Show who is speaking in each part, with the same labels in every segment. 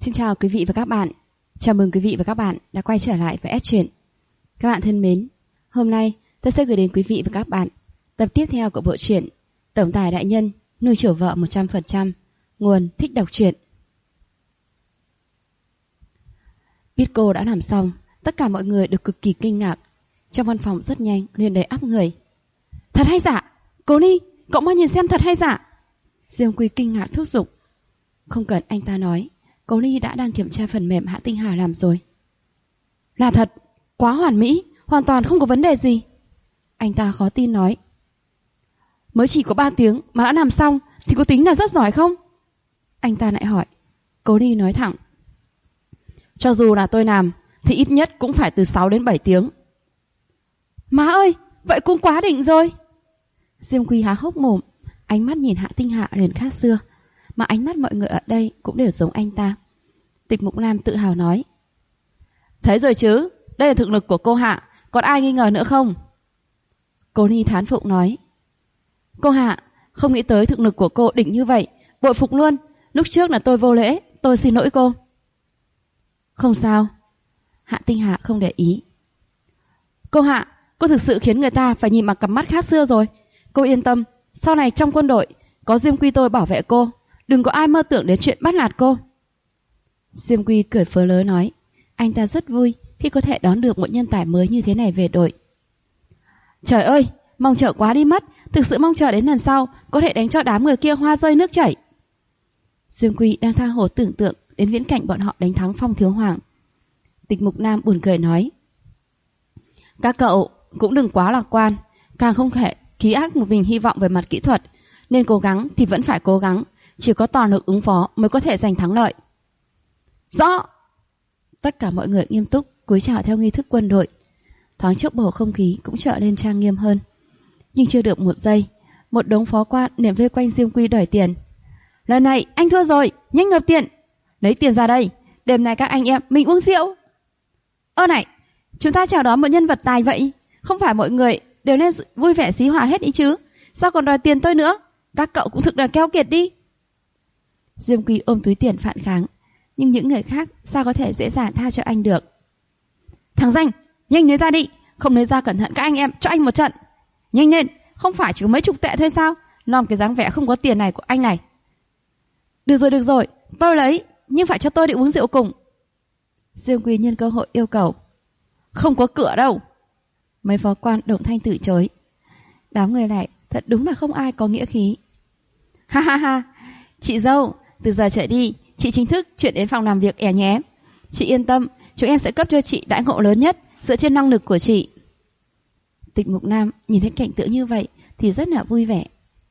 Speaker 1: Xin chào quý vị và các bạn. Chào mừng quý vị và các bạn đã quay trở lại với S Truyện. Các bạn thân mến, hôm nay tôi sẽ gửi đến quý vị và các bạn tập tiếp theo của bộ truyện Tổng tài đại nhân nuôi chiều vợ 100%, nguồn Thích đọc truyện. Biết cô đã làm xong, tất cả mọi người đều cực kỳ kinh ngạc. Trong văn phòng rất nhanh liền đầy ắp người. Thật hay giả? Cố Ni, cậu mau nhìn xem thật hay giả? Diêm Quy kinh ngạc thúc giục. Không cần anh ta nói, Cố Ni đã đang kiểm tra phần mềm Hạ Tinh Hà làm rồi. Là thật, quá hoàn mỹ, hoàn toàn không có vấn đề gì. Anh ta khó tin nói. Mới chỉ có 3 tiếng mà đã làm xong thì có tính là rất giỏi không? Anh ta lại hỏi. Cố Ni nói thẳng. Cho dù là tôi làm thì ít nhất cũng phải từ 6 đến 7 tiếng. Má ơi, vậy cũng quá đỉnh rồi. Diêm Quy há hốc mồm, ánh mắt nhìn Hạ Tinh Hà liền khác xưa, mà ánh mắt mọi người ở đây cũng đều giống anh ta. Tịch Mục Lam tự hào nói. Thấy rồi chứ, đây là thực lực của cô Hạ, còn ai nghi ngờ nữa không? Cố Ni thán phục nói. Cô Hạ, không nghĩ tới thực lực của cô đỉnh như vậy, bội phục luôn. Lúc trước là tôi vô lễ, tôi xin lỗi cô. Không sao. Hạ Tinh Hà không để ý. Cô Hạ, cô thực sự khiến người ta phải nhìn bằng cặp mắt khác xưa rồi. Cô yên tâm, sau này trong quân đội có Diêm Quy tôi bảo vệ cô, đừng có ai mơ tưởng đến chuyện bắt nạt cô. Diêm Quy cười phớ lớ nói. Anh ta rất vui khi có thể đón được một nhân tài mới như thế này về đội. Trời ơi, mong chờ quá đi mất. Thực sự mong chờ đến lần sau có thể đánh cho đám người kia hoa rơi nước chảy. Diêm Quy đang tha hồ tưởng tượng đến viễn cảnh bọn họ đánh thắng Phong Thiếu Hoàng. Tịch Mục Nam buồn cười nói. Các cậu cũng đừng quá lạc quan, càng không thể ký ác một mình hy vọng về mặt kỹ thuật, nên cố gắng thì vẫn phải cố gắng, chỉ có toàn lực ứng phó mới có thể giành thắng lợi. Rõ. Tất cả mọi người nghiêm túc cúi chào theo nghi thức quân đội. Thoáng chốc bầu không khí cũng trở nên trang nghiêm hơn. Nhưng chưa được một giây, một đống phó quan liền vây quanh Diêm Quy đòi tiền. Lần này anh thua rồi, nhanh nộp tiền. Lấy tiền ra đây, đêm nay các anh em mình uống rượu. Ơ này, chúng ta chào đón một nhân vật tài vậy, không phải mọi người đều nên vui vẻ xí hòa hết ý chứ? Sao còn đòi tiền tôi nữa? Các cậu cũng thực là keo kiệt đi. Diêm Quy ôm túi tiền phản kháng, nhưng những người khác sao có thể dễ dàng tha cho anh được. Thằng danh, nhanh lấy ra đi, không lấy ra cẩn thận các anh em cho anh một trận. Nhanh lên, không phải chỉ có mấy chục tệ thôi sao? Nom cái dáng vẻ không có tiền này của anh này. Được rồi, tôi lấy, nhưng phải cho tôi đi uống rượu cùng. Diêm Quy nhân cơ hội yêu cầu. Không có cửa đâu. Mấy phó quan đồng thanh từ chối. Đám người này thật đúng là không ai có nghĩa khí. Ha ha ha, chị dâu, từ giờ trở đi chị chính thức chuyển đến phòng làm việc nhé. Chị yên tâm, chúng em sẽ cấp cho chị đãi ngộ lớn nhất dựa trên năng lực của chị. Tịch Mục Nam nhìn thấy cảnh tượng như vậy thì rất là vui vẻ.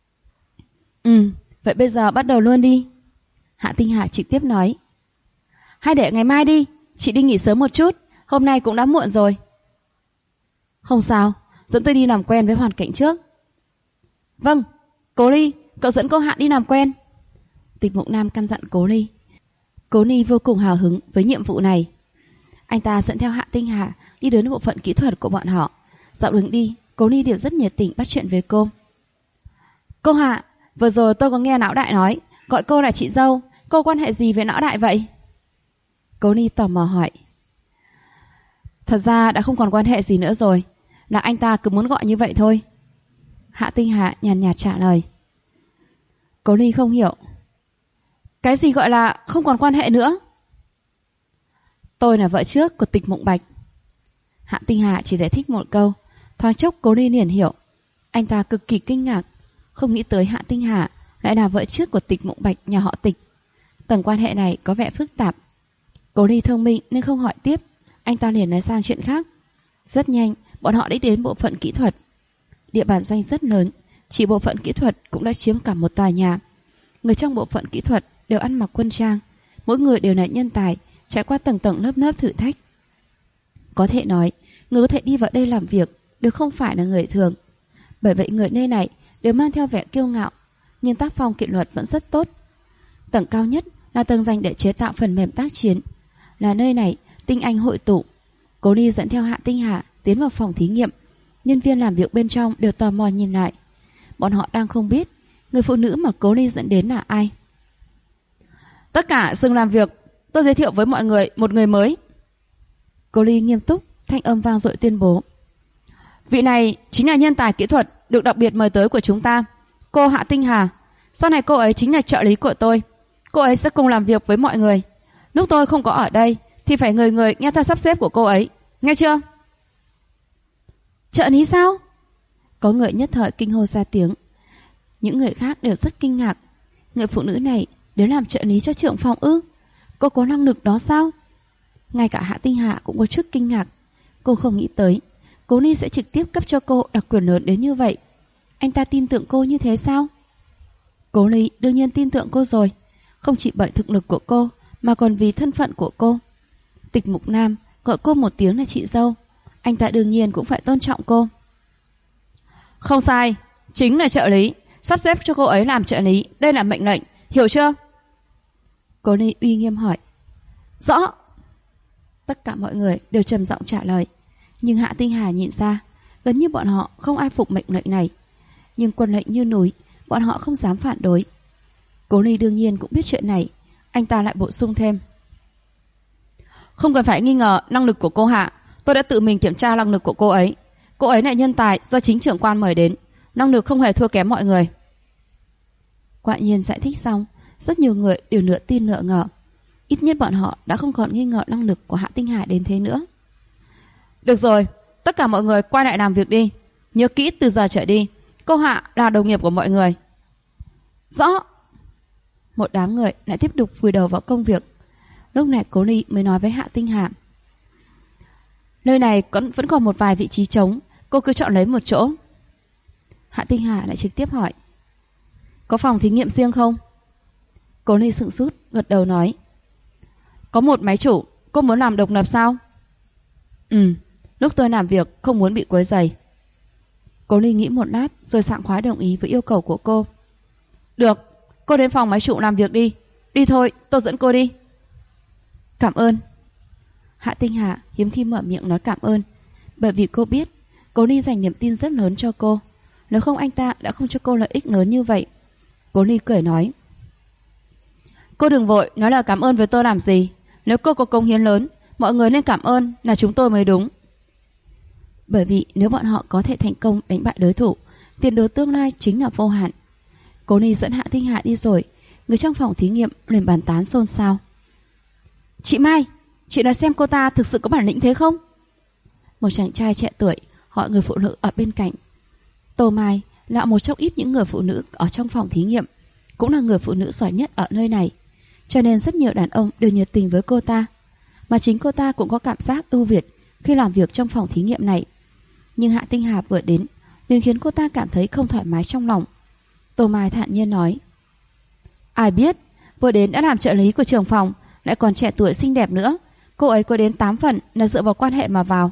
Speaker 1: Vậy bây giờ bắt đầu luôn đi. Hạ Tinh Hà trực tiếp nói. Hay để ngày mai đi, chị đi nghỉ sớm một chút, hôm nay cũng đã muộn rồi. Không sao, dẫn tôi đi làm quen với hoàn cảnh trước. Vâng, Cố Ly, cậu dẫn cô Hạ đi làm quen. Tịch Mục Nam căn dặn Cố Ly. Cố Ly vô cùng hào hứng với nhiệm vụ này. Anh ta dẫn theo Hạ Tinh Hà đi đến bộ phận kỹ thuật của bọn họ. Dạo đường đi, Cố Ly đều rất nhiệt tình bắt chuyện với cô. Cô Hạ, vừa rồi tôi có nghe lão đại nói gọi cô là chị dâu, cô quan hệ gì với lão đại vậy? Cố Ly tò mò hỏi. Thật ra đã không còn quan hệ gì nữa rồi, là anh ta cứ muốn gọi như vậy thôi. Hạ Tinh Hà nhàn nhạt trả lời. Cố Ly không hiểu. Cái gì gọi là không còn quan hệ nữa? Tôi là vợ trước của Tịch Mộng Bạch. Hạ Tinh Hà chỉ giải thích một câu, thoáng chốc Cố Ly liền hiểu. Anh ta cực kỳ kinh ngạc, không nghĩ tới Hạ Tinh Hà lại là vợ trước của Tịch Mộng Bạch nhà họ Tịch. Tầng quan hệ này có vẻ phức tạp. Cố Ly thông minh nên không hỏi tiếp, anh ta liền nói sang chuyện khác. Rất nhanh, bọn họ đã đến bộ phận kỹ thuật. Địa bàn doanh rất lớn, chỉ bộ phận kỹ thuật cũng đã chiếm cả một tòa nhà. Người trong bộ phận kỹ thuật đều ăn mặc quân trang, mỗi người đều là nhân tài, trải qua tầng tầng lớp lớp thử thách. Có thể nói, người có thể đi vào đây làm việc đều không phải là người thường. Bởi vậy người nơi này đều mang theo vẻ kiêu ngạo, nhưng tác phong kỷ luật vẫn rất tốt. Tầng cao nhất là tầng dành để chế tạo phần mềm tác chiến. Là nơi này tinh anh hội tụ. Cố Ly dẫn theo Hạ Tinh Hà tiến vào phòng thí nghiệm. Nhân viên làm việc bên trong đều tò mò nhìn lại. Bọn họ đang không biết người phụ nữ mà Cố Ly dẫn đến là ai. Tất cả dừng làm việc, tôi giới thiệu với mọi người một người mới. Cô Ly nghiêm túc, thanh âm vang dội tuyên bố. Vị này chính là nhân tài kỹ thuật được đặc biệt mời tới của chúng ta, cô Hạ Tinh Hà. Sau này cô ấy chính là trợ lý của tôi. Cô ấy sẽ cùng làm việc với mọi người. Lúc tôi không có ở đây thì phải người người nghe theo sắp xếp của cô ấy. Nghe chưa? Trợ lý sao? Có người nhất thời kinh hô ra tiếng. Những người khác đều rất kinh ngạc. Người phụ nữ này đều làm trợ lý cho trưởng phòng ư? Cô có năng lực đó sao? Ngay cả Hạ Tinh Hà cũng có chút kinh ngạc. Cô không nghĩ tới Cố Ni sẽ trực tiếp cấp cho cô đặc quyền lớn đến như vậy. Anh ta tin tưởng cô như thế sao? Cố Ni đương nhiên tin tưởng cô rồi. Không chỉ bởi thực lực của cô mà còn vì thân phận của cô. Tịch Mục Nam gọi cô một tiếng là chị dâu, anh ta đương nhiên cũng phải tôn trọng cô. Không sai, chính là trợ lý. Sắp xếp cho cô ấy làm trợ lý. Đây là mệnh lệnh, hiểu chưa? Cố Ni uy nghiêm hỏi. Rõ. Tất cả mọi người đều trầm giọng trả lời. Nhưng Hạ Tinh Hà nhìn ra gần như bọn họ không ai phục mệnh lệnh này. Nhưng quân lệnh như núi, bọn họ không dám phản đối. Cố Ni đương nhiên cũng biết chuyện này. Anh ta lại bổ sung thêm. Không cần phải nghi ngờ năng lực của cô Hạ. Tôi đã tự mình kiểm tra năng lực của cô ấy. Cô ấy là nhân tài do chính trưởng quan mời đến. Năng lực không hề thua kém mọi người. Quả nhiên giải thích xong, rất nhiều người đều nửa tin nửa ngờ. Ít nhất bọn họ đã không còn nghi ngờ năng lực của Hạ Tinh Hà đến thế nữa. Được rồi, tất cả mọi người quay lại làm việc đi. Nhớ kỹ từ giờ trở đi, cô Hạ là đồng nghiệp của mọi người. Rõ. Một đám người lại tiếp tục vùi đầu vào công việc. Lúc này Cố Ly mới nói với Hạ Tinh Hà. Nơi này vẫn còn một vài vị trí trống, cô cứ chọn lấy một chỗ. Hạ Tinh Hà lại trực tiếp hỏi. Có phòng thí nghiệm riêng không? Cố Ly sững sốt gật đầu nói. Có một máy chủ, cô muốn làm độc lập sao? Lúc tôi làm việc không muốn bị quấy rầy. Cố Ly nghĩ một lát rồi sảng khoái đồng ý với yêu cầu của cô. Được, cô đến phòng máy chủ làm việc đi. Đi thôi, tôi dẫn cô đi. Cảm ơn. Hạ Tinh Hà hiếm khi mở miệng nói cảm ơn, bởi vì cô biết Cố Ly dành niềm tin rất lớn cho cô. Nếu không anh ta đã không cho cô lợi ích lớn như vậy. Cố Ly cười nói. Cô đừng vội nói là cảm ơn với tôi làm gì. Nếu cô có công hiến lớn, mọi người nên cảm ơn là chúng tôi mới đúng. Bởi vì nếu bọn họ có thể thành công đánh bại đối thủ, tiền đồ tương lai chính là vô hạn. Cố Ly dẫn Hạ Tinh Hà đi rồi, người trong phòng thí nghiệm liền bàn tán xôn xao. Chị Mai, chị nói xem cô ta thực sự có bản lĩnh thế không? Một chàng trai trẻ tuổi hỏi người phụ nữ ở bên cạnh. Tô Mai là một trong ít những người phụ nữ ở trong phòng thí nghiệm, cũng là người phụ nữ giỏi nhất ở nơi này, cho nên rất nhiều đàn ông đều nhiệt tình với cô ta. Mà chính cô ta cũng có cảm giác ưu việt khi làm việc trong phòng thí nghiệm này. Nhưng Hạ Tinh Hà vừa đến nên khiến cô ta cảm thấy không thoải mái trong lòng. Tô Mai thản nhiên nói. Ai biết, vừa đến đã làm trợ lý của trưởng phòng, lại còn trẻ tuổi xinh đẹp nữa. Cô ấy có đến 8 phần là dựa vào quan hệ mà vào.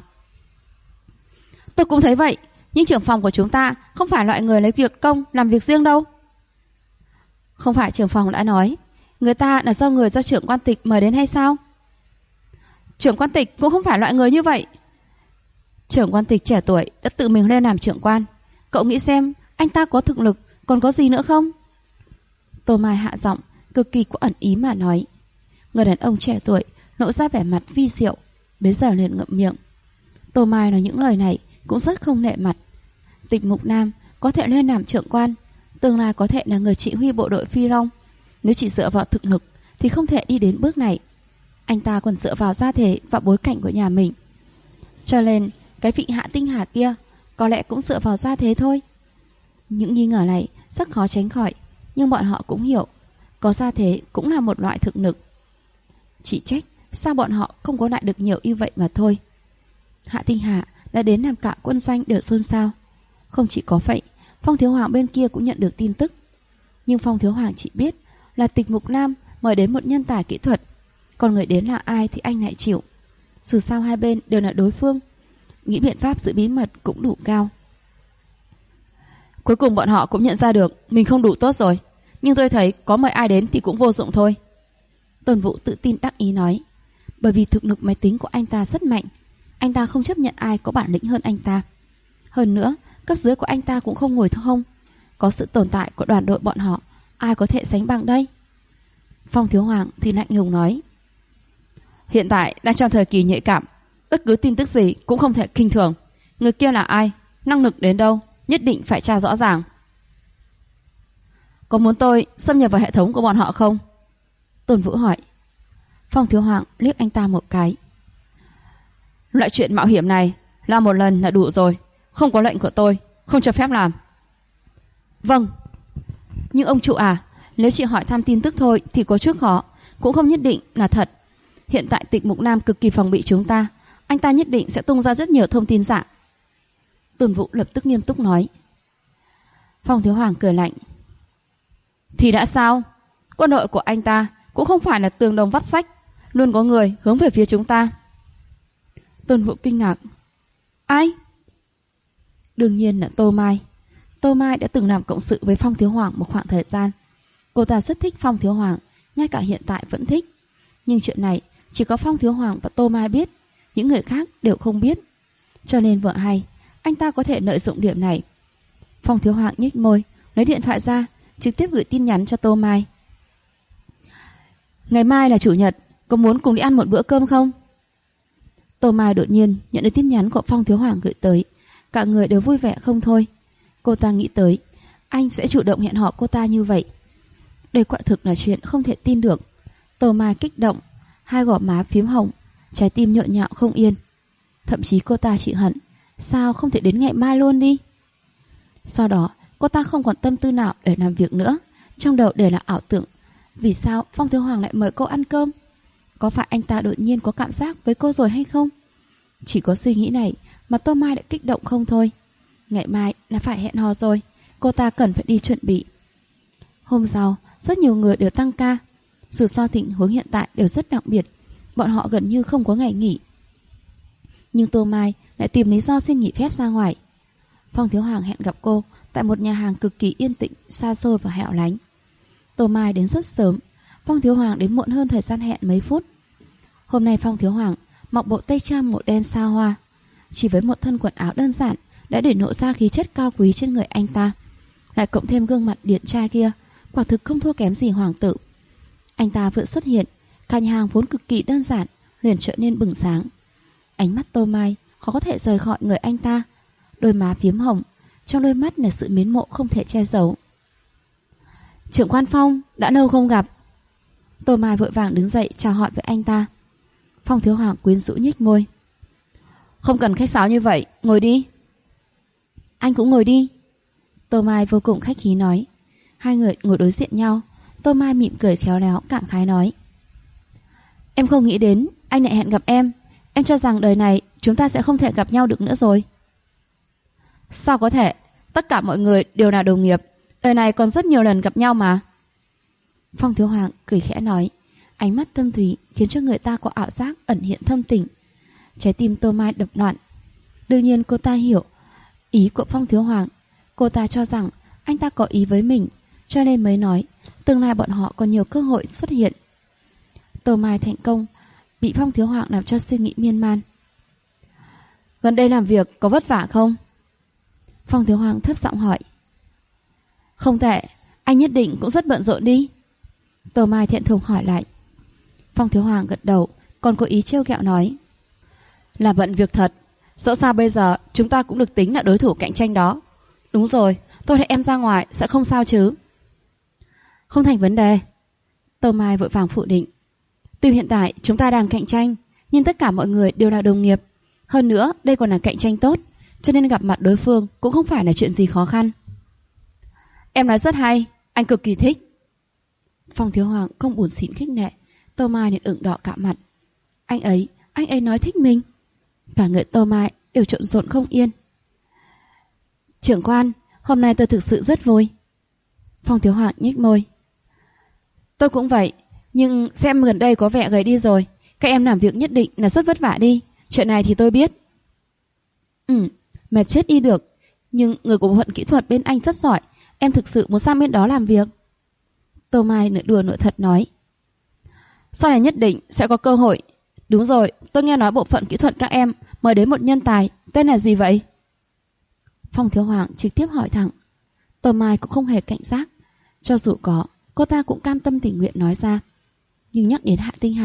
Speaker 1: Tôi cũng thấy vậy, nhưng trưởng phòng của chúng ta không phải loại người lấy việc công làm việc riêng đâu. Không phải trưởng phòng đã nói người ta là do trưởng quan Tịch mời đến hay sao? Trưởng quan Tịch cũng không phải loại người như vậy. Trưởng quan Tịch trẻ tuổi đã tự mình lên làm trưởng quan. Cậu nghĩ xem, anh ta có thực lực còn có gì nữa không? Tô Mai hạ giọng, cực kỳ có ẩn ý mà nói. Người đàn ông trẻ tuổi lộ ra vẻ mặt vi diệu, bấy giờ liền ngậm miệng. Tô Mai nói những lời này cũng rất không nể mặt. Tịch Mục Nam có thể lên làm trưởng quan, tương lai có thể là người chỉ huy bộ đội Phi Long. Nếu chỉ dựa vào thực lực thì không thể đi đến bước này. Anh ta còn dựa vào gia thế và bối cảnh của nhà mình. Cho nên cái vị Hạ Tinh Hà kia có lẽ cũng dựa vào gia thế thôi. Những nghi ngờ này rất khó tránh khỏi, nhưng bọn họ cũng hiểu có gia thế cũng là một loại thực lực. Chỉ trách sao bọn họ không có lại được nhiều như vậy mà thôi. Hạ Tinh Hà đã đến làm cả quân doanh đều xôn xao. Không chỉ có vậy, Phong Thiếu Hoàng bên kia cũng nhận được tin tức. Nhưng Phong Thiếu Hoàng chỉ biết là Tịch Mục Nam mời đến một nhân tài kỹ thuật, còn người đến là ai thì anh lại chịu. Dù sao hai bên đều là đối phương, nghĩ biện pháp giữ bí mật cũng đủ cao. Cuối cùng bọn họ cũng nhận ra được mình không đủ tốt rồi, nhưng tôi thấy có mời ai đến thì cũng vô dụng thôi. Tôn Vũ tự tin đắc ý nói. Bởi vì thực lực máy tính của anh ta rất mạnh, anh ta không chấp nhận ai có bản lĩnh hơn anh ta. Hơn nữa, cấp dưới của anh ta cũng không ngồi không. Có sự tồn tại của đoàn đội bọn họ, ai có thể sánh bằng đây? Phong Thiếu Hoàng thì lạnh lùng nói. Hiện tại đang trong thời kỳ nhạy cảm, bất cứ tin tức gì cũng không thể khinh thường. Người kia là ai, năng lực đến đâu, nhất định phải tra rõ ràng. Có muốn tôi xâm nhập vào hệ thống của bọn họ không? Tôn Vũ hỏi. Phong Thiếu Hoàng liếc anh ta một cái. Loại chuyện mạo hiểm này làm một lần là đủ rồi. Không có lệnh của tôi, không cho phép làm. Vâng. Nhưng ông chủ à, nếu chỉ hỏi thăm tin tức thôi thì có chút khó, cũng không nhất định là thật. Hiện tại Tịch Mục Nam cực kỳ phòng bị chúng ta, anh ta nhất định sẽ tung ra rất nhiều thông tin giả. Tôn Vũ lập tức nghiêm túc nói. Phong Thiếu Hoàng cười lạnh. Thì đã sao? Quân đội của anh ta cũng không phải là tường đồng vắt sách, luôn có người hướng về phía chúng ta. Tôn Vũ kinh ngạc. Ai? Đương nhiên là Tô Mai. Tô Mai đã từng làm cộng sự với Phong Thiếu Hoàng một khoảng thời gian. Cô ta rất thích Phong Thiếu Hoàng, ngay cả hiện tại vẫn thích. Nhưng chuyện này chỉ có Phong Thiếu Hoàng và Tô Mai biết, những người khác đều không biết. Cho nên vừa hay, anh ta có thể lợi dụng điểm này. Phong Thiếu Hoàng nhếch môi, lấy điện thoại ra, trực tiếp gửi tin nhắn cho Tô Mai. Ngày mai là chủ nhật, có muốn cùng đi ăn một bữa cơm không? Tô Mai đột nhiên nhận được tin nhắn của Phong Thiếu Hoàng gửi tới, cả người đều vui vẻ không thôi. Cô ta nghĩ tới anh sẽ chủ động hẹn hò cô ta như vậy. Đây quả thực là chuyện không thể tin được. Tô Mai kích động, hai gò má phím hồng, trái tim nhộn nhạo không yên. Thậm chí cô ta chỉ hận, sao không thể đến ngày mai luôn đi. Sau đó cô ta không còn tâm tư nào để làm việc nữa, trong đầu đều là ảo tưởng. Vì sao Phong Thiếu Hoàng lại mời cô ăn cơm? Có phải anh ta đột nhiên có cảm giác với cô rồi hay không? Chỉ có suy nghĩ này mà Tô Mai đã kích động không thôi. Ngày mai là phải hẹn hò rồi, cô ta cần phải đi chuẩn bị. Hôm sau, rất nhiều người đều tăng ca. Dù sao tình huống hiện tại đều rất đặc biệt, bọn họ gần như không có ngày nghỉ. Nhưng Tô Mai lại tìm lý do xin nghỉ phép ra ngoài. Phong Thiếu Hoàng hẹn gặp cô tại một nhà hàng cực kỳ yên tĩnh, xa xôi và hẻo lánh. Tô Mai đến rất sớm, Phong Thiếu Hoàng đến muộn hơn thời gian hẹn mấy phút. Hôm nay Phong Thiếu Hoàng mặc bộ tây trang màu đen xa hoa, chỉ với một thân quần áo đơn giản đã để lộ ra khí chất cao quý trên người anh ta, lại cộng thêm gương mặt điển trai kia, quả thực không thua kém gì hoàng tử. Anh ta vừa xuất hiện, cả nhà hàng vốn cực kỳ đơn giản liền trở nên bừng sáng. Ánh mắt Tô Mai khó có thể rời khỏi người anh ta, đôi má phiếm hồng, trong đôi mắt là sự mến mộ không thể che giấu. Trưởng quan Phong, đã lâu không gặp. Tô Mai vội vàng đứng dậy chào hỏi với anh ta. Phong Thiếu Hoàng quyến rũ nhếch môi. Không cần khách sáo như vậy, ngồi đi. Anh cũng ngồi đi. Tô Mai vô cùng khách khí nói. Hai người ngồi đối diện nhau. Tô Mai mỉm cười khéo léo cảm khái nói. Em không nghĩ đến anh lại hẹn gặp em. Em cho rằng đời này chúng ta sẽ không thể gặp nhau được nữa rồi. Sao có thể? Tất cả mọi người đều là đồng nghiệp, đời này còn rất nhiều lần gặp nhau mà. Phong Thiếu Hoàng cười khẽ nói, ánh mắt thâm thúy khiến cho người ta có ảo giác ẩn hiện thâm tình. Trái tim Tô Mai đập loạn. Đương nhiên cô ta hiểu ý của Phong Thiếu Hoàng. Cô ta cho rằng anh ta có ý với mình, cho nên mới nói tương lai bọn họ còn nhiều cơ hội xuất hiện. Tô Mai thành công bị Phong Thiếu Hoàng làm cho suy nghĩ miên man. Gần đây làm việc có vất vả không? Phong Thiếu Hoàng thấp giọng hỏi. Không tệ, anh nhất định cũng rất bận rộn đi. Tô Mai thẹn thùng hỏi lại. Phong Thiếu Hoàng gật đầu, còn có ý trêu ghẹo nói. Là bận việc thật, dẫu sao bây giờ chúng ta cũng được tính là đối thủ cạnh tranh đó. Đúng rồi, tôi thấy em ra ngoài sẽ không sao chứ? Không thành vấn đề. Tô Mai vội vàng phủ định. Tuy hiện tại chúng ta đang cạnh tranh, nhưng tất cả mọi người đều là đồng nghiệp. Hơn nữa đây còn là cạnh tranh tốt, cho nên gặp mặt đối phương cũng không phải là chuyện gì khó khăn. Em nói rất hay, anh cực kỳ thích. Phong Thiếu Hoàng không buồn xịn khích nệ. Tô Mai liền ửng đỏ cả mặt. Anh ấy nói thích mình. Cả người Tô Mai đều trộn rộn không yên. Trưởng quan, hôm nay tôi thực sự rất vui. Phong Thiếu Hoàng nhếch môi. Tôi cũng vậy, nhưng xem gần đây có vẻ gầy đi rồi. Các em làm việc nhất định là rất vất vả đi. Chuyện này thì tôi biết. Mệt chết đi được. Nhưng người của bộ phận kỹ thuật bên anh rất giỏi. Em thực sự muốn sang bên đó làm việc. Tô Mai nửa đùa nửa thật nói. Sau này nhất định sẽ có cơ hội. Đúng rồi, tôi nghe nói bộ phận kỹ thuật các em mời đến một nhân tài. Tên là gì vậy? Phong Thiếu Hoàng trực tiếp hỏi thẳng. Tô Mai cũng không hề cảnh giác. Cho dù có, cô ta cũng cam tâm tình nguyện nói ra. Nhưng nhắc đến Hạ Tinh Hà,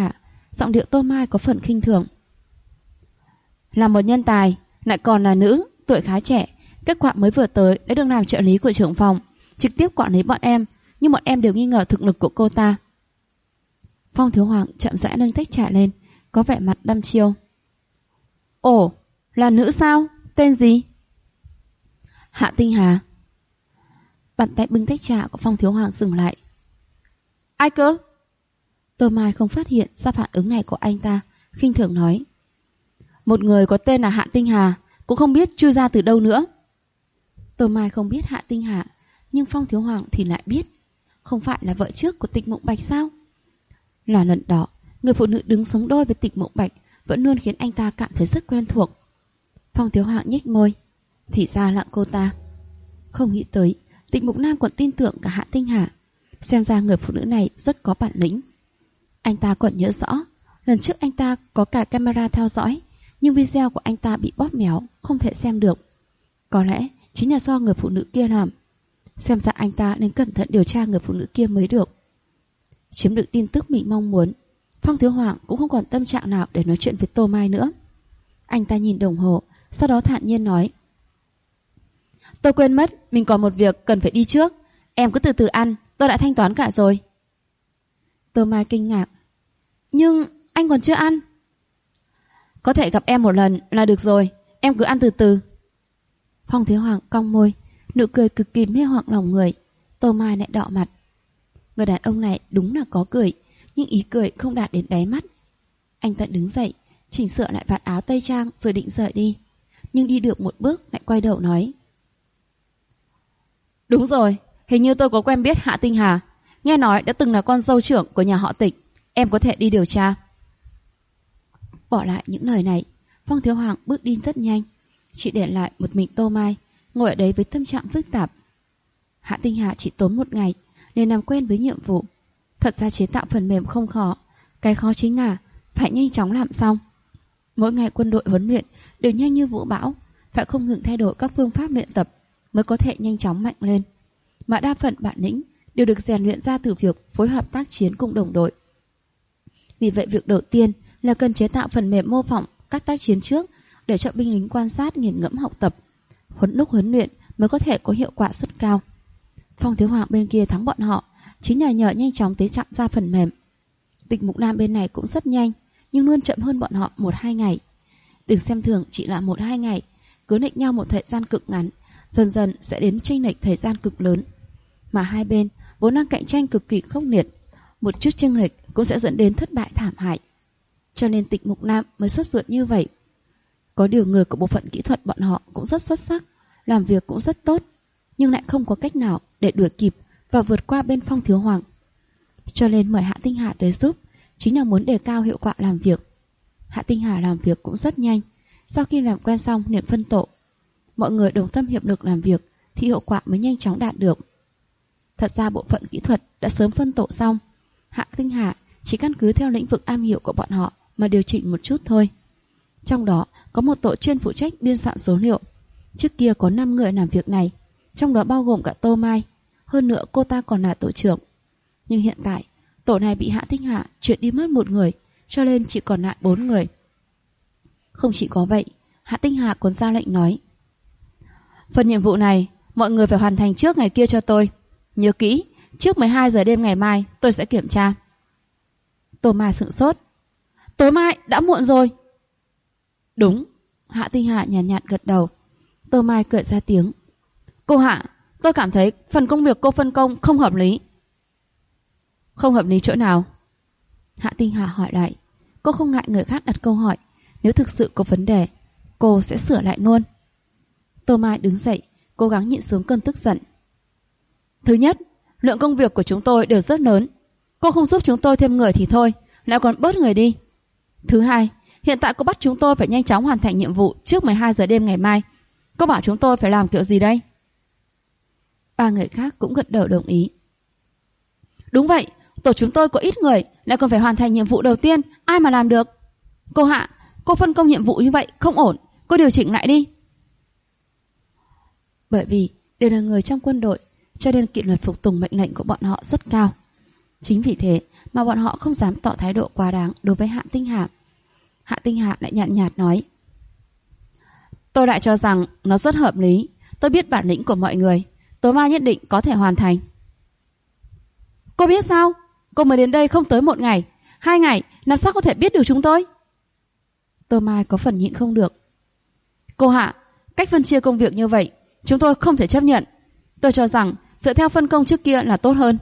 Speaker 1: giọng điệu Tô Mai có phần khinh thường. Là một nhân tài, lại còn là nữ, tuổi khá trẻ, kết quả mới vừa tới đã được làm trợ lý của trưởng phòng, trực tiếp quản lý bọn em, nhưng bọn em đều nghi ngờ thực lực của cô ta. Phong Thiếu Hoàng chậm rãi nâng tách trà lên, có vẻ mặt đăm chiêu. Ồ, là nữ sao? Tên gì? Hạ Tinh Hà. Bàn tay bưng tách trà của Phong Thiếu Hoàng dừng lại. Ai cơ? Tô Mai không phát hiện ra phản ứng này của anh ta, khinh thường nói. Một người có tên là Hạ Tinh Hà, cũng không biết chui ra từ đâu nữa. Tô Mai không biết Hạ Tinh Hà, nhưng Phong Thiếu Hoàng thì lại biết. Không phải là vợ trước của Tịch Mộng Bạch sao? Là lần đó, người phụ nữ đứng sống đôi với Tịch Mộng Bạch vẫn luôn khiến anh ta cảm thấy rất quen thuộc. Phong Thiếu Hoàng nhếch môi. Thì ra là cô ta. Không nghĩ tới Tịch Mục Nam còn tin tưởng cả Hạ Tinh Hà. Xem ra người phụ nữ này rất có bản lĩnh. Anh ta còn nhớ rõ, lần trước anh ta có cả camera theo dõi, nhưng video của anh ta bị bóp méo, không thể xem được. Có lẽ chính là do người phụ nữ kia làm. Xem ra anh ta nên cẩn thận điều tra người phụ nữ kia mới được. Chiếm được tin tức mình mong muốn, Phong Thiếu Hoàng cũng không còn tâm trạng nào để nói chuyện với Tô Mai nữa. Anh ta nhìn đồng hồ, sau đó thản nhiên nói. Tôi quên mất, mình còn một việc cần phải đi trước. Em cứ từ từ ăn, tôi đã thanh toán cả rồi. Tô Mai kinh ngạc. Nhưng anh còn chưa ăn. Có thể gặp em một lần là được rồi, em cứ ăn từ từ. Phong Thiếu Hoàng cong môi, nụ cười cực kỳ mê hoặc lòng người. Tô Mai lại đỏ mặt. Người đàn ông này đúng là có cười, nhưng ý cười không đạt đến đáy mắt. Anh ta đứng dậy, chỉnh sửa lại vạt áo tây trang rồi định rời đi. Nhưng đi được một bước lại quay đầu nói. Đúng rồi, hình như tôi có quen biết Hạ Tinh Hà. Nghe nói đã từng là con dâu trưởng của nhà họ Tịch. Em có thể đi điều tra. Bỏ lại những lời này, Phong Thiếu Hoàng bước đi rất nhanh, chỉ để lại một mình Tô Mai ngồi ở đấy với tâm trạng phức tạp. Hạ Tinh Hà chỉ tốn một ngày nên làm quen với nhiệm vụ. Thật ra chế tạo phần mềm không khó, cái khó chính là phải nhanh chóng làm xong. Mỗi ngày quân đội huấn luyện đều nhanh như vũ bão, phải không ngừng thay đổi các phương pháp luyện tập mới có thể nhanh chóng mạnh lên. Mà đa phần bản lĩnh đều được rèn luyện ra từ việc phối hợp tác chiến cùng đồng đội. Vì vậy việc đầu tiên là cần chế tạo phần mềm mô phỏng các tác chiến trước để cho binh lính quan sát, nghiền ngẫm học tập. Lúc huấn luyện mới có thể có hiệu quả rất cao. Phong Thiếu Hoàng bên kia thắng bọn họ chính là nhờ nhanh chóng tế chạm ra phần mềm. Tịch Mục Nam bên này cũng rất nhanh, nhưng luôn chậm hơn bọn họ 1-2 ngày. Đừng xem thường chỉ là 1-2 ngày, cứ lệch nhau một thời gian cực ngắn, dần dần sẽ đến chênh lệch thời gian cực lớn. Mà hai bên vốn đang cạnh tranh cực kỳ khốc liệt, một chút chênh lệch cũng sẽ dẫn đến thất bại thảm hại. Cho nên Tịch Mục Nam mới sốt ruột như vậy. Có điều người của bộ phận kỹ thuật bọn họ cũng rất xuất sắc, làm việc cũng rất tốt, nhưng lại không có cách nào để đuổi kịp và vượt qua bên Phong Thiếu Hoàng. Cho nên mời Hạ Tinh Hà tới giúp, chính là muốn đề cao hiệu quả làm việc. Hạ Tinh Hà làm việc cũng rất nhanh, sau khi làm quen xong liền phân tổ. Mọi người đồng tâm hiệp lực làm việc thì hiệu quả mới nhanh chóng đạt được. Thật ra bộ phận kỹ thuật đã sớm phân tổ xong, Hạ Tinh Hà chỉ căn cứ theo lĩnh vực am hiểu của bọn họ mà điều chỉnh một chút thôi. Trong đó có một tổ chuyên phụ trách biên soạn số liệu. Trước kia có 5 người làm việc này, trong đó bao gồm cả Tô Mai. Hơn nữa cô ta còn là tổ trưởng. Nhưng hiện tại tổ này bị Hạ Tinh Hà chuyển đi mất một người, cho nên chỉ còn lại 4 người. Không chỉ có vậy, Hạ Tinh Hà còn ra lệnh nói: phần nhiệm vụ này mọi người phải hoàn thành trước ngày kia cho tôi. Nhớ kỹ, trước 12 giờ đêm ngày mai tôi sẽ kiểm tra. Tô Mai sửng sốt. Tối mai đã muộn rồi. Đúng. Hạ Tinh Hà nhàn nhạt gật đầu. Tô Mai cười ra tiếng. Cô Hạ, tôi cảm thấy phần công việc cô phân công không hợp lý. Không hợp lý chỗ nào? Hạ Tinh Hà hỏi lại. Cô không ngại người khác đặt câu hỏi. Nếu thực sự có vấn đề, cô sẽ sửa lại luôn. Tô Mai đứng dậy, cố gắng nhịn xuống cơn tức giận. Thứ nhất, lượng công việc của chúng tôi đều rất lớn. Cô không giúp chúng tôi thêm người thì thôi, lại còn bớt người đi. Thứ hai, hiện tại cô bắt chúng tôi phải nhanh chóng hoàn thành nhiệm vụ trước 12 giờ đêm ngày mai. Cô bảo chúng tôi phải làm kiểu gì đây? 3 người khác cũng gật đầu đồng ý. Đúng vậy, tổ chúng tôi có ít người, lại còn phải hoàn thành nhiệm vụ đầu tiên, ai mà làm được? Cô Hạ, cô phân công nhiệm vụ như vậy không ổn, cô điều chỉnh lại đi. Bởi vì đều là người trong quân đội, cho nên kỷ luật phục tùng mệnh lệnh của bọn họ rất cao. Chính vì thế mà bọn họ không dám tỏ thái độ quá đáng đối với Hạ Tinh Hà. Hạ Tinh Hà lại nhàn nhạt nói: tôi lại cho rằng nó rất hợp lý. Tôi biết bản lĩnh của mọi người, tối mai nhất định có thể hoàn thành. Cô biết sao? Cô mới đến đây không tới 1 ngày, 2 ngày, làm sao có thể biết được chúng tôi? Tô Mai có phần nhịn không được. Cô Hạ, cách phân chia công việc như vậy chúng tôi không thể chấp nhận. Tôi cho rằng dựa theo phân công trước kia là tốt hơn.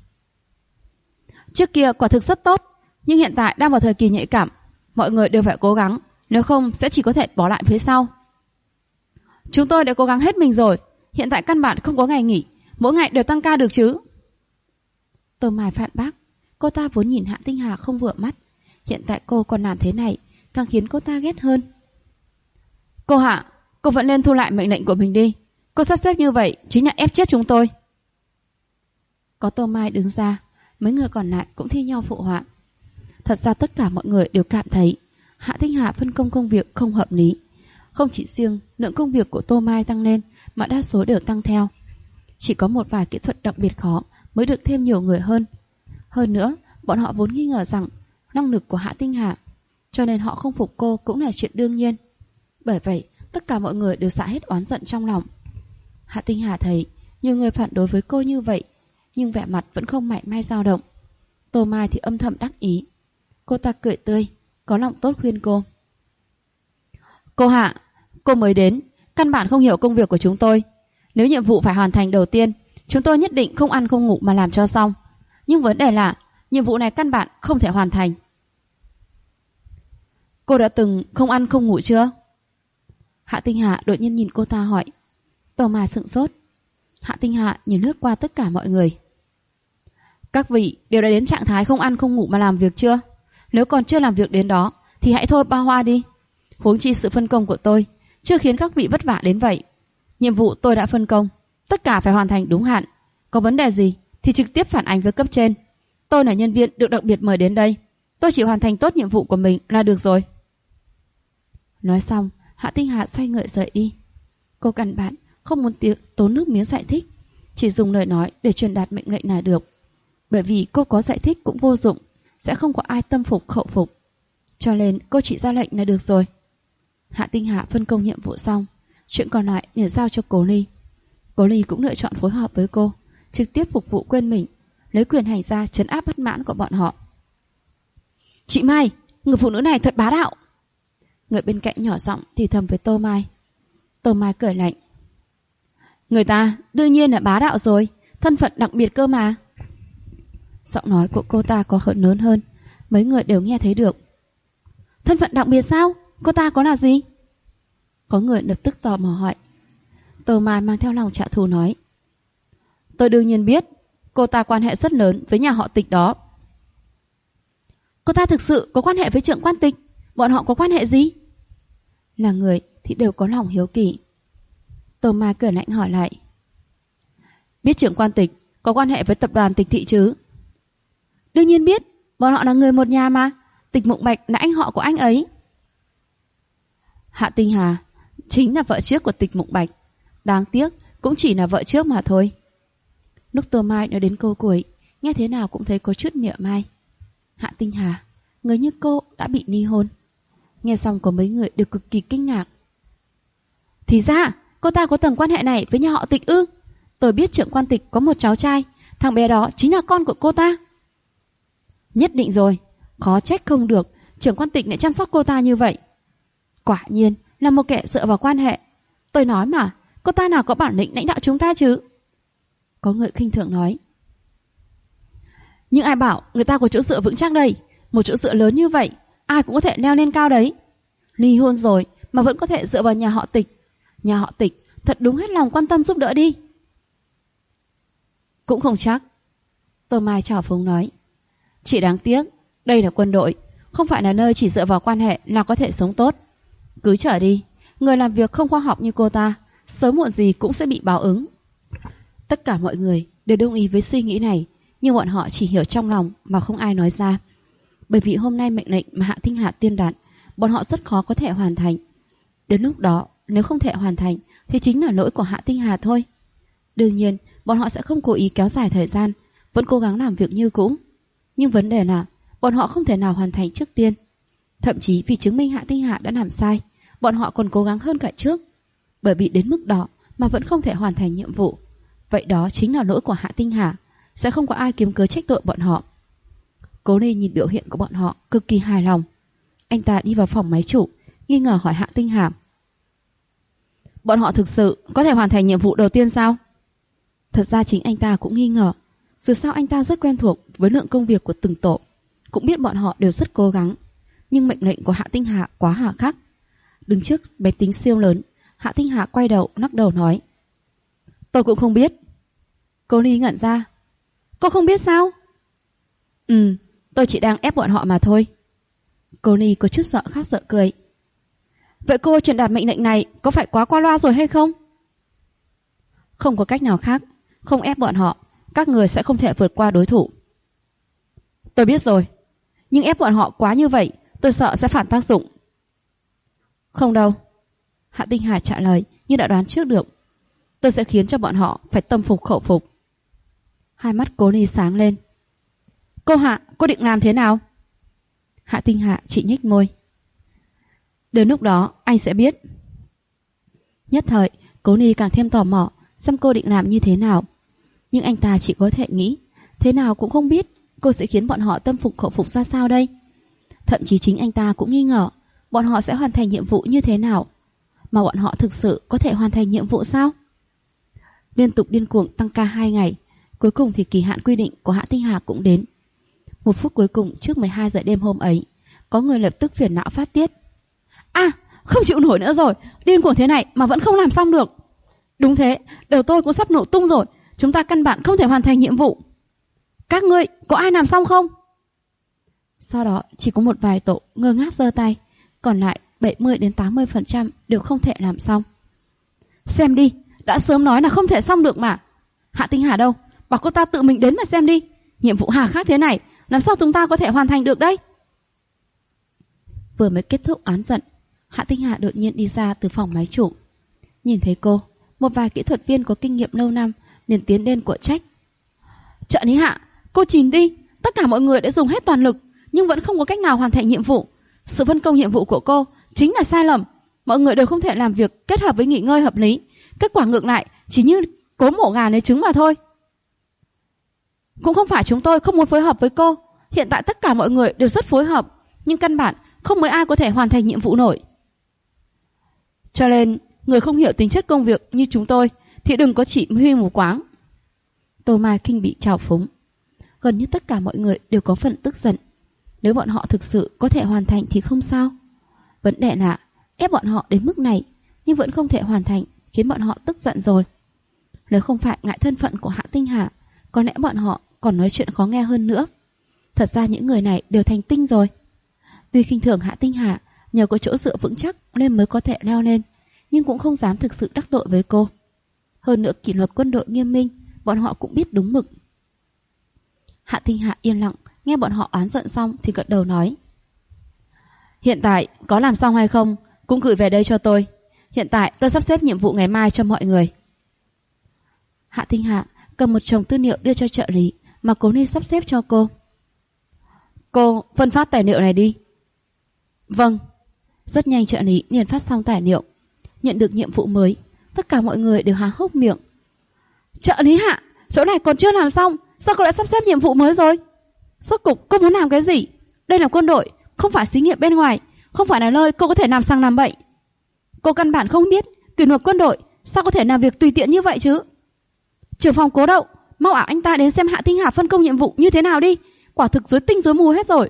Speaker 1: Trước kia quả thực rất tốt, nhưng hiện tại đang vào thời kỳ nhạy cảm, mọi người đều phải cố gắng, nếu không sẽ chỉ có thể bỏ lại phía sau. Chúng tôi đã cố gắng hết mình rồi, hiện tại căn bản không có ngày nghỉ, mỗi ngày đều tăng ca được chứ. Tô Mai phản bác. Cô ta vốn nhìn Hạ Tinh Hà không vừa mắt, hiện tại cô còn làm thế này càng khiến cô ta ghét hơn. Cô Hạ, cô vẫn nên thu lại mệnh lệnh của mình đi. Cô sắp xếp như vậy chính là ép chết chúng tôi. Có Tô Mai đứng ra, mấy người còn lại cũng thi nhau phụ họa. Thật ra tất cả mọi người đều cảm thấy Hạ Tinh Hà phân công công việc không hợp lý. Không chỉ riêng lượng công việc của Tô Mai tăng lên, mà đa số đều tăng theo. Chỉ có một vài kỹ thuật đặc biệt khó mới được thêm nhiều người hơn. Hơn nữa, bọn họ vốn nghi ngờ rằng năng lực của Hạ Tinh Hà, cho nên họ không phục cô cũng là chuyện đương nhiên. Bởi vậy, tất cả mọi người đều xả hết oán giận trong lòng. Hạ Tinh Hà thấy nhiều người phản đối với cô như vậy, nhưng vẻ mặt vẫn không mảy may dao động. Tô Mai thì âm thầm đắc ý. Cô ta cười tươi, có lòng tốt khuyên cô. Cô Hạ, cô mới đến, căn bản không hiểu công việc của chúng tôi. Nếu nhiệm vụ phải hoàn thành đầu tiên, chúng tôi nhất định không ăn không ngủ mà làm cho xong. Nhưng vấn đề là nhiệm vụ này căn bản không thể hoàn thành. Cô đã từng không ăn không ngủ chưa? Hạ Tinh Hà đột nhiên nhìn cô ta hỏi. Tô Mai sững sốt. Hạ Tinh Hà nhìn lướt qua tất cả mọi người. Các vị đều đã đến trạng thái không ăn không ngủ mà làm việc chưa? Nếu còn chưa làm việc đến đó thì hãy thôi ba hoa đi. Huống chi sự phân công của tôi chưa khiến các vị vất vả đến vậy. Nhiệm vụ tôi đã phân công, tất cả phải hoàn thành đúng hạn. Có vấn đề gì thì trực tiếp phản ánh với cấp trên. Tôi là nhân viên được đặc biệt mời đến đây, tôi chỉ hoàn thành tốt nhiệm vụ của mình là được rồi. Nói xong, Hạ Tinh Hà xoay người rời đi. Cô căn bản không muốn tốn nước miếng giải thích, chỉ dùng lời nói để truyền đạt mệnh lệnh là được. Bởi vì cô có giải thích cũng vô dụng, sẽ không có ai tâm phục khẩu phục. Cho nên cô chỉ ra lệnh là được rồi. Hạ Tinh Hà phân công nhiệm vụ xong, chuyện còn lại để giao cho Cố Ly. Cố Ly cũng lựa chọn phối hợp với cô, trực tiếp phục vụ quên mình, lấy quyền hành ra trấn áp bất mãn của bọn họ. Chị Mai, người phụ nữ này thật bá đạo. Người bên cạnh nhỏ giọng thì thầm với Tô Mai. Tô Mai cười lạnh. Người ta đương nhiên là bá đạo rồi, thân phận đặc biệt cơ mà. Giọng nói của cô ta có hớn lớn hơn, mấy người đều nghe thấy được. Thân phận đặc biệt sao? Cô ta có là gì? Có người lập tức tò mò hỏi. Tô Mai mang theo lòng trả thù nói. Tôi đương nhiên biết, cô ta quan hệ rất lớn với nhà họ Tịch đó. Cô ta thực sự có quan hệ với trưởng quan Tịch? Bọn họ có quan hệ gì? Là người thì đều có lòng hiếu kỳ. Tô Mai cười lạnh hỏi lại. Biết trưởng quan Tịch có quan hệ với tập đoàn Tịch Thị chứ? Đương nhiên biết, bọn họ là người một nhà mà. Tịch Mộng Bạch là anh họ của anh ấy. Hạ Tinh Hà chính là vợ trước của Tịch Mộng Bạch. Đáng tiếc cũng chỉ là vợ trước mà thôi. Lúc Tô Mai nói đến câu cuối, nghe thế nào cũng thấy có chút mỉa mai. Hạ Tinh Hà, người như cô đã bị ly hôn. Nghe xong có mấy người đều cực kỳ kinh ngạc. Thì ra cô ta có tầng quan hệ này với nhà họ Tịch ư? Tôi biết trưởng quan Tịch có một cháu trai, thằng bé đó chính là con của cô ta. Nhất định rồi, khó trách không được trưởng quan Tịch lại chăm sóc cô ta như vậy. Quả nhiên là một kẻ dựa vào quan hệ. Tôi nói mà, cô ta nào có bản lĩnh lãnh đạo chúng ta chứ? Có người khinh thường nói. Nhưng ai bảo người ta có chỗ dựa vững chắc đây? Một chỗ dựa lớn như vậy, ai cũng có thể leo lên cao đấy. Ly hôn rồi mà vẫn có thể dựa vào nhà họ Tịch. Nhà họ Tịch thật đúng hết lòng quan tâm giúp đỡ đi. Cũng không chắc. Tô Mai trào phúng nói. Chỉ đáng tiếc, đây là quân đội, không phải là nơi chỉ dựa vào quan hệ là có thể sống tốt. Cứ chờ đi, người làm việc không khoa học như cô ta, sớm muộn gì cũng sẽ bị báo ứng. Tất cả mọi người đều đồng ý với suy nghĩ này, nhưng bọn họ chỉ hiểu trong lòng mà không ai nói ra. Bởi vì hôm nay mệnh lệnh mà Hạ Tinh Hà tuyên đạt, bọn họ rất khó có thể hoàn thành. Đến lúc đó, nếu không thể hoàn thành thì chính là lỗi của Hạ Tinh Hà thôi. Đương nhiên, bọn họ sẽ không cố ý kéo dài thời gian, vẫn cố gắng làm việc như cũ. Nhưng vấn đề là bọn họ không thể nào hoàn thành trước tiên. Thậm chí vì chứng minh Hạ Tinh Hà đã làm sai, bọn họ còn cố gắng hơn cả trước. Bởi vì đến mức đó mà vẫn không thể hoàn thành nhiệm vụ, vậy đó chính là lỗi của Hạ Tinh Hà. Sẽ không có ai kiếm cớ trách tội bọn họ. Cố Ni nhìn biểu hiện của bọn họ cực kỳ hài lòng. Anh ta đi vào phòng máy chủ, nghi ngờ hỏi Hạ Tinh Hà: bọn họ thực sự có thể hoàn thành nhiệm vụ đầu tiên sao? Thật ra chính anh ta cũng nghi ngờ. Dù sao anh ta rất quen thuộc với lượng công việc của từng tổ, cũng biết bọn họ đều rất cố gắng. Nhưng mệnh lệnh của Hạ Tinh Hà quá hà khắc. Đứng trước máy tính siêu lớn, Hạ Tinh Hà quay đầu lắc đầu nói: tôi cũng không biết. Cô Ni ngẩn ra: cô không biết sao? Tôi chỉ đang ép bọn họ mà thôi. Cô Ni có chút sợ khác sợ cười: vậy cô truyền đạt mệnh lệnh này có phải quá qua loa rồi hay không? Không có cách nào khác. Không ép bọn họ, các người sẽ không thể vượt qua đối thủ. Tôi biết rồi, nhưng ép bọn họ quá như vậy, tôi sợ sẽ phản tác dụng. Không đâu, Hạ Tinh Hà trả lời như đã đoán trước được. Tôi sẽ khiến cho bọn họ phải tâm phục khẩu phục. Hai mắt Cố Ni sáng lên. Cô Hạ, cô định làm thế nào? Hạ Tinh Hà chỉ nhếch môi. Đến lúc đó anh sẽ biết. Nhất thời Cố Ni càng thêm tò mò xem cô định làm như thế nào. Nhưng anh ta chỉ có thể nghĩ, thế nào cũng không biết cô sẽ khiến bọn họ tâm phục khẩu phục ra sao đây. Thậm chí chính anh ta cũng nghi ngờ bọn họ sẽ hoàn thành nhiệm vụ như thế nào. Mà bọn họ thực sự có thể hoàn thành nhiệm vụ sao? Liên tục điên cuồng tăng ca 2 ngày, cuối cùng thì kỳ hạn quy định của Hạ Tinh Hà cũng đến. 1 phút cuối cùng trước 12 giờ đêm hôm ấy, có người lập tức phiền não phát tiết. Không chịu nổi nữa rồi, điên cuồng thế này mà vẫn không làm xong được. Đúng thế, đầu tôi cũng sắp nổ tung rồi, chúng ta căn bản không thể hoàn thành nhiệm vụ. Các ngươi, có ai làm xong không? Sau đó chỉ có một vài tổ ngơ ngác giơ tay, còn lại 70-80% đều không thể làm xong. Xem đi, đã sớm nói là không thể xong được mà. Hạ Tinh Hà đâu, bảo cô ta tự mình đến mà xem đi. Nhiệm vụ hà khắc thế này, làm sao chúng ta có thể hoàn thành được đấy? Vừa mới kết thúc án giận, Hạ Tinh Hà đột nhiên đi ra từ phòng máy chủ. Nhìn thấy cô, một vài kỹ thuật viên có kinh nghiệm lâu năm liền tiến lên của trách. Trợ lý Hạ, cô nhìn đi, tất cả mọi người đã dùng hết toàn lực nhưng vẫn không có cách nào hoàn thành nhiệm vụ. Sự phân công nhiệm vụ của cô chính là sai lầm. Mọi người đều không thể làm việc kết hợp với nghỉ ngơi hợp lý. Kết quả ngược lại chỉ như cố mổ gà lấy trứng mà thôi. Cũng không phải chúng tôi không muốn phối hợp với cô. Hiện tại tất cả mọi người đều rất phối hợp, nhưng căn bản không mấy ai có thể hoàn thành nhiệm vụ nổi. Cho nên người không hiểu tính chất công việc như chúng tôi thì đừng có chỉ huy mù quáng. Tô Mai Kinh bị trào phúng. Gần như tất cả mọi người đều có phần tức giận. Nếu bọn họ thực sự có thể hoàn thành thì không sao. Vấn đề là ép bọn họ đến mức này nhưng vẫn không thể hoàn thành, khiến bọn họ tức giận rồi. Nếu không phải ngại thân phận của Hạ Tinh Hà, có lẽ bọn họ còn nói chuyện khó nghe hơn nữa. Thật ra những người này đều thành tinh rồi. Tuy khinh thường Hạ Tinh Hà, nhờ có chỗ dựa vững chắc nên mới có thể leo lên, nhưng cũng không dám thực sự đắc tội với cô. Hơn nữa kỷ luật quân đội nghiêm minh, bọn họ cũng biết đúng mực. Hạ Tinh Hà yên lặng, nghe bọn họ oán giận xong thì gật đầu nói. Hiện tại có làm xong hay không cũng gửi về đây cho tôi. Hiện tại tôi sắp xếp nhiệm vụ ngày mai cho mọi người. Hạ Tinh Hà cầm một chồng tư liệu đưa cho trợ lý mà Cố Ni sắp xếp cho cô. Cô phân phát tài liệu này đi. Vâng. Rất nhanh trợ lý liền phát xong tài liệu. Nhận được nhiệm vụ mới, tất cả mọi người đều há hốc miệng. Trợ lý Hạ, chỗ này còn chưa làm xong, sao cô đã sắp xếp nhiệm vụ mới rồi? Rốt cục cô muốn làm cái gì? Đây là quân đội, không phải xí nghiệp bên ngoài, không phải là nơi cô có thể làm sang làm bậy. Cô căn bản không biết kỷ luật quân đội, sao có thể làm việc tùy tiện như vậy chứ? Trưởng phòng Cố Đậu, mau bảo anh ta đến xem Hạ Tinh Hà phân công nhiệm vụ như thế nào đi. Quả thực rối tinh rối mù hết rồi.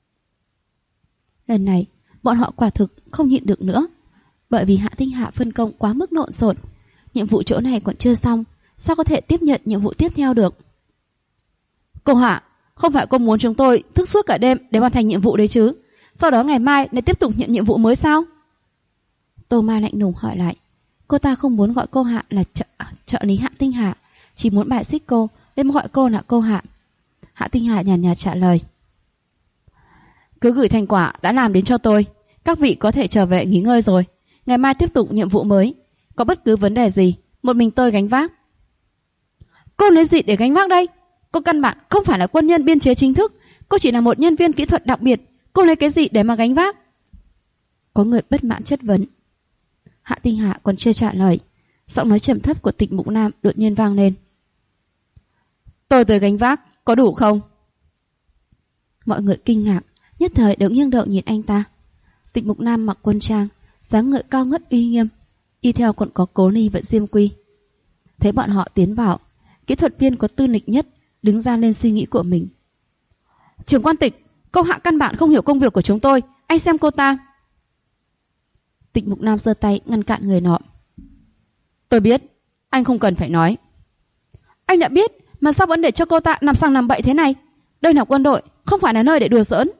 Speaker 1: Lần này bọn họ quả thực không nhịn được nữa, bởi vì Hạ Tinh Hà phân công quá mức lộn xộn. Nhiệm vụ chỗ này còn chưa xong, sao có thể tiếp nhận nhiệm vụ tiếp theo được? Cô Hạ, không phải cô muốn chúng tôi thức suốt cả đêm để hoàn thành nhiệm vụ đấy chứ? Sau đó ngày mai lại tiếp tục nhận nhiệm vụ mới sao? Tô Mai lạnh lùng hỏi lại. Cô ta không muốn gọi cô Hạ là trợ lý Hạ Tinh Hà, chỉ muốn bài xích cô nên gọi cô là cô Hạ. Hạ Tinh Hà nhàn nhạt trả lời. Cứ gửi thành quả đã làm đến cho tôi. Các vị có thể trở về nghỉ ngơi rồi. Ngày mai tiếp tục nhiệm vụ mới. Có bất cứ vấn đề gì, một mình tôi gánh vác. Cô lấy gì để gánh vác đây? Cô căn bản không phải là quân nhân biên chế chính thức, cô chỉ là một nhân viên kỹ thuật đặc biệt, cô lấy cái gì để mà gánh vác? Có người bất mãn chất vấn. Hạ Tinh Hà còn chưa trả lời, giọng nói trầm thấp của Tịch Mục Nam đột nhiên vang lên. Tôi tới gánh vác, có đủ không? Mọi người kinh ngạc, nhất thời đều nghiêng đầu nhìn anh ta. Tịch Mục Nam mặc quân trang, dáng người cao ngất uy nghiêm, y theo còn có Cố Ni và Diêm Quy. Thấy bọn họ tiến vào, kỹ thuật viên có tư lịch nhất đứng ra lên suy nghĩ của mình. Trưởng quan Tịch, cô Hạ căn bản không hiểu công việc của chúng tôi, anh xem cô ta. Tịch Mục Nam giơ tay ngăn cản người nọ. Tôi biết, anh không cần phải nói. Anh đã biết, mà sao vẫn để cho cô ta nằm sang nằm bậy thế này? Đây là quân đội, không phải là nơi để đùa giỡn.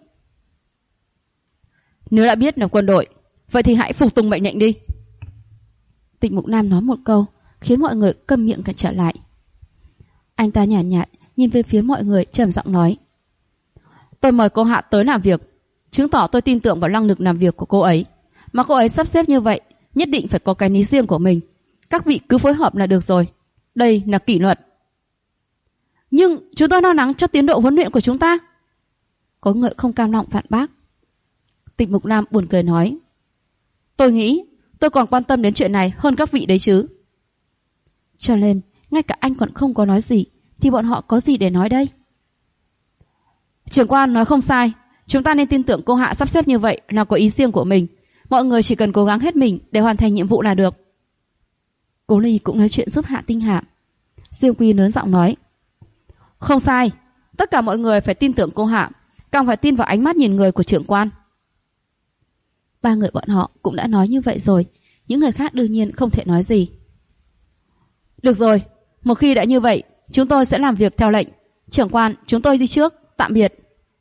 Speaker 1: Nếu đã biết là quân đội, vậy thì hãy phục tùng mệnh lệnh đi. Tịch Mục Nam nói một câu, khiến mọi người câm miệng cả trở lại. Anh ta nhàn nhạt nhìn về phía mọi người, trầm giọng nói. Tôi mời cô Hạ tới làm việc, chứng tỏ tôi tin tưởng vào năng lực làm việc của cô ấy. Mà cô ấy sắp xếp như vậy, nhất định phải có cái lý riêng của mình. Các vị cứ phối hợp là được rồi. Đây là kỷ luật. Nhưng chúng tôi lo lắng cho tiến độ huấn luyện của chúng ta. Có người không cam lòng phản bác. Tịch Mục Nam buồn cười nói. Tôi nghĩ tôi còn quan tâm đến chuyện này hơn các vị đấy chứ. Cho nên, ngay cả anh còn không có nói gì, thì bọn họ có gì để nói đây? Trưởng quan nói không sai, chúng ta nên tin tưởng cô Hạ sắp xếp như vậy là có ý riêng của mình. Mọi người chỉ cần cố gắng hết mình để hoàn thành nhiệm vụ là được. Cố Ly cũng nói chuyện giúp Hạ Tinh Hạ. Diêm Quy lớn giọng nói. Không sai, tất cả mọi người phải tin tưởng cô Hạ, càng phải tin vào ánh mắt nhìn người của trưởng quan. Ba người bọn họ cũng đã nói như vậy rồi, những người khác đương nhiên không thể nói gì. Được rồi, một khi đã như vậy, chúng tôi sẽ làm việc theo lệnh. Trưởng quan, chúng tôi đi trước, tạm biệt.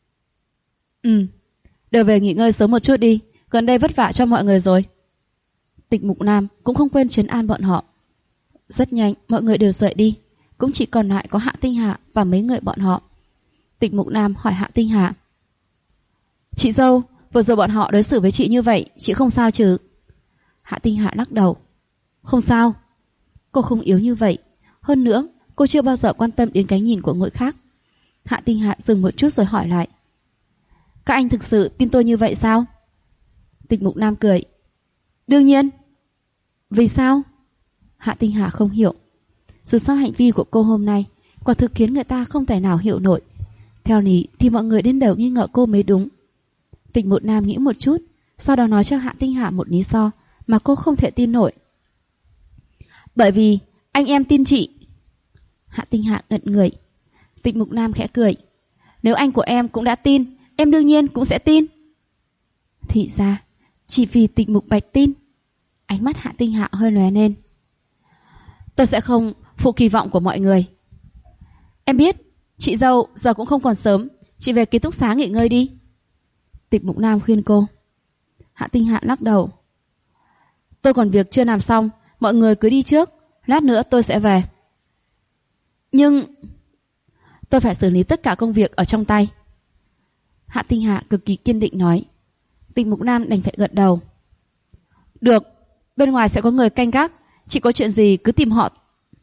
Speaker 1: Đều về nghỉ ngơi sớm một chút đi, gần đây vất vả cho mọi người rồi. Tịch Mục Nam cũng không quên trấn an bọn họ. Rất nhanh mọi người đều rời đi, cũng chỉ còn lại có Hạ Tinh Hạ và mấy người bọn họ. Tịch Mục Nam hỏi Hạ Tinh Hạ. Chị dâu, vừa rồi bọn họ đối xử với chị như vậy, chị không sao chứ? Hạ Tinh Hạ lắc đầu. Không sao. Cô không yếu như vậy. Hơn nữa, cô chưa bao giờ quan tâm đến cái nhìn của người khác. Hạ Tinh Hạ dừng một chút rồi hỏi lại. Các anh thực sự tin tôi như vậy sao? Tịch Mục Nam cười. Đương nhiên. Vì sao? Hạ Tinh Hạ không hiểu. Dù sao hành vi của cô hôm nay quả thực khiến người ta không thể nào hiểu nổi. Theo lý thì mọi người đến đều nghi ngờ cô mới đúng. Tịch Mục Nam nghĩ một chút, sau đó nói cho Hạ Tinh Hạ một lý do mà cô không thể tin nổi. Bởi vì anh em tin chị. Hạ Tinh Hạ ngẩn người. Tịch Mục Nam khẽ cười. Nếu anh của em cũng đã tin, em đương nhiên cũng sẽ tin. Thì ra chỉ vì Tịch Mục Bạch tin. Ánh mắt Hạ Tinh Hạ hơi lóe lên. Tôi sẽ không phụ kỳ vọng của mọi người. Em biết, chị dâu giờ cũng không còn sớm, chị về ký túc xá nghỉ ngơi đi. Tịch Mục Nam khuyên cô. Hạ Tinh Hạ lắc đầu. Tôi còn việc chưa làm xong, mọi người cứ đi trước, lát nữa tôi sẽ về. Nhưng tôi phải xử lý tất cả công việc ở trong tay. Hạ Tinh Hạ cực kỳ kiên định nói. Tịch Mục Nam đành phải gật đầu. Được, bên ngoài sẽ có người canh gác, chị có chuyện gì cứ tìm họ.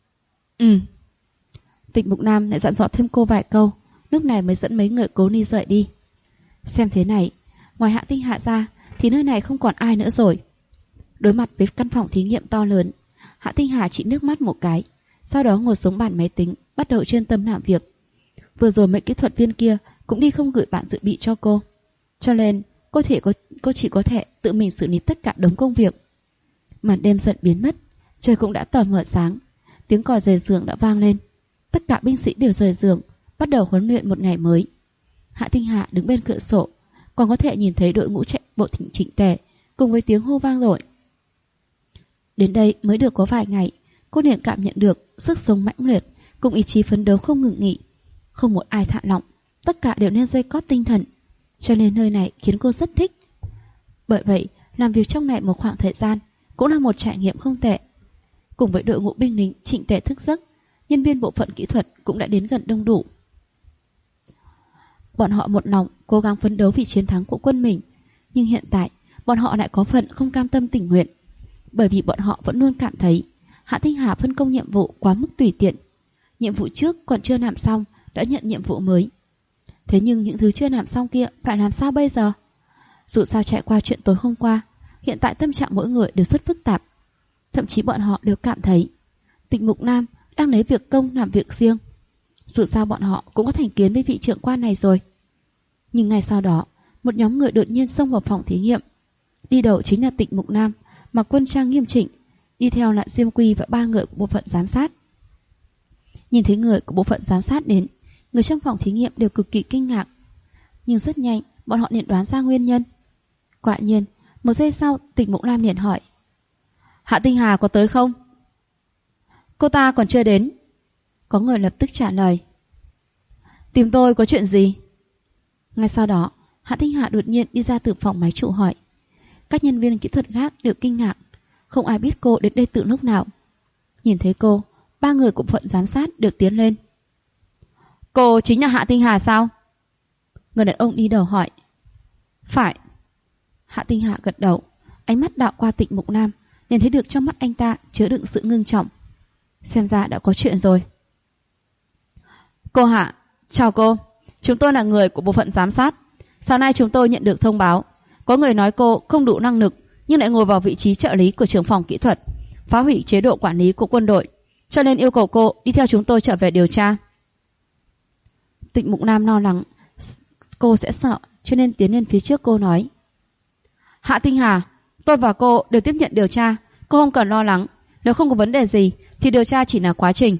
Speaker 1: Tịch Mục Nam lại dặn dò thêm cô vài câu, lúc này mới dẫn mấy người Cố Ni rời đi. Xem thế này, ngoài Hạ Tinh Hạ ra thì nơi này không còn ai nữa rồi. Đối mặt với căn phòng thí nghiệm to lớn, Hạ Tinh Hà chỉ nước mắt một cái, sau đó ngồi xuống bàn máy tính, bắt đầu chuyên tâm làm việc. Vừa rồi mấy kỹ thuật viên kia cũng đi không gửi bản dự bị cho cô, cho nên cô chỉ có thể tự mình xử lý tất cả đống công việc. Màn đêm dần biến mất, trời cũng đã tờ mờ sáng, tiếng còi rời giường đã vang lên. Tất cả binh sĩ đều rời giường, bắt đầu huấn luyện một ngày mới. Hạ Tinh Hạ đứng bên cửa sổ, còn có thể nhìn thấy đội ngũ chạy bộ chỉnh tề cùng với tiếng hô vang dội. Đến đây mới được có vài ngày, cô liền cảm nhận được sức sống mãnh liệt cùng ý chí phấn đấu không ngừng nghỉ. Không một ai thả lỏng, tất cả đều nên dây cót tinh thần, cho nên nơi này khiến cô rất thích. Bởi vậy, làm việc trong này một khoảng thời gian cũng là một trải nghiệm không tệ. Cùng với đội ngũ binh lính chỉnh tề thức giấc, nhân viên bộ phận kỹ thuật cũng đã đến gần đông đủ. Bọn họ một lòng cố gắng phấn đấu vì chiến thắng của quân mình, nhưng hiện tại bọn họ lại có phần không cam tâm tình nguyện, bởi vì bọn họ vẫn luôn cảm thấy Hạ Tinh Hà phân công nhiệm vụ quá mức tùy tiện. Nhiệm vụ trước còn chưa làm xong đã nhận nhiệm vụ mới. Thế nhưng những thứ chưa làm xong kia phải làm sao bây giờ? Dù sao trải qua chuyện tối hôm qua, hiện tại tâm trạng mỗi người đều rất phức tạp. Thậm chí bọn họ đều cảm thấy Tịch Mục Nam đang lấy việc công làm việc riêng. Dù sao bọn họ cũng có thành kiến với vị trưởng quan này rồi. Nhưng ngay sau đó, một nhóm người đột nhiên xông vào phòng thí nghiệm. Đi đầu chính là Tịch Mục Nam, mặc quân trang nghiêm chỉnh, đi theo là Diêm Quy và 3 người của bộ phận giám sát. Nhìn thấy người của bộ phận giám sát đến, người trong phòng thí nghiệm đều cực kỳ kinh ngạc. Nhưng rất nhanh, bọn họ liền đoán ra nguyên nhân. Quả nhiên, một giây sau, Tịch Mục Nam liền hỏi: Hạ Tinh Hà có tới không? Cô ta còn chưa đến. Có người lập tức trả lời: Tìm tôi có chuyện gì? Ngay sau đó, Hạ Tinh Hà đột nhiên đi ra từ phòng máy chủ hỏi. Các nhân viên kỹ thuật khác đều kinh ngạc, không ai biết cô đến đây từ lúc nào. Nhìn thấy cô, 3 người của bộ phận giám sát được tiến lên. Cô chính là Hạ Tinh Hà sao? Người đàn ông đi đầu hỏi. Phải. Hạ Tinh Hà gật đầu, ánh mắt đảo qua Tịch Mục Nam, liền thấy được trong mắt anh ta chứa đựng sự ngưng trọng. Xem ra đã có chuyện rồi. Cô Hạ, chào cô. Chúng tôi là người của bộ phận giám sát. Sáng nay chúng tôi nhận được thông báo, có người nói cô không đủ năng lực nhưng lại ngồi vào vị trí trợ lý của trưởng phòng kỹ thuật, phá hủy chế độ quản lý của quân đội, cho nên yêu cầu cô đi theo chúng tôi trở về điều tra. Tịch Mục Nam lo lắng cô sẽ sợ, cho nên tiến lên phía trước cô nói: Hạ Tinh Hà, tôi và cô đều tiếp nhận điều tra, cô không cần lo lắng, nếu không có vấn đề gì thì điều tra chỉ là quá trình.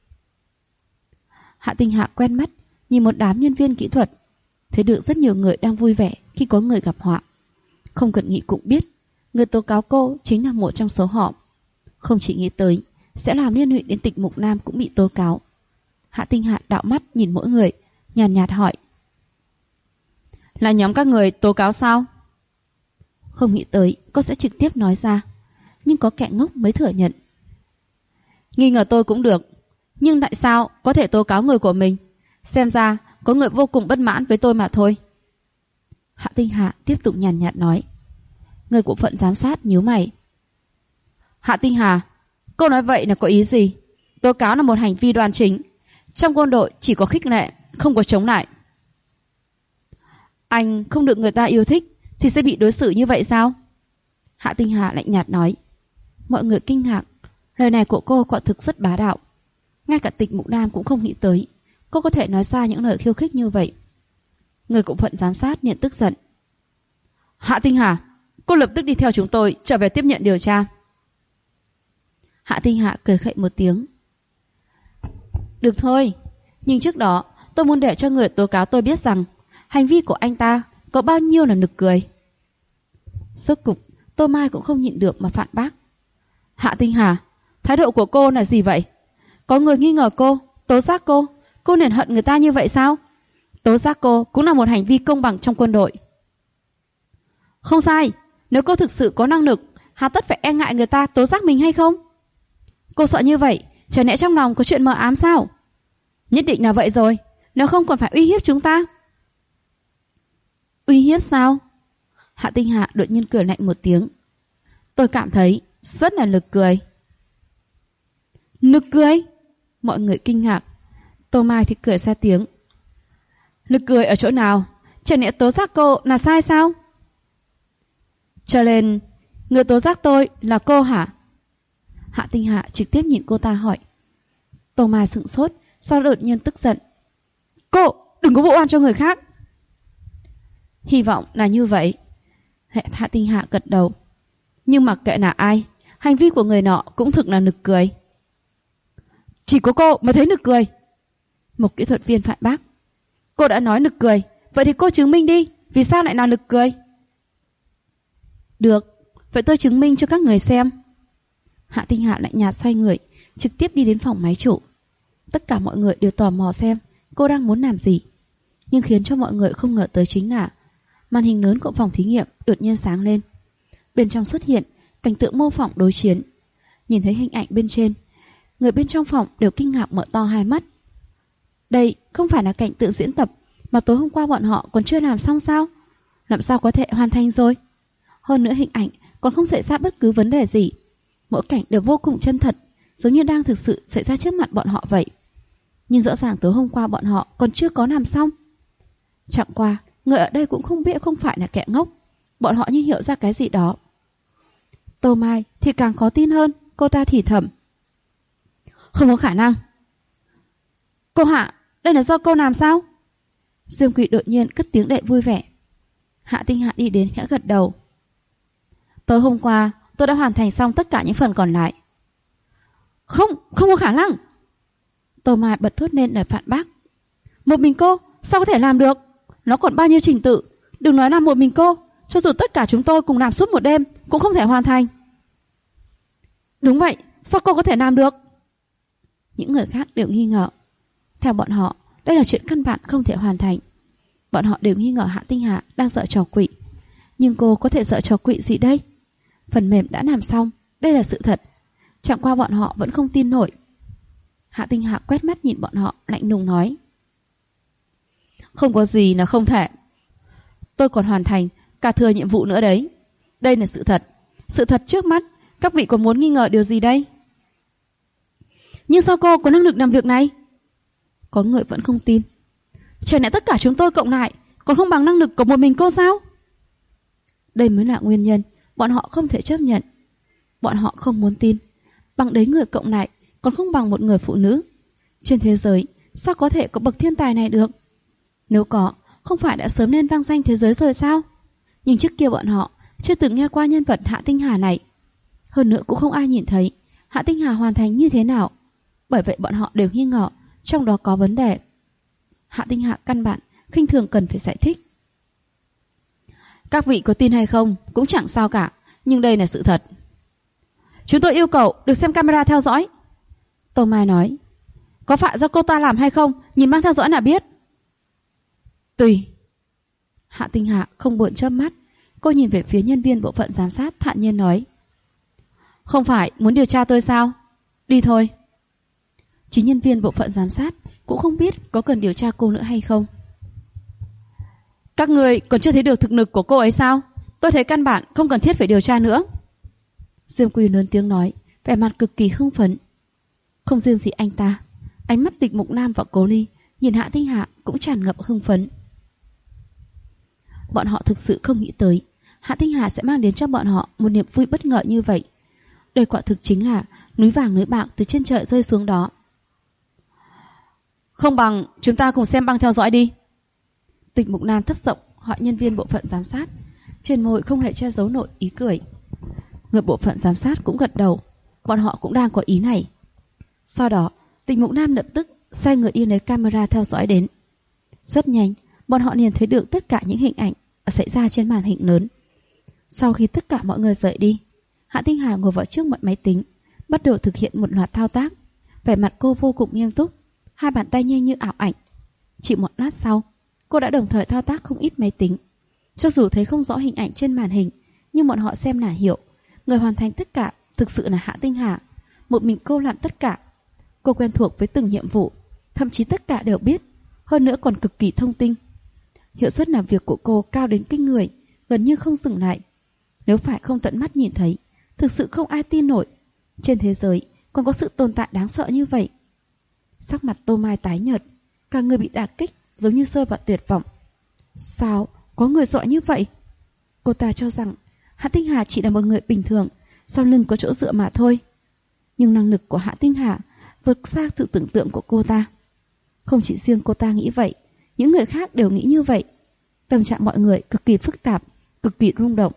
Speaker 1: Hạ Tinh Hà quen mắt nhìn một đám nhân viên kỹ thuật, thấy được rất nhiều người đang vui vẻ khi có người gặp họa. Không cần nghĩ cũng biết, người tố cáo cô chính là một trong số họ. Không chỉ nghĩ tới sẽ làm liên lụy đến Tịch Mục Nam cũng bị tố cáo. Hạ Tinh Hà đảo mắt nhìn mỗi người, nhàn nhạt hỏi: Là nhóm các người tố cáo sao? Không nghĩ tới cô sẽ trực tiếp nói ra, nhưng có kẻ ngốc mới thừa nhận. Nghi ngờ tôi cũng được, nhưng tại sao có thể tố cáo người của mình? Xem ra có người vô cùng bất mãn với tôi mà thôi. Hạ Tinh Hà tiếp tục nhàn nhạt nói. Người của phận giám sát nhíu mày. Hạ Tinh Hà, cô nói vậy là có ý gì? Tố cáo là một hành vi đoan chính. Trong quân đội chỉ có khích lệ, không có chống lại. Anh không được người ta yêu thích thì sẽ bị đối xử như vậy sao? Hạ Tinh Hà lạnh nhạt nói. Mọi người kinh ngạc, lời này của cô quả thực rất bá đạo. Ngay cả Tịch Mục Nam cũng không nghĩ tới cô có thể nói ra những lời khiêu khích như vậy. Người của phận giám sát liền tức giận. Hạ Tinh Hà, cô lập tức đi theo chúng tôi trở về tiếp nhận điều tra. Hạ Tinh Hà cười khẩy một tiếng. Được thôi, nhưng trước đó tôi muốn để cho người tố cáo tôi biết rằng hành vi của anh ta có bao nhiêu là nực cười. Rốt cục Tô Mai cũng không nhịn được mà phản bác. Hạ Tinh Hà, thái độ của cô là gì vậy? Có người nghi ngờ cô, tố giác cô liền hận người ta như vậy sao? Tố giác cô cũng là một hành vi công bằng trong quân đội. Không sai, nếu cô thực sự có năng lực, hà tất phải e ngại người ta tố giác mình hay không? Cô sợ như vậy, chả lẽ trong lòng có chuyện mờ ám sao? Nhất định là vậy rồi, nếu không còn phải uy hiếp chúng ta. Uy hiếp sao? Hạ Tinh Hà đột nhiên cười lạnh một tiếng. Tôi cảm thấy rất là nực cười. Nực cười? Mọi người kinh ngạc. Tô Mai thì cười ra tiếng. Nực cười ở chỗ nào? Chẳng lẽ tố giác cô là sai sao? Cho nên người tố giác tôi là cô hả? Hạ Tinh Hà trực tiếp nhìn cô ta hỏi. Tô Mai sững sốt, sau đột nhiên tức giận. Cô đừng có vụ oan cho người khác. Hy vọng là như vậy. Hạ Tinh Hà gật đầu. Nhưng mặc kệ là ai, hành vi của người nọ cũng thực là nực cười. Chỉ có cô mới thấy nực cười. Một kỹ thuật viên phản bác. Cô đã nói nực cười, vậy thì cô chứng minh đi, vì sao lại là nực cười? Được, vậy tôi chứng minh cho các người xem. Hạ Tinh Hà lạnh nhạt xoay người, trực tiếp đi đến phòng máy chủ. Tất cả mọi người đều tò mò xem cô đang muốn làm gì. Nhưng khiến cho mọi người không ngờ tới chính là màn hình lớn của phòng thí nghiệm đột nhiên sáng lên. Bên trong xuất hiện cảnh tượng mô phỏng đối chiến. Nhìn thấy hình ảnh bên trên, người bên trong phòng đều kinh ngạc mở to hai mắt. Đây không phải là cảnh tượng diễn tập mà tối hôm qua bọn họ còn chưa làm xong sao? Làm sao có thể hoàn thành rồi? Hơn nữa hình ảnh còn không xảy ra bất cứ vấn đề gì. Mỗi cảnh đều vô cùng chân thật, giống như đang thực sự xảy ra trước mặt bọn họ vậy. Nhưng rõ ràng tối hôm qua bọn họ còn chưa có làm xong. Chẳng qua, người ở đây cũng không phải là kẻ ngốc. Bọn họ như hiểu ra cái gì đó. Tô Mai thì càng khó tin hơn. Cô ta thì thầm: không có khả năng. Cô Hạ, đây là do cô làm sao? Dương Quỳ đột nhiên cất tiếng đầy vui vẻ. Hạ Tinh Hạ đi đến khẽ gật đầu. Tối hôm qua tôi đã hoàn thành xong tất cả những phần còn lại. Không có khả năng. Tô Mai bật thốt lên để phản bác. Một mình cô sao có thể làm được? Nó còn bao nhiêu trình tự. Đừng nói là một mình cô, cho dù tất cả chúng tôi cùng làm suốt một đêm cũng không thể hoàn thành. Đúng vậy, sao cô có thể làm được? Những người khác đều nghi ngờ. Theo bọn họ, đây là chuyện căn bản không thể hoàn thành. Bọn họ đều nghi ngờ Hạ Tinh Hạ đang giở trò quỷ. Nhưng cô có thể giở trò quỷ gì đây? Phần mềm đã làm xong, đây là sự thật. Chẳng qua bọn họ vẫn không tin nổi. Hạ Tinh Hạ quét mắt nhìn bọn họ, lạnh lùng nói: không có gì là không thể. Tôi còn hoàn thành cả thừa nhiệm vụ nữa đấy. Đây là sự thật. Sự thật trước mắt. Các vị có muốn nghi ngờ điều gì đây? Nhưng sao cô có năng lực làm việc này? Có người vẫn không tin. Chẳng lẽ tất cả chúng tôi cộng lại còn không bằng năng lực của một mình cô sao? Đây mới là nguyên nhân bọn họ không thể chấp nhận. Bọn họ không muốn tin. Bằng đấy người cộng lại còn không bằng một người phụ nữ. Trên thế giới sao có thể có bậc thiên tài này được? Nếu có, không phải đã sớm nên vang danh thế giới rồi sao? Nhưng trước kia bọn họ chưa từng nghe qua nhân vật Hạ Tinh Hà này. Hơn nữa cũng không ai nhìn thấy Hạ Tinh Hà hoàn thành như thế nào. Bởi vậy bọn họ đều nghi ngờ trong đó có vấn đề. Hạ Tinh Hà căn bản khinh thường cần phải giải thích. Các vị có tin hay không cũng chẳng sao cả, nhưng đây là sự thật. Chúng tôi yêu cầu được xem camera theo dõi. Tô Mai nói. Có phải do cô ta làm hay không, nhìn mang theo dõi là biết. Tùy. Hạ Tinh Hạ không buồn chớp mắt. Cô nhìn về phía nhân viên bộ phận giám sát, thản nhiên nói: không phải muốn điều tra tôi sao? Đi thôi. Chính nhân viên bộ phận giám sát cũng không biết có cần điều tra cô nữa hay không. Các người còn chưa thấy được thực lực của cô ấy sao? Tôi thấy căn bản không cần thiết phải điều tra nữa. Dương Quy lớn tiếng nói, vẻ mặt cực kỳ hưng phấn. Không riêng gì anh ta, ánh mắt Tịch Mục Nam và Cố Ly nhìn Hạ Tinh Hạ cũng tràn ngập hưng phấn. Bọn họ thực sự không nghĩ tới Hạ Tinh Hà sẽ mang đến cho bọn họ một niềm vui bất ngờ như vậy. Đây quả thực chính là núi vàng núi bạc từ trên trời rơi xuống đó. Không bằng chúng ta cùng xem băng theo dõi đi. Tịch Mục Nam thấp giọng hỏi nhân viên bộ phận giám sát, trên môi không hề che giấu nổi ý cười. Người bộ phận giám sát cũng gật đầu, bọn họ cũng đang có ý này. Sau đó Tịch Mục Nam lập tức sai người đi lấy camera theo dõi đến. Rất nhanh, bọn họ liền thấy được tất cả những hình ảnh xảy ra trên màn hình lớn. Sau khi tất cả mọi người rời đi, Hạ Tinh Hà ngồi vào trước máy tính, bắt đầu thực hiện một loạt thao tác. Vẻ mặt cô vô cùng nghiêm túc, hai bàn tay nhanh như ảo ảnh. Chỉ một lát sau, cô đã đồng thời thao tác không ít máy tính. Cho dù thấy không rõ hình ảnh trên màn hình, nhưng bọn họ xem là hiểu, người hoàn thành tất cả thực sự là Hạ Tinh Hà. Một mình cô làm tất cả. Cô quen thuộc với từng nhiệm vụ, thậm chí tất cả đều biết, hơn nữa còn cực kỳ thông minh. Hiệu suất làm việc của cô cao đến kinh người, gần như không dừng lại. Nếu phải không tận mắt nhìn thấy, thực sự không ai tin nổi. Trên thế giới còn có sự tồn tại đáng sợ như vậy. Sắc mặt Tô Mai tái nhợt, cả người bị đả kích, giống như rơi vào tuyệt vọng. Sao có người giỏi như vậy? Cô ta cho rằng Hạ Tinh Hà chỉ là một người bình thường, sau lưng có chỗ dựa mà thôi. Nhưng năng lực của Hạ Tinh Hà vượt xa sự tưởng tượng của cô ta. Không chỉ riêng cô ta nghĩ vậy, những người khác đều nghĩ như vậy. Tâm trạng mọi người cực kỳ phức tạp, cực kỳ rung động.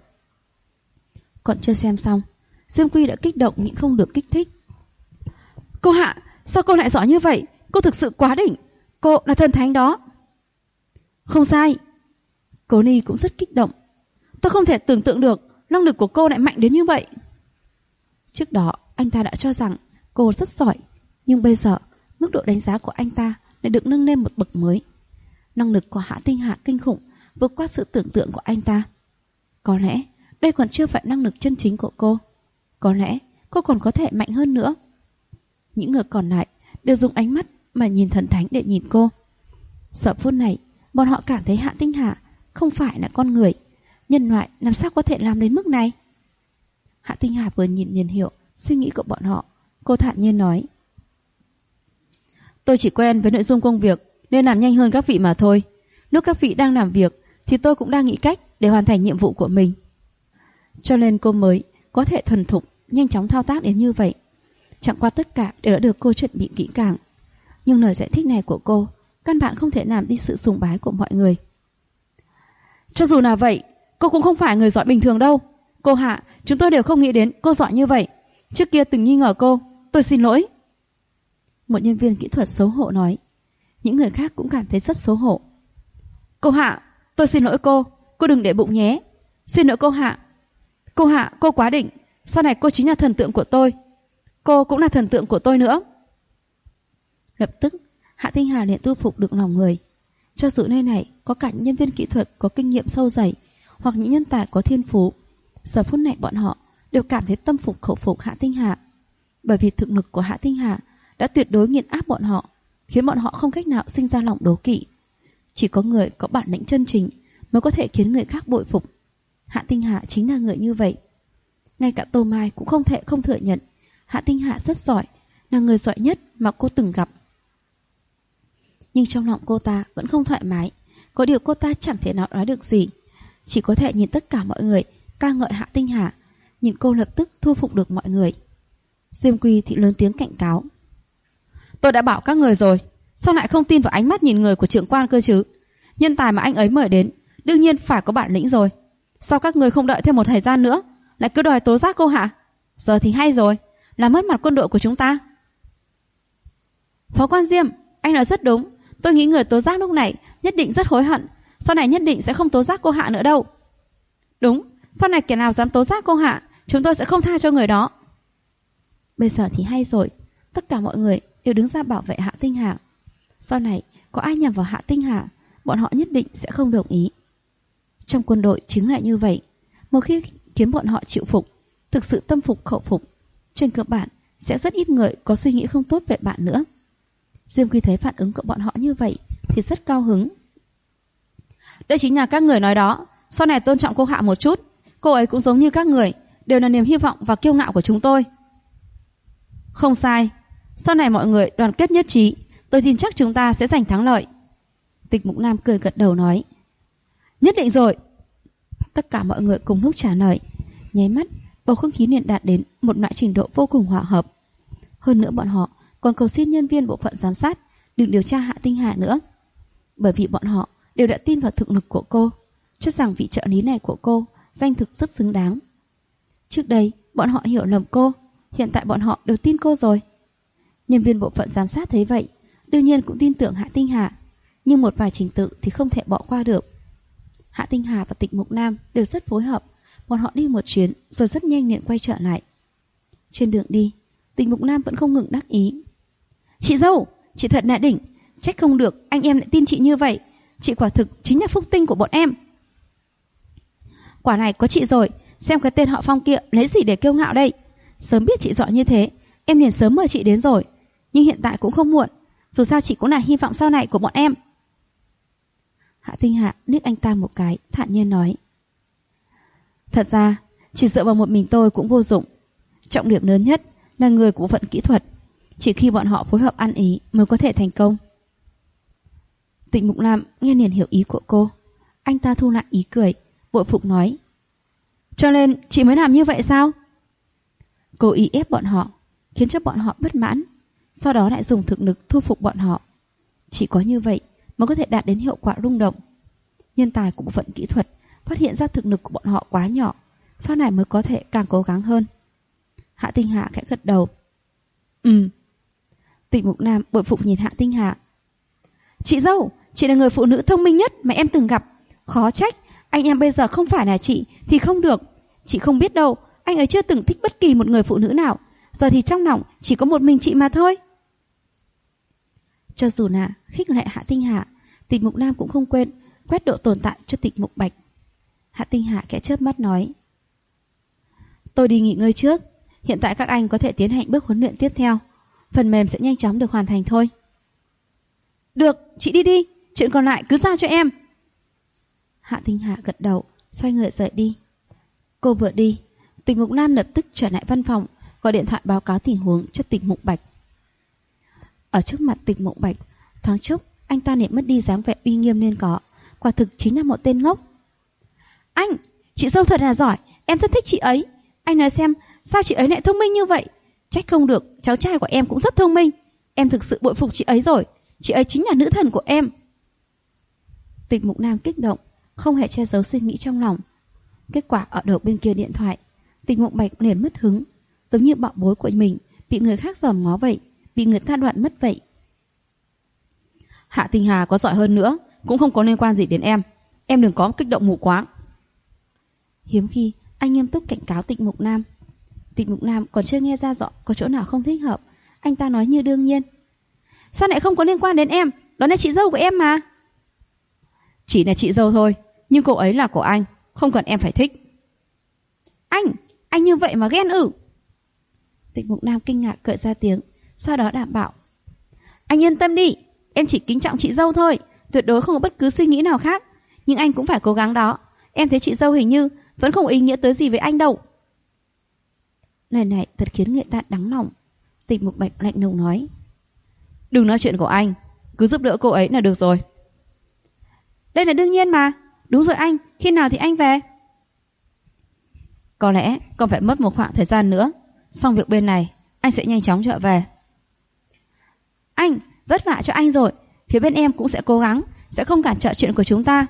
Speaker 1: Còn chưa xem xong, Dương Quy đã kích động nhưng không được kích thích. Cô Hạ, sao cô lại giỏi như vậy? Cô thực sự quá đỉnh. Cô là thần thánh đó. Không sai. Cố Ni cũng rất kích động. Tôi không thể tưởng tượng được năng lực của cô lại mạnh đến như vậy. Trước đó anh ta đã cho rằng cô rất giỏi, nhưng bây giờ mức độ đánh giá của anh ta lại được nâng lên một bậc mới. Năng lực của Hạ Tinh Hạ kinh khủng, vượt qua sự tưởng tượng của anh ta. Có lẽ đây còn chưa phải năng lực chân chính của cô. Có lẽ cô còn có thể mạnh hơn nữa. Những người còn lại đều dùng ánh mắt mà nhìn thần thánh để nhìn cô. Giờ phút này, bọn họ cảm thấy Hạ Tinh Hạ không phải là con người. Nhân loại làm sao có thể làm đến mức này? Hạ Tinh Hà vừa nhìn liền hiểu suy nghĩ của bọn họ. Cô thản nhiên nói: Tôi chỉ quen với nội dung công việc nên làm nhanh hơn các vị mà thôi. Lúc các vị đang làm việc thì tôi cũng đang nghĩ cách để hoàn thành nhiệm vụ của mình. Cho nên cô mới có thể thuần thục, nhanh chóng thao tác đến như vậy. Chẳng qua tất cả đều đã được cô chuẩn bị kỹ càng. Nhưng lời giải thích này của cô căn bản không thể làm đi sự sùng bái của mọi người. Cho dù là vậy, cô cũng không phải người giỏi bình thường đâu. Cô Hạ, chúng tôi đều không nghĩ đến cô giỏi như vậy. Trước kia từng nghi ngờ cô, tôi xin lỗi. Một nhân viên kỹ thuật xấu hổ nói. Những người khác cũng cảm thấy rất xấu hổ. Cô Hạ, tôi xin lỗi cô đừng để bụng nhé. Xin lỗi cô Hạ. Cô Hạ, cô quá đỉnh. Sau này cô chính là thần tượng của tôi. Cô cũng là thần tượng của tôi nữa. Lập tức, Hạ Tinh Hà liền thu phục được lòng người. Cho dù nơi này có cả những nhân viên kỹ thuật có kinh nghiệm sâu dày, hoặc những nhân tài có thiên phú, giờ phút này bọn họ đều cảm thấy tâm phục khẩu phục Hạ Tinh Hà. Bởi vì thực lực của Hạ Tinh Hà đã tuyệt đối nghiền áp bọn họ, khiến bọn họ không cách nào sinh ra lòng đố kỵ. Chỉ có người có bản lĩnh chân chính mới có thể khiến người khác bội phục. Hạ Tinh Hà chính là người như vậy. Ngay cả Tô Mai cũng không thể không thừa nhận Hạ Tinh Hà rất giỏi, là người giỏi nhất mà cô từng gặp. Nhưng trong lòng cô ta vẫn không thoải mái. Có điều cô ta chẳng thể nào nói được gì, chỉ có thể nhìn tất cả mọi người ca ngợi Hạ Tinh Hà. Nhìn cô lập tức thu phục được mọi người. Diêm Quy thì lớn tiếng cảnh cáo. Tôi đã bảo các người rồi, sao lại không tin vào ánh mắt nhìn người của trưởng quan cơ chứ? Nhân tài mà anh ấy mời đến đương nhiên phải có bản lĩnh rồi. Sao các người không đợi thêm một thời gian nữa, lại cứ đòi tố giác cô Hạ? Giờ thì hay rồi, làm mất mặt quân đội của chúng ta. Phó quan Diêm, anh nói rất đúng. Tôi nghĩ người tố giác lúc này nhất định rất hối hận, sau này nhất định sẽ không tố giác cô Hạ nữa đâu. Đúng, sau này kẻ nào dám tố giác cô Hạ, chúng tôi sẽ không tha cho người đó. Bây giờ thì hay rồi, tất cả mọi người đều đứng ra bảo vệ Hạ Tinh Hà. Sau này có ai nhằm vào Hạ Tinh Hà, bọn họ nhất định sẽ không đồng ý. Trong quân đội chính là như vậy, một khi khiến bọn họ chịu phục, thực sự tâm phục khẩu phục, trên cơ bản sẽ rất ít người có suy nghĩ không tốt về bạn nữa. Diêm Quy thấy phản ứng của bọn họ như vậy thì rất cao hứng. Đây chính là các người nói đó, sau này tôn trọng cô Hạ một chút. Cô ấy cũng giống như các người, đều là niềm hy vọng và kiêu ngạo của chúng tôi. Không sai, sau này mọi người đoàn kết nhất trí, tôi tin chắc chúng ta sẽ giành thắng lợi. Tịch Mục Nam cười gật đầu nói. Nhất định rồi. Tất cả mọi người cùng lúc trả lời. Nháy mắt, bầu không khí liền đạt đến một loại trình độ vô cùng hòa hợp. Hơn nữa bọn họ còn cầu xin nhân viên bộ phận giám sát đừng điều tra Hạ Tinh Hà nữa. Bởi vì bọn họ đều đã tin vào thực lực của cô, cho rằng vị trợ lý này của cô danh thực rất xứng đáng. Trước đây bọn họ hiểu lầm cô, hiện tại bọn họ đều tin cô rồi. Nhân viên bộ phận giám sát thấy vậy, đương nhiên cũng tin tưởng Hạ Tinh Hà, nhưng một vài trình tự thì không thể bỏ qua được. Hạ Tinh Hà và Tịch Mục Nam đều rất phối hợp, bọn họ đi một chuyến rồi rất nhanh liền quay trở lại. Trên đường đi, Tịch Mục Nam vẫn không ngừng đắc ý. Chị dâu, chị thật là đỉnh, trách không được anh em lại tin chị như vậy, chị quả thực chính là phúc tinh của bọn em. Quả này có chị rồi, xem cái tên họ Phong kia lấy gì để kiêu ngạo đây. Sớm biết chị giỏi như thế, em liền sớm mời chị đến rồi, nhưng hiện tại cũng không muộn, dù sao chị cũng là hy vọng sau này của bọn em. Hạ Tinh Hạ liếc anh ta một cái, thản nhiên nói. Thật ra, chỉ dựa vào một mình tôi cũng vô dụng. Trọng điểm lớn nhất là người của bộ phận kỹ thuật, chỉ khi bọn họ phối hợp ăn ý mới có thể thành công. Tịch Mục Nam nghe liền hiểu ý của cô. Anh ta thu lại ý cười, bội phục nói. Cho nên chị mới làm như vậy sao? Cố ý ép bọn họ, khiến cho bọn họ bất mãn, sau đó lại dùng thực lực thu phục bọn họ. Chỉ có như vậy mới có thể đạt đến hiệu quả rung động. Nhân tài của bộ phận kỹ thuật phát hiện ra thực lực của bọn họ quá nhỏ, sau này mới có thể càng cố gắng hơn. Hạ Tinh Hạ khẽ gật đầu. Tịch Mục Nam bội phục nhìn Hạ Tinh Hạ. Chị dâu, chị là người phụ nữ thông minh nhất mà em từng gặp. Khó trách anh em bây giờ không phải là chị thì không được. Chị không biết đâu, anh ấy chưa từng thích bất kỳ một người phụ nữ nào, giờ thì trong lòng chỉ có một mình chị mà thôi. Cho dù là khích lệ Hạ Tinh Hạ, Tịch Mục Nam cũng không quên quét độ tồn tại cho Tịch Mục Bạch. Hạ Tinh Hạ khẽ chớp mắt nói. Tôi đi nghỉ ngơi trước, hiện tại các anh có thể tiến hành bước huấn luyện tiếp theo, phần mềm sẽ nhanh chóng được hoàn thành thôi. Được, chị đi đi, chuyện còn lại cứ giao cho em. Hạ Tinh Hạ gật đầu, xoay người rời đi. Cô vừa đi, Tịch Mục Nam lập tức trở lại văn phòng, gọi điện thoại báo cáo tình huống cho Tịch Mục Bạch. Ở trước mặt Tịch Mộng Bạch, thoáng chốc anh ta liền mất đi dáng vẻ uy nghiêm nên có, quả thực chính là một tên ngốc. Anh, chị dâu thật là giỏi, em rất thích chị ấy. Anh nói xem, sao chị ấy lại thông minh như vậy? Trách không được, cháu trai của em cũng rất thông minh. Em thực sự bội phục chị ấy rồi, chị ấy chính là nữ thần của em. Tịch Mục Nam kích động, không hề che giấu suy nghĩ trong lòng. Kết quả ở đầu bên kia điện thoại, Tịch Mộng Bạch liền mất hứng, giống như bảo bối của mình bị người khác dòm ngó vậy, bị người ta đoạn mất vậy. Hạ Tinh Hà có giỏi hơn nữa cũng không có liên quan gì đến em đừng có kích động mù quáng. Hiếm khi anh nghiêm túc cảnh cáo Tịch Mục Nam. Tịch Mục Nam còn chưa nghe ra rõ có chỗ nào không thích hợp, anh ta nói như đương nhiên. Sao lại không có liên quan đến em, đó là chị dâu của em mà. Chỉ là chị dâu thôi, nhưng cô ấy là của anh, không cần em phải thích. Anh như vậy mà ghen ư? Tịch Mục Nam kinh ngạc cởi ra tiếng, sau đó đảm bảo. Anh yên tâm đi, em chỉ kính trọng chị dâu thôi, tuyệt đối không có bất cứ suy nghĩ nào khác. Nhưng anh cũng phải cố gắng đó, em thấy chị dâu hình như vẫn không ý nghĩa tới gì với anh đâu. Lời này thật khiến người ta đắng lòng. Tịch Mục Bạch lạnh lùng nói. Đừng nói chuyện của anh, cứ giúp đỡ cô ấy là được rồi. Đây là đương nhiên mà. Đúng rồi anh, khi nào thì anh về? Có lẽ còn phải mất một khoảng thời gian nữa. Xong việc bên này, anh sẽ nhanh chóng trở về. Anh, vất vả cho anh rồi. Phía bên em cũng sẽ cố gắng, sẽ không cản trở chuyện của chúng ta.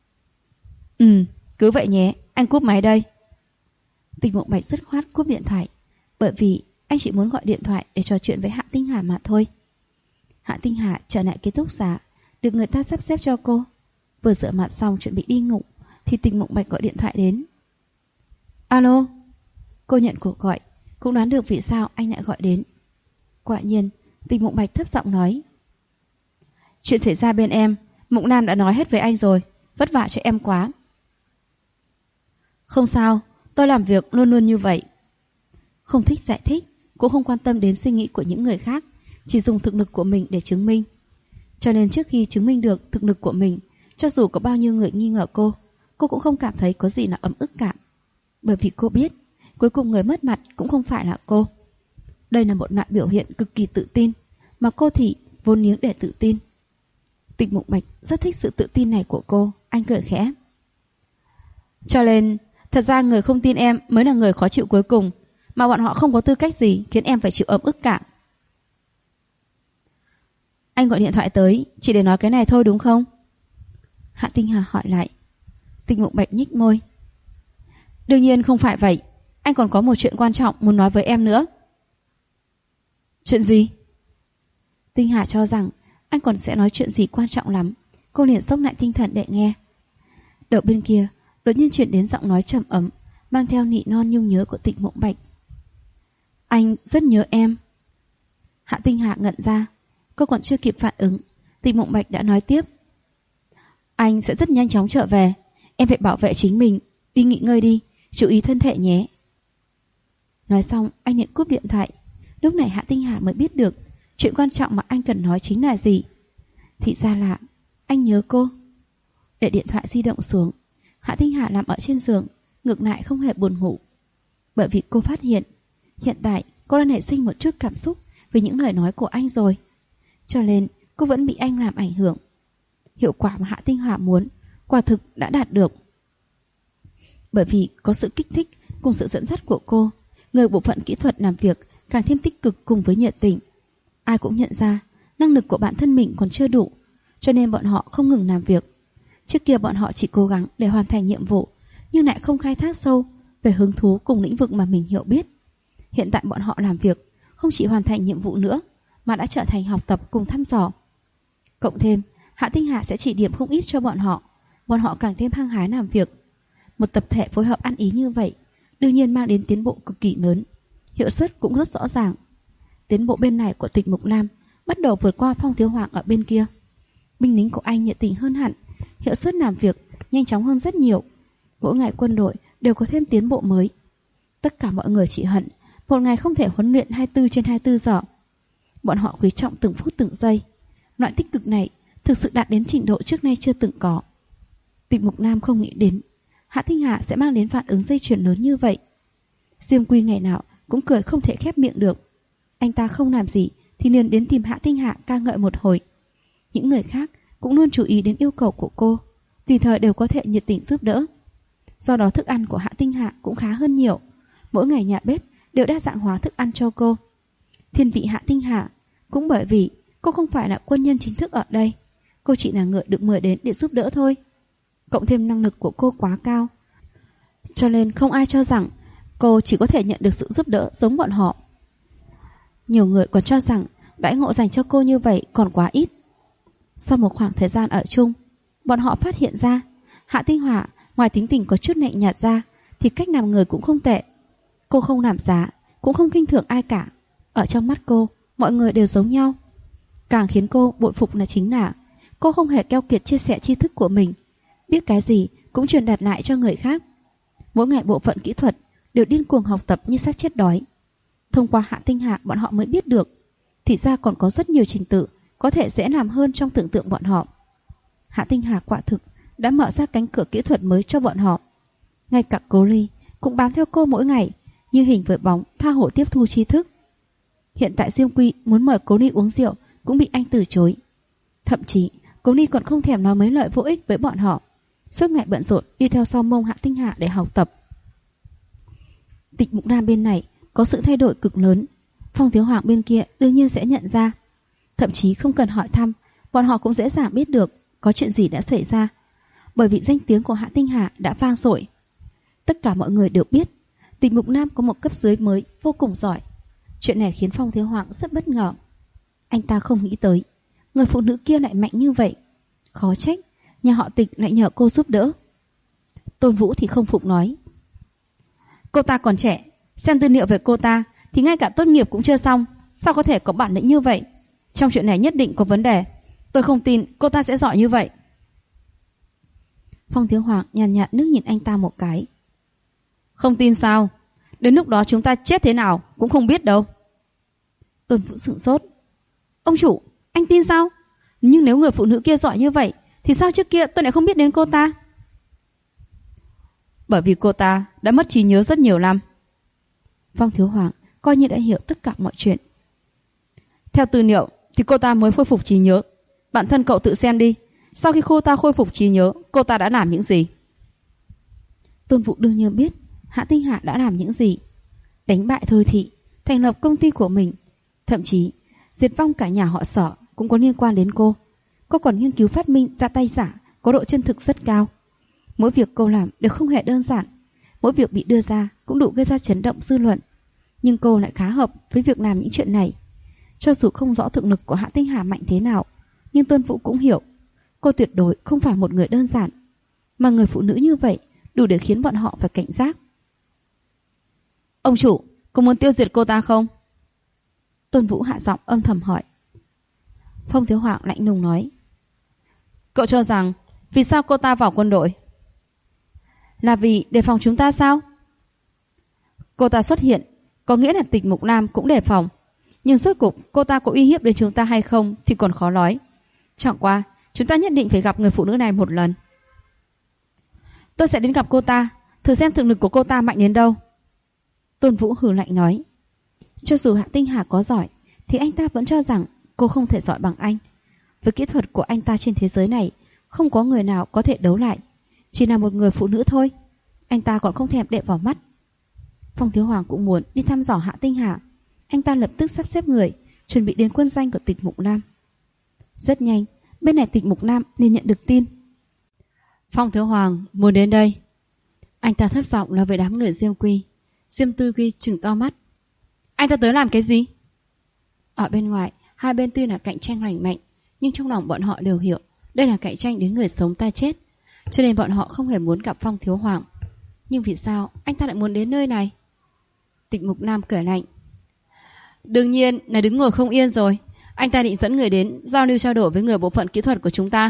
Speaker 1: Cứ vậy nhé, anh cúp máy đây. Tịch Mộng Bạch dứt khoát cúp điện thoại, bởi vì anh chỉ muốn gọi điện thoại để trò chuyện với Hạ Tinh Hà mà thôi. Hạ Tinh Hà trở lại ký túc xá, được người ta sắp xếp cho cô. Vừa rửa mặt xong chuẩn bị đi ngủ thì Tịch Mộng Bạch gọi điện thoại đến. Alo. Cô nhận cuộc gọi, cũng đoán được vì sao anh lại gọi đến. Quả nhiên Tịch Mộng Bạch thấp giọng nói. Chuyện xảy ra bên em, Mộng Nam đã nói hết với anh rồi, vất vả cho em quá. Không sao, tôi làm việc luôn luôn như vậy. Không thích giải thích, cũng không quan tâm đến suy nghĩ của những người khác, chỉ dùng thực lực của mình để chứng minh. Cho nên trước khi chứng minh được thực lực của mình, cho dù có bao nhiêu người nghi ngờ cô cũng không cảm thấy có gì là ấm ức cả. Bởi vì cô biết, cuối cùng người mất mặt cũng không phải là cô. Đây là một loại biểu hiện cực kỳ tự tin, mà cô thì vốn liếng để tự tin. Tịch Mộng Bạch rất thích sự tự tin này của cô, anh cười khẽ. Cho nên, thật ra người không tin em mới là người khó chịu cuối cùng, mà bọn họ không có tư cách gì khiến em phải chịu ấm ức cả. Anh gọi điện thoại tới chỉ để nói cái này thôi đúng không? Hạ Tinh Hà hỏi lại. Tịch Mộng Bạch nhích môi. Đương nhiên không phải vậy, anh còn có một chuyện quan trọng muốn nói với em nữa. Chuyện gì? Tinh Hà cho rằng anh còn sẽ nói chuyện gì quan trọng lắm. Cô liền xốc lại tinh thần để nghe. Đầu bên kia đột nhiên chuyển đến giọng nói trầm ấm, mang theo nị non nhung nhớ của Tịch Mộng Bạch. Anh rất nhớ em. Hạ Tinh Hà ngẩn ra. Cô còn chưa kịp phản ứng, Tịch Mộng Bạch đã nói tiếp. Anh sẽ rất nhanh chóng trở về, em phải bảo vệ chính mình, đi nghỉ ngơi đi, chú ý thân thể nhé. Nói xong anh nhận cúp điện thoại. Lúc này Hạ Tinh Hà mới biết được chuyện quan trọng mà anh cần nói chính là gì. Thì ra là anh nhớ cô. Để điện thoại di động xuống, Hạ Tinh Hà nằm ở trên giường, ngược lại không hề buồn ngủ. Bởi vì cô phát hiện hiện tại cô đã nảy sinh một chút cảm xúc với những lời nói của anh rồi. Cho nên cô vẫn bị anh làm ảnh hưởng. Hiệu quả mà Hạ Tinh Hà muốn quả thực đã đạt được. Bởi vì có sự kích thích cùng sự dẫn dắt của cô, người bộ phận kỹ thuật làm việc càng thêm tích cực cùng với nhiệt tình. Ai cũng nhận ra năng lực của bản thân mình còn chưa đủ, cho nên bọn họ không ngừng làm việc. Trước kia bọn họ chỉ cố gắng để hoàn thành nhiệm vụ, nhưng lại không khai thác sâu về hứng thú cùng lĩnh vực mà mình hiểu biết. Hiện tại bọn họ làm việc không chỉ hoàn thành nhiệm vụ nữa, mà đã trở thành học tập cùng thăm dò. Cộng thêm, Hạ Tinh Hà sẽ chỉ điểm không ít cho bọn họ càng thêm hăng hái làm việc. Một tập thể phối hợp ăn ý như vậy, đương nhiên mang đến tiến bộ cực kỳ lớn, hiệu suất cũng rất rõ ràng. Tiến bộ bên này của Tịch Mục Nam bắt đầu vượt qua Phong Thiếu Hoàng ở bên kia. Binh lính của anh nhiệt tình hơn hẳn, hiệu suất làm việc nhanh chóng hơn rất nhiều. Mỗi ngày quân đội đều có thêm tiến bộ mới. Tất cả mọi người chỉ hận một ngày không thể huấn luyện 24/24 giờ. Bọn họ quý trọng từng phút từng giây. Loại tích cực này thực sự đạt đến trình độ trước nay chưa từng có. Tịch Mục Nam không nghĩ đến Hạ Tinh Hà sẽ mang đến phản ứng dây chuyền lớn như vậy. Diêm Quy ngày nào cũng cười không thể khép miệng được. Anh ta không làm gì thì thì liền đến tìm Hạ Tinh Hạ ca ngợi một hồi. Những người khác cũng luôn chú ý đến yêu cầu của cô, tùy thời đều có thể nhiệt tình giúp đỡ. Do đó thức ăn của Hạ Tinh Hạ cũng khá hơn nhiều. Mỗi ngày nhà bếp đều đa dạng hóa thức ăn cho cô. Thiên vị Hạ Tinh Hạ cũng bởi vì cô không phải là quân nhân chính thức ở đây, cô chỉ là người được mời đến để giúp đỡ thôi. Cộng thêm năng lực của cô quá cao, cho nên không ai cho rằng cô chỉ có thể nhận được sự giúp đỡ giống bọn họ. Nhiều người còn cho rằng đãi ngộ dành cho cô như vậy còn quá ít. Sau một khoảng thời gian ở chung, bọn họ phát hiện ra Hạ Tinh Hạ ngoài tính tình có chút lạnh nhạt ra thì cách làm người cũng không tệ. Cô không làm giá, cũng không khinh thường ai cả. Ở trong mắt cô, mọi người đều giống nhau. Càng khiến cô bội phục là chính là cô không hề keo kiệt chia sẻ tri thức của mình, biết cái gì cũng truyền đạt lại cho người khác. Mỗi ngày bộ phận kỹ thuật đều điên cuồng học tập như sắp chết đói. Thông qua Hạ Tinh Hạ bọn họ mới biết được, thì ra còn có rất nhiều trình tự có thể dễ làm hơn trong tưởng tượng bọn họ. Hạ Tinh Hạ quả thực đã mở ra cánh cửa kỹ thuật mới cho bọn họ. Ngay cả Cố Ly cũng bám theo cô mỗi ngày, như hình với bóng, tha hồ tiếp thu tri thức. Hiện tại Diêm Quy muốn mời Cố Ly uống rượu cũng bị anh từ chối. Thậm chí Cố Ly còn không thèm nói mấy lời vô ích với bọn họ, suốt ngày bận rộn đi theo sau mông Hạ Tinh Hạ để học tập. Tịch Mục Nam bên này có sự thay đổi cực lớn, Phong Thiếu Hoàng bên kia đương nhiên sẽ nhận ra. Thậm chí không cần hỏi thăm, bọn họ cũng dễ dàng biết được có chuyện gì đã xảy ra, bởi vì danh tiếng của Hạ Tinh Hạ đã vang dội. Tất cả mọi người đều biết Tịch Mục Nam có một cấp dưới mới vô cùng giỏi. Chuyện này khiến Phong Thiếu Hoàng rất bất ngờ. Anh ta không nghĩ tới người phụ nữ kia lại mạnh như vậy. Khó trách nhà họ Tịch lại nhờ cô giúp đỡ. Tôn Vũ thì không phục nói: cô ta còn trẻ, xem tư liệu về cô ta thì ngay cả tốt nghiệp cũng chưa xong, sao có thể có bản lĩnh như vậy? Trong chuyện này nhất định có vấn đề, tôi không tin cô ta sẽ giỏi như vậy. Phong Thiếu Hoàng nhàn nhạt nước nhìn anh ta một cái. Không tin sao? Đến lúc đó chúng ta chết thế nào cũng không biết đâu. Tôn Vũ sửng sốt. Ông chủ, anh tin sao? Nhưng nếu người phụ nữ kia giỏi như vậy thì sao trước kia tôi lại không biết đến cô ta? Bởi vì cô ta đã mất trí nhớ rất nhiều năm. Phong Thiếu Hoàng coi như đã hiểu tất cả mọi chuyện. Theo tư liệu thì cô ta mới khôi phục trí nhớ. Bản thân cậu tự xem đi, sau khi cô ta khôi phục trí nhớ, cô ta đã làm những gì? Tôn Vũ đương nhiên biết Hạ Tinh Hạ đã làm những gì. Đánh bại Thôi Thị, thành lập công ty của mình, thậm chí diệt vong cả nhà họ Sở cũng có liên quan đến cô. Cô còn nghiên cứu phát minh ra tay giả có độ chân thực rất cao. Mỗi việc cô làm đều không hề đơn giản, mỗi việc bị đưa ra cũng đủ gây ra chấn động dư luận. Nhưng cô lại khá hợp với việc làm những chuyện này. Cho dù không rõ thực lực của Hạ Tinh Hà mạnh thế nào, nhưng Tôn Vũ cũng hiểu cô tuyệt đối không phải một người đơn giản, mà người phụ nữ như vậy đủ để khiến bọn họ phải cảnh giác. Ông chủ, có muốn tiêu diệt cô ta không? Tôn Vũ hạ giọng âm thầm hỏi. Phong Thiếu Hoàng lạnh lùng nói. Cậu cho rằng vì sao cô ta vào quân đội? Là vì đề phòng chúng ta sao? Cô ta xuất hiện có nghĩa là Tịch Mục Nam cũng đề phòng, nhưng rốt cuộc cô ta có uy hiếp đến chúng ta hay không thì còn khó nói. Chẳng qua chúng ta nhất định phải gặp người phụ nữ này một lần. Tôi sẽ đến gặp cô ta, thử xem thực lực của cô ta mạnh đến đâu. Tôn Vũ hừ lạnh nói. Cho dù Hạ Tinh Hà có giỏi thì anh ta vẫn cho rằng cô không thể giỏi bằng anh. Với kỹ thuật của anh ta trên thế giới này, không có người nào có thể đấu lại. Chỉ là một người phụ nữ thôi, anh ta còn không thèm để vào mắt. Phong Thiếu Hoàng cũng muốn đi thăm dò Hạ Tinh Hà. Anh ta lập tức sắp xếp người chuẩn bị đến quân doanh của Tịch Mục Nam. Rất nhanh, bên này Tịch Mục Nam liền nhận được tin. Phong Thiếu Hoàng muốn đến đây. Anh ta thấp giọng nói với đám người Diêm Quy. Diêm Tư Quy trừng to mắt. Anh ta tới làm cái gì? Ở bên ngoài, hai bên tuy là cạnh tranh lành mạnh, nhưng trong lòng bọn họ đều hiểu đây là cạnh tranh đến người sống ta chết, cho nên bọn họ không hề muốn gặp Phong Thiếu Hoàng. Nhưng vì sao anh ta lại muốn đến nơi này? Tịch Mục Nam cười lạnh. Đương nhiên là đứng ngồi không yên rồi. Anh ta định dẫn người đến giao lưu trao đổi với người bộ phận kỹ thuật của chúng ta.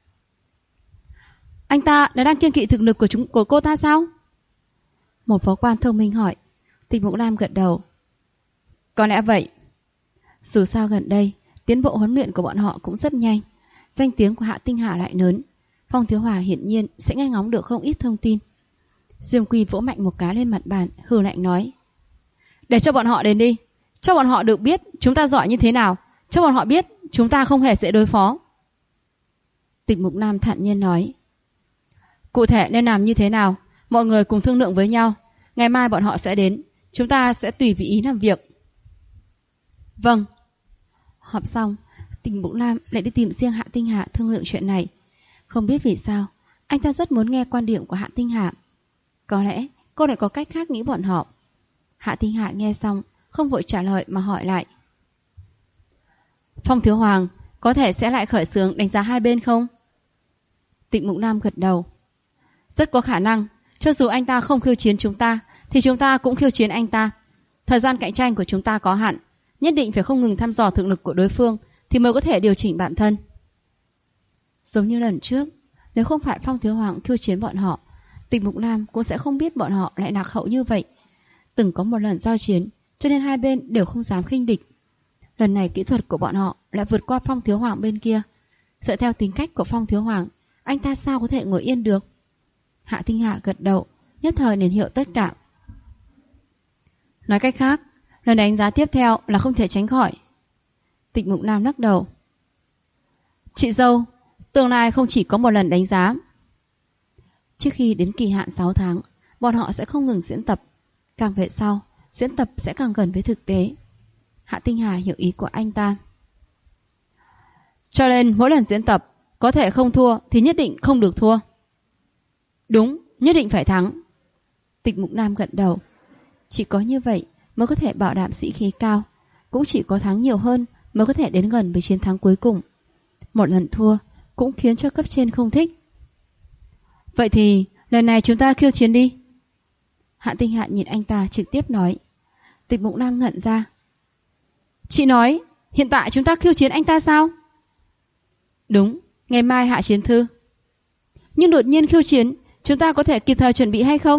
Speaker 1: Anh ta là đang kiêng kỵ thực lực của cô ta sao? Một phó quan thông minh hỏi. Tịch Mục Nam gật đầu. Có lẽ vậy. Dù sao gần đây tiến bộ huấn luyện của bọn họ cũng rất nhanh, danh tiếng của Hạ Tinh Hà lại lớn. Phong Thiếu Hòa hiển nhiên sẽ nghe ngóng được không ít thông tin. Diêm Quy vỗ mạnh một cái lên mặt bàn, hừ lạnh nói. Để cho bọn họ đến đi, cho bọn họ được biết chúng ta giỏi như thế nào, cho bọn họ biết chúng ta không hề dễ đối phó. Tịch Mục Nam thản nhiên nói. Cụ thể nên làm như thế nào, mọi người cùng thương lượng với nhau. Ngày mai bọn họ sẽ đến, chúng ta sẽ tùy vị ý làm việc. Vâng. Họp xong, Tịch Mục Nam lại đi tìm riêng Hạ Tinh Hà thương lượng chuyện này. Không biết vì sao, anh ta rất muốn nghe quan điểm của Hạ Tinh Hà. Có lẽ cô lại có cách khác nghĩ bọn họ. Hạ Tinh Hà nghe xong, không vội trả lời mà hỏi lại. Phong Thiếu Hoàng, có thể sẽ lại khởi xướng đánh giá hai bên không? Tịch Mục Nam gật đầu. Rất có khả năng, cho dù anh ta không khiêu chiến chúng ta, thì chúng ta cũng khiêu chiến anh ta. Thời gian cạnh tranh của chúng ta có hạn, nhất định phải không ngừng thăm dò thực lực của đối phương thì mới có thể điều chỉnh bản thân. Giống như lần trước, nếu không phải Phong Thiếu Hoàng khiêu chiến bọn họ, Tịch Mục Nam cũng sẽ không biết bọn họ lại lạc hậu như vậy. Từng có một lần giao chiến, cho nên hai bên đều không dám khinh địch. Lần này kỹ thuật của bọn họ lại vượt qua Phong Thiếu Hoàng bên kia. Dựa theo tính cách của Phong Thiếu Hoàng, anh ta sao có thể ngồi yên được? Hạ Tinh Hà gật đầu, nhất thời liền hiểu tất cả. Nói cách khác, lần đánh giá tiếp theo là không thể tránh khỏi. Tịch Mục Nam lắc đầu. Chị dâu, tương lai không chỉ có một lần đánh giá. Trước khi đến kỳ hạn 6 tháng, bọn họ sẽ không ngừng diễn tập. Càng về sau, diễn tập sẽ càng gần với thực tế. Hạ Tinh Hà hiểu ý của anh ta. Cho nên mỗi lần diễn tập, có thể không thua thì nhất định không được thua. Đúng, nhất định phải thắng. Tịch Mục Nam gật đầu. Chỉ có như vậy mới có thể bảo đảm sĩ khí cao. Cũng chỉ có thắng nhiều hơn mới có thể đến gần với chiến thắng cuối cùng. Một lần thua cũng khiến cho cấp trên không thích. Vậy thì lần này chúng ta khiêu chiến đi. Hạ Tinh Hạ nhìn anh ta trực tiếp nói. Tịch Mục Nam ngẩn ra. Chị nói hiện tại chúng ta khiêu chiến anh ta sao? Đúng, ngày mai hạ chiến thư. Nhưng đột nhiên khiêu chiến, chúng ta có thể kịp thời chuẩn bị hay không?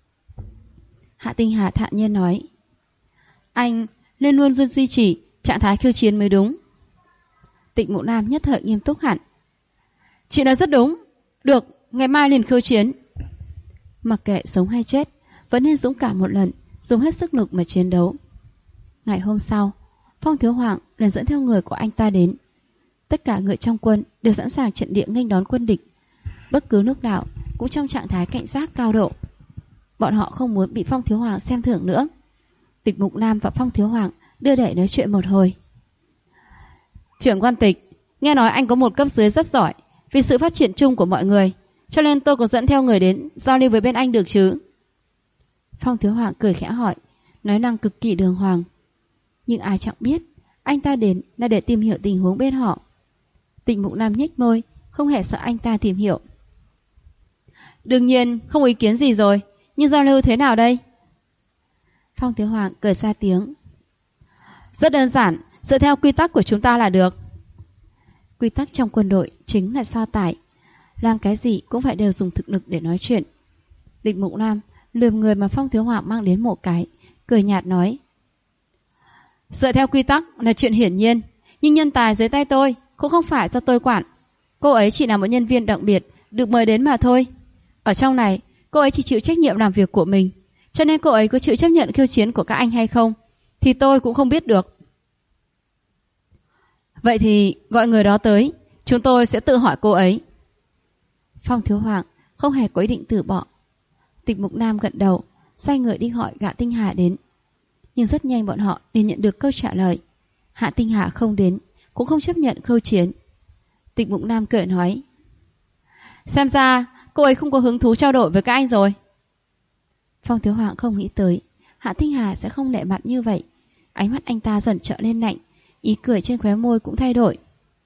Speaker 1: Hạ Tinh Hà thản nhiên nói. Anh nên luôn duy trì trạng thái khiêu chiến mới đúng. Tịch Mục Nam nhất thời nghiêm túc hẳn. Chị nói rất đúng. Được, ngày mai liền khiêu chiến. Mặc kệ sống hay chết, vẫn nên dũng cảm một lần, dùng hết sức lực mà chiến đấu. Ngày hôm sau, Phong Thiếu Hoàng liền dẫn theo người của anh ta đến. Tất cả người trong quân đều sẵn sàng trận địa nghênh đón quân địch. Bất cứ lúc nào cũng trong trạng thái cảnh giác cao độ. Bọn họ không muốn bị Phong Thiếu Hoàng xem thường nữa. Tịch Mục Nam và Phong Thiếu Hoàng đưa đẩy nói chuyện một hồi. Trưởng quan Tịch, nghe nói anh có một cấp dưới rất giỏi, vì sự phát triển chung của mọi người, cho nên tôi có dẫn theo người đến giao lưu với bên anh được chứ? Phong Thiếu Hoàng cười khẽ hỏi, nói năng cực kỳ đường hoàng. Nhưng ai chẳng biết, anh ta đến là để tìm hiểu tình huống bên họ. Tịch Mục Nam nhếch môi, không hề sợ anh ta tìm hiểu. Đương nhiên không ý kiến gì rồi, nhưng giao lưu thế nào đây? Phong Thiếu Hoàng cười ra tiếng. Rất đơn giản, dựa theo quy tắc của chúng ta là được. Quy tắc trong quân đội chính là so tài. Làm cái gì cũng phải đều dùng thực lực để nói chuyện. Tịch Mục Nam lườm người mà Phong Thiếu Hoàng mang đến một cái, cười nhạt nói. Dựa theo quy tắc là chuyện hiển nhiên, nhưng nhân tài dưới tay tôi cũng không phải do tôi quản. Cô ấy chỉ là một nhân viên đặc biệt được mời đến mà thôi. Ở trong này, cô ấy chỉ chịu trách nhiệm làm việc của mình, cho nên cô ấy có chịu chấp nhận khiêu chiến của các anh hay không thì tôi cũng không biết được. Vậy thì gọi người đó tới, chúng tôi sẽ tự hỏi cô ấy. Phong Thiếu Hoàng không hề có ý định từ bỏ. Tịch Mục Nam gật đầu, sai người đi gọi Hạ Tinh Hà đến. Nhưng rất nhanh bọn họ liền nhận được câu trả lời. Hạ Tinh Hà không đến, cũng không chấp nhận khiêu chiến. Tịch Mục Nam cười nói. Xem ra cô ấy không có hứng thú trao đổi với các anh rồi. Phong Thiếu Hoàng không nghĩ tới Hạ Tinh Hà sẽ không nể mặt như vậy. Ánh mắt anh ta dần trở lên lạnh, ý cười trên khóe môi cũng thay đổi.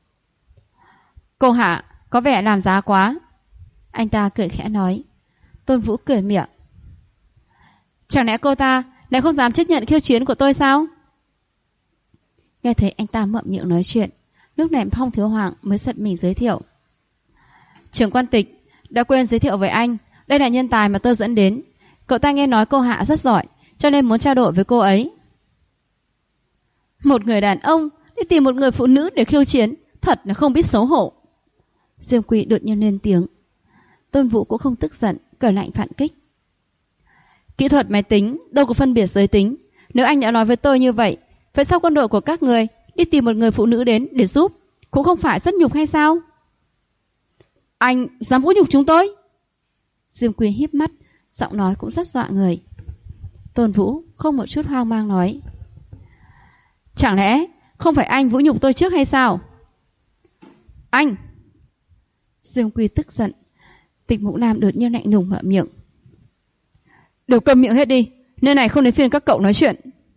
Speaker 1: Cô Hạ có vẻ làm giá quá. Anh ta cười khẽ nói. Tôn Vũ cười miệng. Chẳng lẽ cô ta lại không dám chấp nhận khiêu chiến của tôi sao? Nghe thấy anh ta mậm miệng nói chuyện, lúc này Phong Thiếu Hoàng mới giật mình giới thiệu. Trưởng quan Tịch, đã quên giới thiệu với anh, đây là nhân tài mà tôi dẫn đến. Cậu ta nghe nói cô Hạ rất giỏi, cho nên muốn trao đổi với cô ấy. Một người đàn ông đi tìm một người phụ nữ để khiêu chiến, thật là không biết xấu hổ. Diêm Quỳ đột nhiên lên tiếng. Tôn Vũ cũng không tức giận, cởi lạnh phản kích. Kỹ thuật máy tính đâu có phân biệt giới tính. Nếu anh đã nói với tôi như vậy, vậy sao quân đội của các người đi tìm một người phụ nữ đến để giúp, cũng không phải rất nhục hay sao? Anh dám vũ nhục chúng tôi? Diêm Quy híp mắt, giọng nói cũng rất dọa người. Tôn Vũ không một chút hoang mang nói: Chẳng lẽ không phải anh vũ nhục tôi trước hay sao? Anh! Diêm Quy tức giận. Tịch Mục Nam đột nhiên lạnh lùng mở miệng: Đều câm miệng hết đi, nơi này không đến phiên các cậu nói chuyện.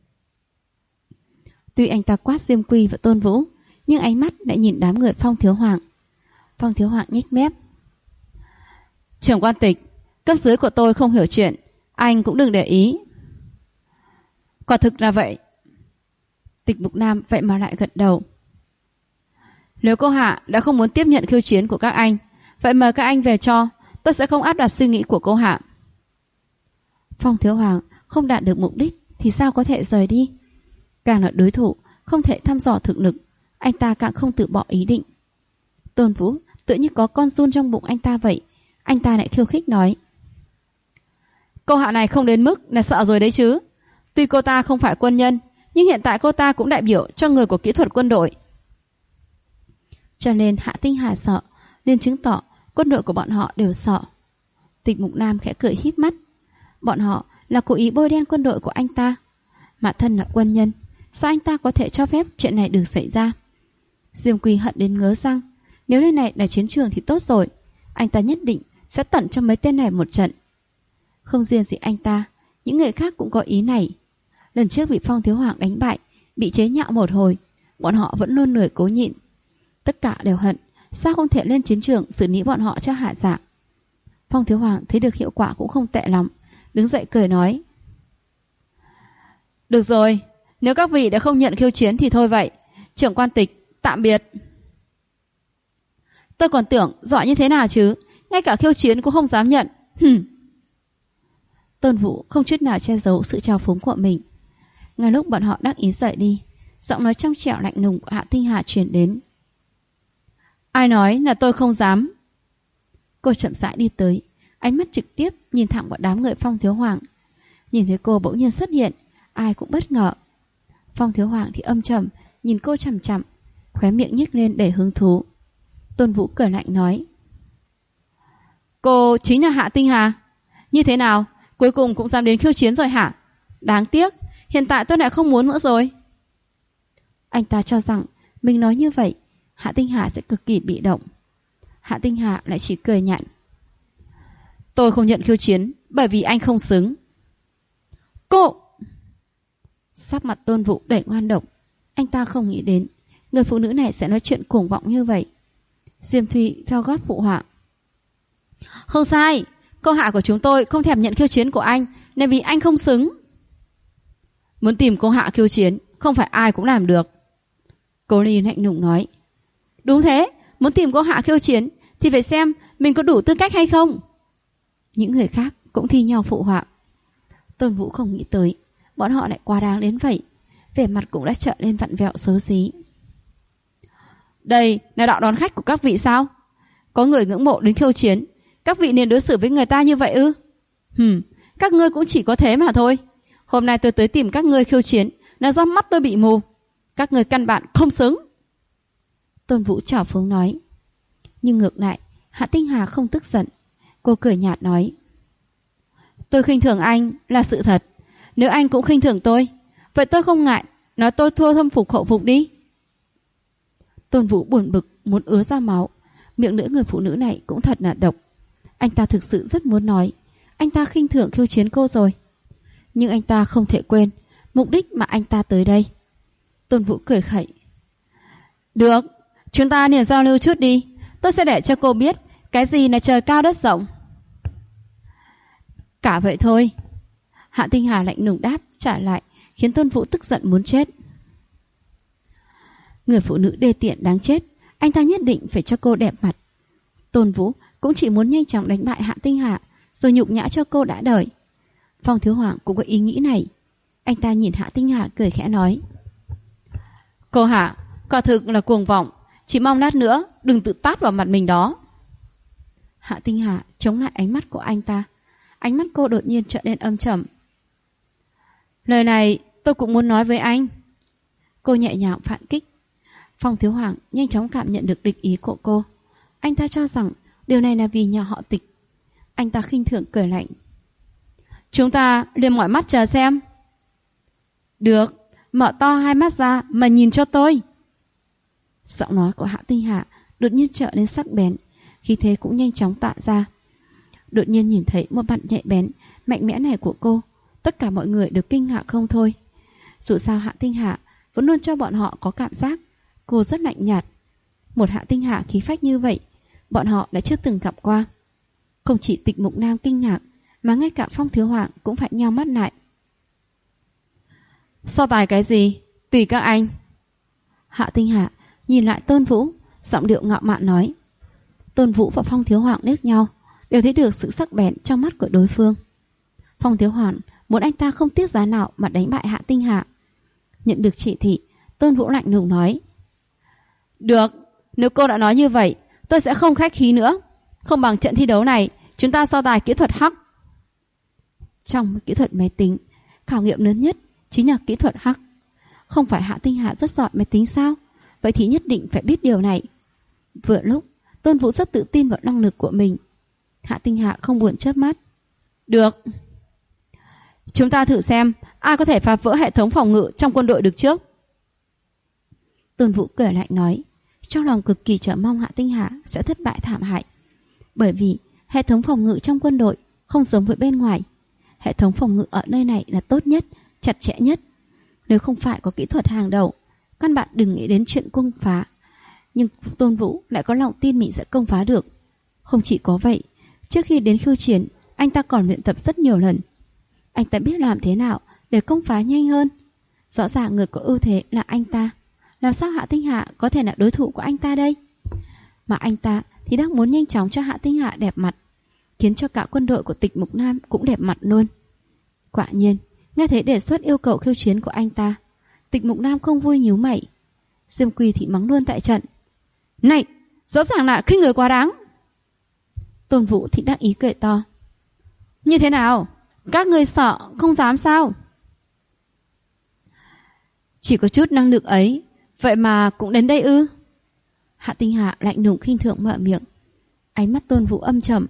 Speaker 1: Tuy anh ta quát Diêm Quy và Tôn Vũ, nhưng ánh mắt lại nhìn đám người Phong Thiếu Hoàng. Phong Thiếu Hoàng nhếch mép: Trưởng quan Tịch, cấp dưới của tôi không hiểu chuyện, anh cũng đừng để ý. Quả thực là vậy. Tịch Mục Nam vậy mà lại gật đầu. Nếu cô Hạ đã không muốn tiếp nhận khiêu chiến của các anh, vậy mời các anh về cho, tôi sẽ không áp đặt suy nghĩ của cô Hạ. Phong Thiếu Hoàng không đạt được mục đích thì sao có thể rời đi? Càng là đối thủ không thể thăm dò thực lực, anh ta càng không từ bỏ ý định. Tôn Vũ tự như có con giun trong bụng anh ta vậy. Anh ta lại khiêu khích nói: Cô Hạ này không đến mức là sợ rồi đấy chứ. Tuy cô ta không phải quân nhân, nhưng hiện tại cô ta cũng đại biểu cho người của kỹ thuật quân đội. Cho nên Hạ Tinh Hà sợ, nên chứng tỏ quân đội của bọn họ đều sợ. Tịch Mục Nam khẽ cười híp mắt. Bọn họ là cố ý bôi đen quân đội của anh ta. Mà thân là quân nhân, sao anh ta có thể cho phép chuyện này được xảy ra? Diêm Quy hận đến ngớ răng. Nếu nơi này là chiến trường thì tốt rồi, anh ta nhất định sẽ tận cho mấy tên này một trận. Không riêng gì anh ta, những người khác cũng có ý này. Lần trước bị Phong Thiếu Hoàng đánh bại, bị chế nhạo một hồi, bọn họ vẫn luôn lười cố nhịn. Tất cả đều hận, sao không thể lên chiến trường xử lý bọn họ cho hạ dạ. Phong Thiếu Hoàng thấy được hiệu quả cũng không tệ lắm, đứng dậy cười nói: Được rồi, nếu các vị đã không nhận khiêu chiến thì thôi vậy. Trưởng quan Tịch, tạm biệt. Tôi còn tưởng giỏi như thế nào chứ, ngay cả khiêu chiến cũng không dám nhận. Tôn Vũ không chút nào che giấu sự trào phúng của mình. Ngay lúc bọn họ đắc ý rời đi, giọng nói trong trẻo lạnh lùng của Hạ Tinh Hà truyền đến: Ai nói là tôi không dám? Cô chậm rãi đi tới, ánh mắt trực tiếp nhìn thẳng vào đám người Phong Thiếu Hoàng. Nhìn thấy cô bỗng nhiên xuất hiện, ai cũng bất ngờ. Phong Thiếu Hoàng thì âm trầm nhìn cô chằm chằm, khóe miệng nhếch lên đầy hứng thú. Tôn Vũ cười lạnh nói: Cô chính là Hạ Tinh Hà? Như thế nào, cuối cùng cũng dám đến khiêu chiến rồi hả? Đáng tiếc, hiện tại tôi lại không muốn nữa rồi. Anh ta cho rằng mình nói như vậy Hạ Tinh Hà sẽ cực kỳ bị động. Hạ Tinh Hà lại chỉ cười nhạt: Tôi không nhận khiêu chiến bởi vì anh không xứng. Cô! Sắc mặt Tôn Vũ đầy ngoan độc. Anh ta không nghĩ đến người phụ nữ này sẽ nói chuyện cuồng vọng như vậy. Diêm Thùy theo gót phụ họa: Không sai, cô Hạ của chúng tôi không thèm nhận khiêu chiến của anh nên vì anh không xứng. Muốn tìm cô Hạ khiêu chiến không phải ai cũng làm được. Cô Ly lạnh lùng nói: Đúng thế, muốn tìm cô Hạ khiêu chiến thì phải xem mình có đủ tư cách hay không. Những người khác cũng thi nhau phụ họa. Tôn Vũ không nghĩ tới bọn họ lại quá đáng đến vậy, vẻ mặt cũng đã trở lên vặn vẹo xấu xí. Đây là đạo đón khách của các vị sao? Có người ngưỡng mộ đến khiêu chiến, các vị nên đối xử với người ta như vậy ư? Các ngươi cũng chỉ có thế mà thôi. Hôm nay tôi tới tìm các ngươi khiêu chiến là do mắt tôi bị mù. Các ngươi căn bản không xứng. Tôn Vũ trào phúng nói. Nhưng ngược lại, Hạ Tinh Hà không tức giận. Cô cười nhạt nói: Tôi khinh thường anh là sự thật. Nếu anh cũng khinh thường tôi, vậy tôi không ngại nói tôi thua thâm phục hậu phục đi. Tôn Vũ buồn bực muốn ứa ra máu. Miệng lưỡi người phụ nữ này cũng thật là độc. Anh ta thực sự rất muốn nói anh ta khinh thường khiêu chiến cô rồi, nhưng anh ta không thể quên mục đích mà anh ta tới đây. Tôn Vũ cười khẩy: Được, chúng ta liền giao lưu chút đi. Tôi sẽ để cho cô biết cái gì là trời cao đất rộng. Cả vậy thôi. Hạ Tinh Hà lạnh lùng đáp trả lại, khiến Tôn Vũ tức giận muốn chết. Người phụ nữ đê tiện đáng chết, anh ta nhất định phải cho cô đẹp mặt. Tôn Vũ cũng chỉ muốn nhanh chóng đánh bại Hạ Tinh Hà, rồi nhục nhã cho cô đã đời. Phong Thiếu Hoàng cũng có ý nghĩ này. Anh ta nhìn Hạ Tinh Hà cười khẽ nói: Cô Hạ, quả thực là cuồng vọng, chỉ mong lát nữa đừng tự tát vào mặt mình đó. Hạ Tinh Hà chống lại ánh mắt của anh ta. Ánh mắt cô đột nhiên trở nên âm trầm. Lời này tôi cũng muốn nói với anh. Cô nhẹ nhàng phản kích. Phong Thiếu Hoàng nhanh chóng cảm nhận được địch ý của cô. Anh ta cho rằng điều này là vì nhà họ Tịch. Anh ta khinh thường cười lạnh. Chúng ta liền mỏi mắt chờ xem. Được, mở to hai mắt ra mà nhìn cho tôi. Giọng nói của Hạ Tinh Hạ đột nhiên trở nên sắc bén, khí thế cũng nhanh chóng tạo ra. Đột nhiên nhìn thấy một mặt nhạy bén, mạnh mẽ này của cô, tất cả mọi người đều kinh ngạc không thôi. Dù sao Hạ Tinh Hạ vẫn luôn cho bọn họ có cảm giác cô rất lạnh nhạt. Một Hạ Tinh Hạ khí phách như vậy, bọn họ đã chưa từng gặp qua. Không chỉ Tịch Mục Nam kinh ngạc, mà ngay cả Phong Thiếu Hoàng cũng phải nheo mắt lại. So tài cái gì? Tùy các anh. Hạ Tinh Hạ nhìn lại Tôn Vũ, giọng điệu ngạo mạn nói. Tôn Vũ và Phong Thiếu Hoàng liếc nhau, đều thấy được sự sắc bén trong mắt của đối phương. Phong Thiếu Hoàng muốn anh ta không tiếc giá nào mà đánh bại Hạ Tinh Hạ. Nhận được chỉ thị, Tôn Vũ lạnh lùng nói. Được, nếu cô đã nói như vậy, tôi sẽ không khách khí nữa. Không bằng trận thi đấu này, chúng ta so tài kỹ thuật hack. Trong kỹ thuật máy tính, khảo nghiệm lớn nhất chính là kỹ thuật hack. Không phải Hạ Tinh Hạ rất giỏi máy tính sao? Vậy thì nhất định phải biết điều này. Vừa lúc, Tôn Vũ rất tự tin vào năng lực của mình. Hạ Tinh Hạ không buồn chớp mắt. Được. Chúng ta thử xem ai có thể phá vỡ hệ thống phòng ngự trong quân đội được trước. Tôn Vũ cười lạnh nói, trong lòng cực kỳ chờ mong Hạ Tinh Hạ sẽ thất bại thảm hại. Bởi vì hệ thống phòng ngự trong quân đội không giống với bên ngoài. Hệ thống phòng ngự ở nơi này là tốt nhất, chặt chẽ nhất. Nếu không phải có kỹ thuật hàng đầu, căn bạn đừng nghĩ đến chuyện công phá. Nhưng Tôn Vũ lại có lòng tin mình sẽ công phá được. Không chỉ có vậy, trước khi đến khiêu chiến, anh ta còn luyện tập rất nhiều lần. Anh ta biết làm thế nào để công phá nhanh hơn. Rõ ràng người có ưu thế là anh ta. Làm sao Hạ Tinh Hạ có thể là đối thủ của anh ta đây? Mà anh ta thì đang muốn nhanh chóng cho Hạ Tinh Hạ đẹp mặt, khiến cho cả quân đội của Tịch Mục Nam cũng đẹp mặt luôn. Quả nhiên, nghe thấy đề xuất yêu cầu khiêu chiến của anh ta, Tịch Mục Nam không vui nhíu mày. Diêm Quỳ thì mắng luôn tại trận. Này, rõ ràng là khinh người quá đáng. Tôn Vũ thì đắc ý cười to. Như thế nào? Các người sợ không dám sao? Chỉ có chút năng lực ấy, vậy mà cũng đến đây ư? Hạ Tinh Hạ lạnh lùng khinh thường mở miệng. Ánh mắt Tôn Vũ âm trầm.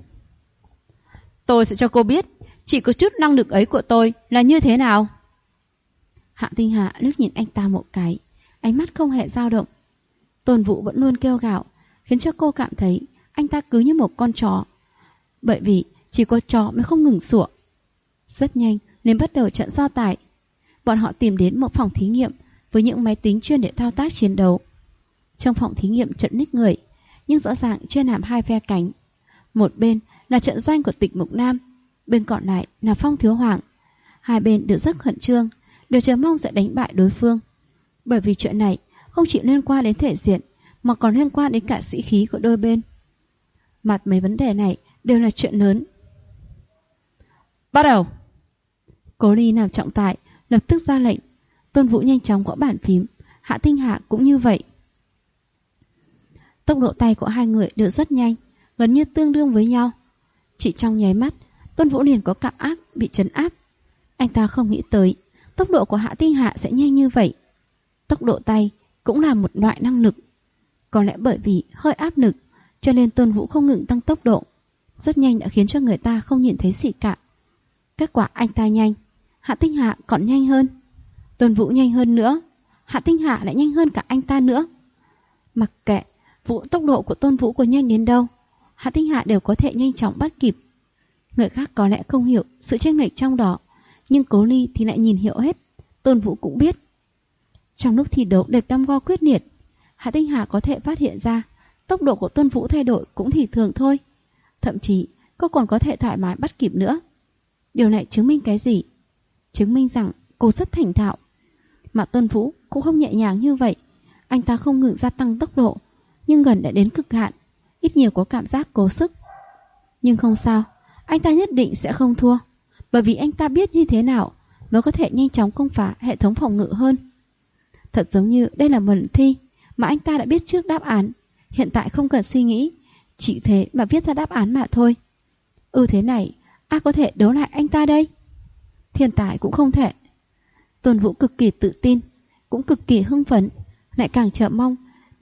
Speaker 1: Tôi sẽ cho cô biết, chỉ có chút năng lực ấy của tôi là như thế nào. Hạ Tinh Hạ liếc nhìn anh ta một cái, ánh mắt không hề dao động. Tôn Vũ vẫn luôn kêu gào, khiến cho cô cảm thấy anh ta cứ như một con chó. Bởi vì chỉ có chó mới không ngừng sủa. Rất nhanh nên bắt đầu trận so tài. Bọn họ tìm đến một phòng thí nghiệm với những máy tính chuyên để thao tác chiến đấu. Trong phòng thí nghiệm trận ních người, nhưng rõ ràng chia làm hai phe cánh. Một bên là trận doanh của Tịch Mục Nam, bên còn lại là Phong Thiếu Hoàng. Hai bên đều rất khẩn trương, đều chờ mong sẽ đánh bại đối phương. Bởi vì chuyện này không chỉ liên quan đến thể diện, mà còn liên quan đến cả sĩ khí của đôi bên. Mặt mấy vấn đề này đều là chuyện lớn. Bắt đầu. Cố Ly làm trọng tài lập tức ra lệnh. Tôn Vũ nhanh chóng gõ bàn phím, Hạ Tinh Hạ cũng như vậy. Tốc độ tay của hai người đều rất nhanh, gần như tương đương với nhau. Chỉ trong nháy mắt, Tôn Vũ liền có cảm giác bị trấn áp. Anh ta không nghĩ tới tốc độ của Hạ Tinh Hạ sẽ nhanh như vậy. Tốc độ tay cũng là một loại năng lực. Có lẽ bởi vì hơi áp lực, cho nên Tôn Vũ không ngừng tăng tốc độ. Rất nhanh đã khiến cho người ta không nhìn thấy gì cả. Kết quả anh ta nhanh, Hạ Tinh Hạ còn nhanh hơn. Tôn Vũ nhanh hơn nữa, Hạ Tinh Hạ lại nhanh hơn cả anh ta nữa. Mặc kệ tốc độ của Tôn Vũ có nhanh đến đâu, Hạ Tinh Hạ đều có thể nhanh chóng bắt kịp. Người khác có lẽ không hiểu sự chênh lệch trong đó, nhưng Cố Ly thì lại nhìn hiểu hết. Tôn Vũ cũng biết. Trong lúc thi đấu đầy cam go quyết liệt, Hạ Tinh Hạ có thể phát hiện ra tốc độ của Tôn Vũ thay đổi cũng thì thường thôi. Thậm chí cô còn có thể thoải mái bắt kịp nữa. Điều này chứng minh cái gì? Chứng minh rằng cô rất thành thạo. Mà Tôn Vũ cũng không nhẹ nhàng như vậy. Anh ta không ngừng gia tăng tốc độ, nhưng gần đã đến cực hạn, ít nhiều có cảm giác cố sức. Nhưng không sao, anh ta nhất định sẽ không thua, bởi vì anh ta biết như thế nào mới có thể nhanh chóng công phá hệ thống phòng ngự hơn. Thật giống như đây là một thi mà anh ta đã biết trước đáp án, hiện tại không cần suy nghĩ, chỉ thế mà viết ra đáp án mà thôi. Thế này, ai có thể đấu lại anh ta đây? Thiên tài cũng không thể. Tôn Vũ cực kỳ tự tin, cũng cực kỳ hưng phấn, lại càng chờ mong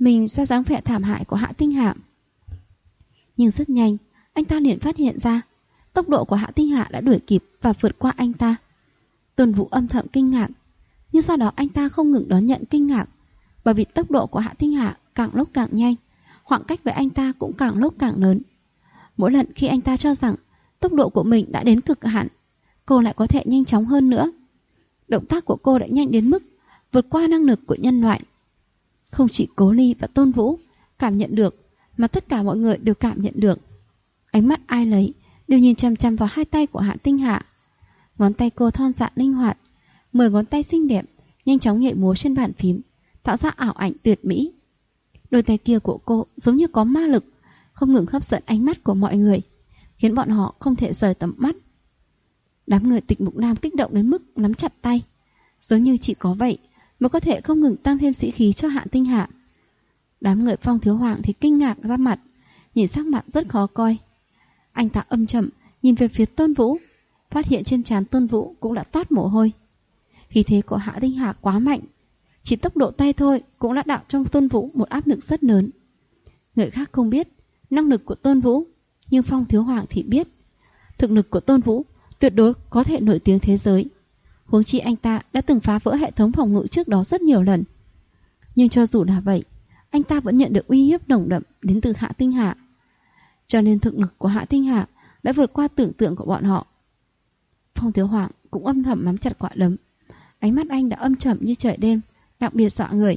Speaker 1: mình ra dáng vẻ thảm hại của Hạ Tinh Hạ. Nhưng rất nhanh, anh ta liền phát hiện ra tốc độ của Hạ Tinh Hạ đã đuổi kịp và vượt qua anh ta. Tôn Vũ âm thầm kinh ngạc, nhưng sau đó anh ta không ngừng đón nhận kinh ngạc, bởi vì tốc độ của Hạ Tinh Hạ càng lúc càng nhanh, khoảng cách với anh ta cũng càng lúc càng lớn. Mỗi lần khi anh ta cho rằng tốc độ của mình đã đến cực hạn, cô lại có thể nhanh chóng hơn nữa. Động tác của cô đã nhanh đến mức vượt qua năng lực của nhân loại. Không chỉ Cố Ly và Tôn Vũ cảm nhận được, mà tất cả mọi người đều cảm nhận được. Ánh mắt ai lấy đều nhìn chằm chằm vào hai tay của Hạ Tinh Hạ. Ngón tay cô thon dạ linh hoạt, 10 ngón tay xinh đẹp nhanh chóng nhảy múa trên bàn phím, tạo ra ảo ảnh tuyệt mỹ. Đôi tay kia của cô giống như có ma lực, không ngừng hấp dẫn ánh mắt của mọi người, khiến bọn họ không thể rời tầm mắt. Đám người Tịch Mục Nam kích động đến mức nắm chặt tay, giống như chỉ có vậy mới có thể không ngừng tăng thêm sĩ khí cho Hạ Tinh Hạ. Đám người Phong Thiếu Hoàng thì kinh ngạc ra mặt, nhìn sắc mặt rất khó coi. Anh ta âm chậm nhìn về phía Tôn Vũ, phát hiện trên trán Tôn Vũ cũng đã toát mồ hôi. Khí thế của Hạ Tinh Hạ quá mạnh, chỉ tốc độ tay thôi cũng đã tạo trong Tôn Vũ một áp lực rất lớn. Người khác không biết năng lực của Tôn Vũ, nhưng Phong Thiếu Hoàng thì biết. Thực lực của Tôn Vũ tuyệt đối có thể nổi tiếng thế giới. Huống chi anh ta đã từng phá vỡ hệ thống phòng ngự trước đó rất nhiều lần. Nhưng cho dù là vậy, anh ta vẫn nhận được uy hiếp nồng đậm đến từ Hạ Tinh Hạ. Cho nên thực lực của Hạ Tinh Hạ đã vượt qua tưởng tượng của bọn họ. Phong Thiếu Hoàng cũng âm thầm nắm chặt quả đấm. Ánh mắt anh đã âm trầm như trời đêm, đặc biệt dọa người.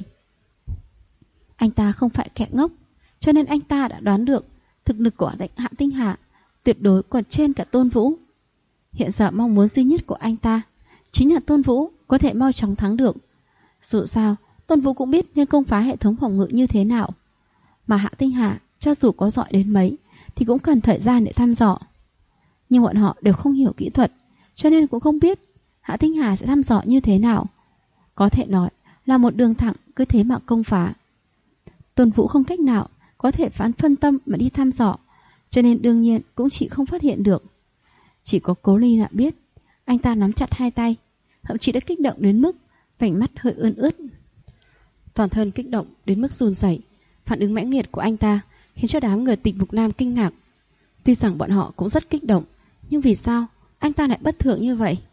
Speaker 1: Anh ta không phải kẻ ngốc, cho nên anh ta đã đoán được thực lực của Hạ Tinh Hạ tuyệt đối còn trên cả Tôn Vũ. Hiện giờ mong muốn duy nhất của anh ta chính là Tôn Vũ có thể mau chóng thắng được. Dù sao, Tôn Vũ cũng biết nên công phá hệ thống phòng ngự như thế nào. Mà Hạ Tinh Hạ cho dù có giỏi đến mấy thì cũng cần thời gian để thăm dò. Nhưng bọn họ đều không hiểu kỹ thuật, cho nên cũng không biết Hạ Tinh Hạ sẽ thăm dò như thế nào. Có thể nói là một đường thẳng cứ thế mà công phá. Tôn Vũ không cách nào có thể phân tâm mà đi thăm dò, cho nên đương nhiên cũng chỉ không phát hiện được. Chỉ có Cố Ly là biết. Anh ta nắm chặt hai tay, thậm chí đã kích động đến mức vành mắt hơi ươn ướt. Toàn thân kích động đến mức run rẩy. Phản ứng mãnh liệt của anh ta khiến cho đám người Tịch Mục Nam kinh ngạc. Tuy rằng bọn họ cũng rất kích động, nhưng vì sao anh ta lại bất thường như vậy?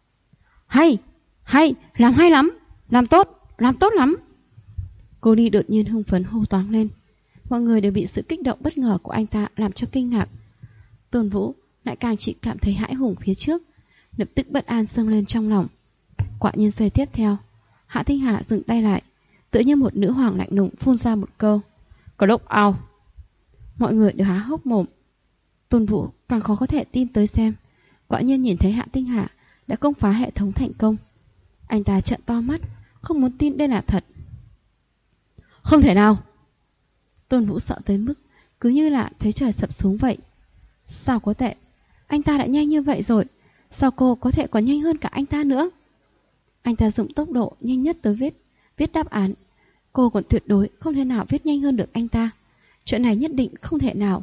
Speaker 1: Hay lắm, làm tốt lắm. Cô Ly đột nhiên hưng phấn hô toáng lên. Mọi người đều bị sự kích động bất ngờ của anh ta làm cho kinh ngạc. Tôn Vũ lại càng chỉ cảm thấy hãi hùng phía trước, lập tức bất an dâng lên trong lòng. Quả nhiên giây tiếp theo, Hạ Tinh Hạ dừng tay lại, tựa như một nữ hoàng lạnh lùng phun ra một câu: "Có độc ao." Mọi người đều há hốc mồm. Tôn Vũ càng khó có thể tin tới xem, quả nhiên nhìn thấy Hạ Tinh Hạ đã công phá hệ thống thành công. Anh ta trợn to mắt, không muốn tin đây là thật. Không thể nào! Tôn Vũ sợ tới mức cứ như là thấy trời sập xuống vậy. Sao có thể? Anh ta đã nhanh như vậy rồi, sao cô có thể còn nhanh hơn cả anh ta nữa? Anh ta dùng tốc độ nhanh nhất tới viết đáp án. Cô còn tuyệt đối không thể nào viết nhanh hơn được anh ta. Chuyện này nhất định không thể nào.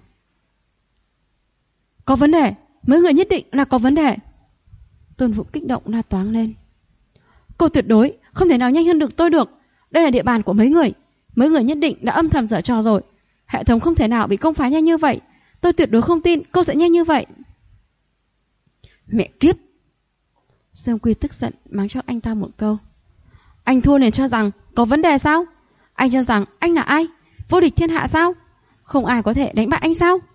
Speaker 1: Có vấn đề, mấy người nhất định là có vấn đề. Tôn Vũ kích động la toáng lên. Cô tuyệt đối không thể nào nhanh hơn được tôi được. Đây là địa bàn của mấy người. Mấy người nhất định đã âm thầm giở trò rồi. Hệ thống không thể nào bị công phá nhanh như vậy. Tôi tuyệt đối không tin cô sẽ nhanh như vậy. Mẹ kiếp! Dương Quy tức giận mắng cho anh ta một câu. Anh thua liền cho rằng có vấn đề sao? Anh cho rằng anh là ai? Vô địch thiên hạ sao? Không ai có thể đánh bại anh sao?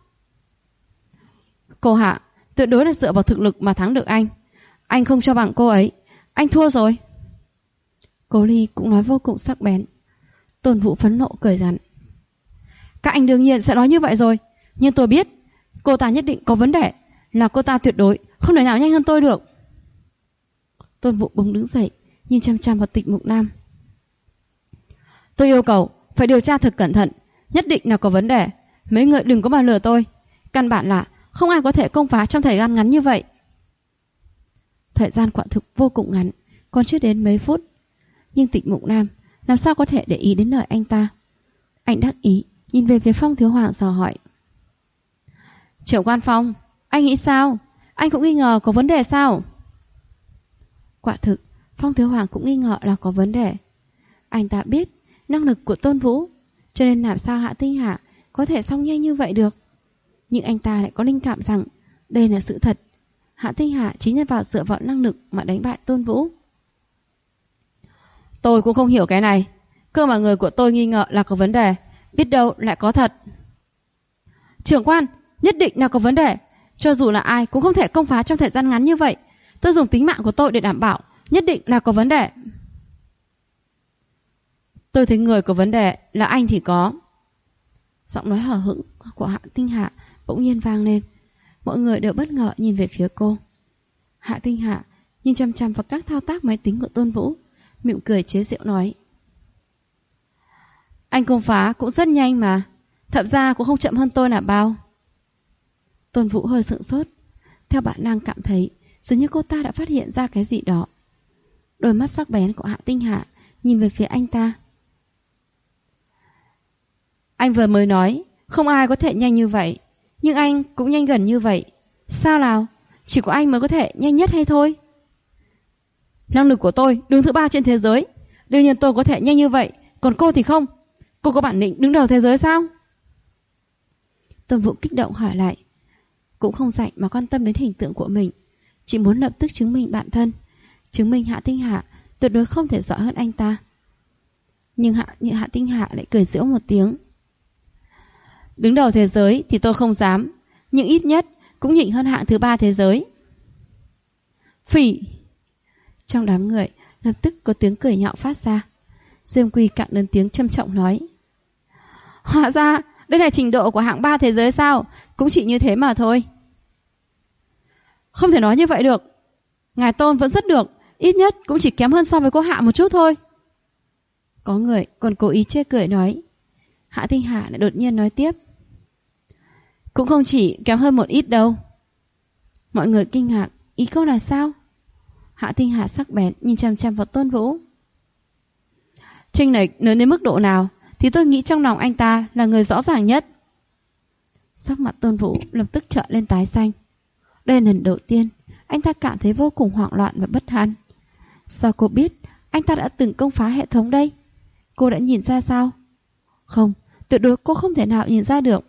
Speaker 1: Cô Hạ tuyệt đối là dựa vào thực lực mà thắng được anh. Anh không cho bằng cô ấy, anh thua rồi. Cố Ly cũng nói vô cùng sắc bén. Tôn Vũ phẫn nộ cười gằn. Các anh đương nhiên sẽ nói như vậy rồi, nhưng tôi biết cô ta nhất định có vấn đề, là cô ta tuyệt đối không thể nào nhanh hơn tôi được. Tôn Vũ bỗng đứng dậy, nhìn chăm chăm vào Tịch Mục Nam. Tôi yêu cầu phải điều tra thật cẩn thận, nhất định là có vấn đề. Mấy người đừng có mà lừa tôi. Căn bản là không ai có thể công phá trong thời gian ngắn như vậy. Thời gian quả thực vô cùng ngắn, còn chưa đến mấy phút. Nhưng Tịch Mục Nam làm sao có thể để ý đến lời anh ta. Anh đắc ý nhìn về phía Phong Thiếu Hoàng dò hỏi. Trưởng quan Phong, anh nghĩ sao? Anh cũng nghi ngờ có vấn đề sao? Quả thực Phong Thiếu Hoàng cũng nghi ngờ là có vấn đề. Anh ta biết năng lực của Tôn Vũ, cho nên làm sao Hạ Tinh Hạ có thể xong nhanh như vậy được. Nhưng anh ta lại có linh cảm rằng đây là sự thật. Hạ Tinh Hạ chính là dựa vào năng lực mà đánh bại Tôn Vũ. Tôi cũng không hiểu cái này. Cơ mà người của tôi nghi ngờ là có vấn đề, biết đâu lại có thật. Trưởng quan, nhất định là có vấn đề. Cho dù là ai cũng không thể công phá trong thời gian ngắn như vậy. Tôi dùng tính mạng của tôi để đảm bảo, nhất định là có vấn đề. Tôi thấy người có vấn đề là anh thì có. Giọng nói hờ hững của Hạ Tinh Hạ bỗng nhiên vang lên. Mọi người đều bất ngờ nhìn về phía cô. Hạ Tinh Hạ nhìn chăm chăm vào các thao tác máy tính của Tôn Vũ, mỉm cười chế giễu nói: Anh công phá cũng rất nhanh mà, thật ra cũng không chậm hơn tôi là bao. Tôn Vũ hơi sững sốt, theo bản năng cảm thấy dường như cô ta đã phát hiện ra cái gì đó. Đôi mắt sắc bén của Hạ Tinh Hạ nhìn về phía anh ta. Anh vừa mới nói không ai có thể nhanh như vậy, nhưng anh cũng nhanh gần như vậy. Sao nào, chỉ có anh mới có thể nhanh nhất hay thôi? Năng lực của tôi đứng thứ 3 trên thế giới, đương nhiên tôi có thể nhanh như vậy, còn cô thì không. Cô có bản lĩnh đứng đầu thế giới sao? Tôn Vũ kích động hỏi lại, cũng không rảnh mà quan tâm đến hình tượng của mình, chỉ muốn lập tức chứng minh bản thân, chứng minh Hạ Tinh Hạ tuyệt đối không thể giỏi hơn anh ta. Nhưng Hạ Tinh Hạ lại cười giễu một tiếng. Đứng đầu thế giới thì tôi không dám, nhưng ít nhất cũng nhỉnh hơn hạng thứ 3 thế giới. Phỉ! Trong đám người lập tức có tiếng cười nhạo phát ra. Diêm Quy cạn lớn tiếng trầm trọng nói: Hóa ra đây là trình độ của hạng 3 thế giới sao? Cũng chỉ như thế mà thôi. Không thể nói như vậy được. Ngài Tôn vẫn rất được, ít nhất cũng chỉ kém hơn so với cô Hạ một chút thôi. Có người còn cố ý chê cười nói. Hạ Tinh Hạ lại đột nhiên nói tiếp: Cũng không chỉ kém hơn một ít đâu. Mọi người kinh ngạc, ý câu là sao? Hạ Tinh Hạ sắc bén nhìn chằm chằm vào Tôn Vũ. Chênh lệch lớn đến mức độ nào thì tôi nghĩ trong lòng anh ta là người rõ ràng nhất. Sắc mặt Tôn Vũ lập tức trở lên tái xanh. Đây là lần đầu tiên anh ta cảm thấy vô cùng hoảng loạn và bất an. Sao cô biết anh ta đã từng công phá hệ thống đây? Cô đã nhìn ra sao? Không, tuyệt đối cô không thể nào nhìn ra được.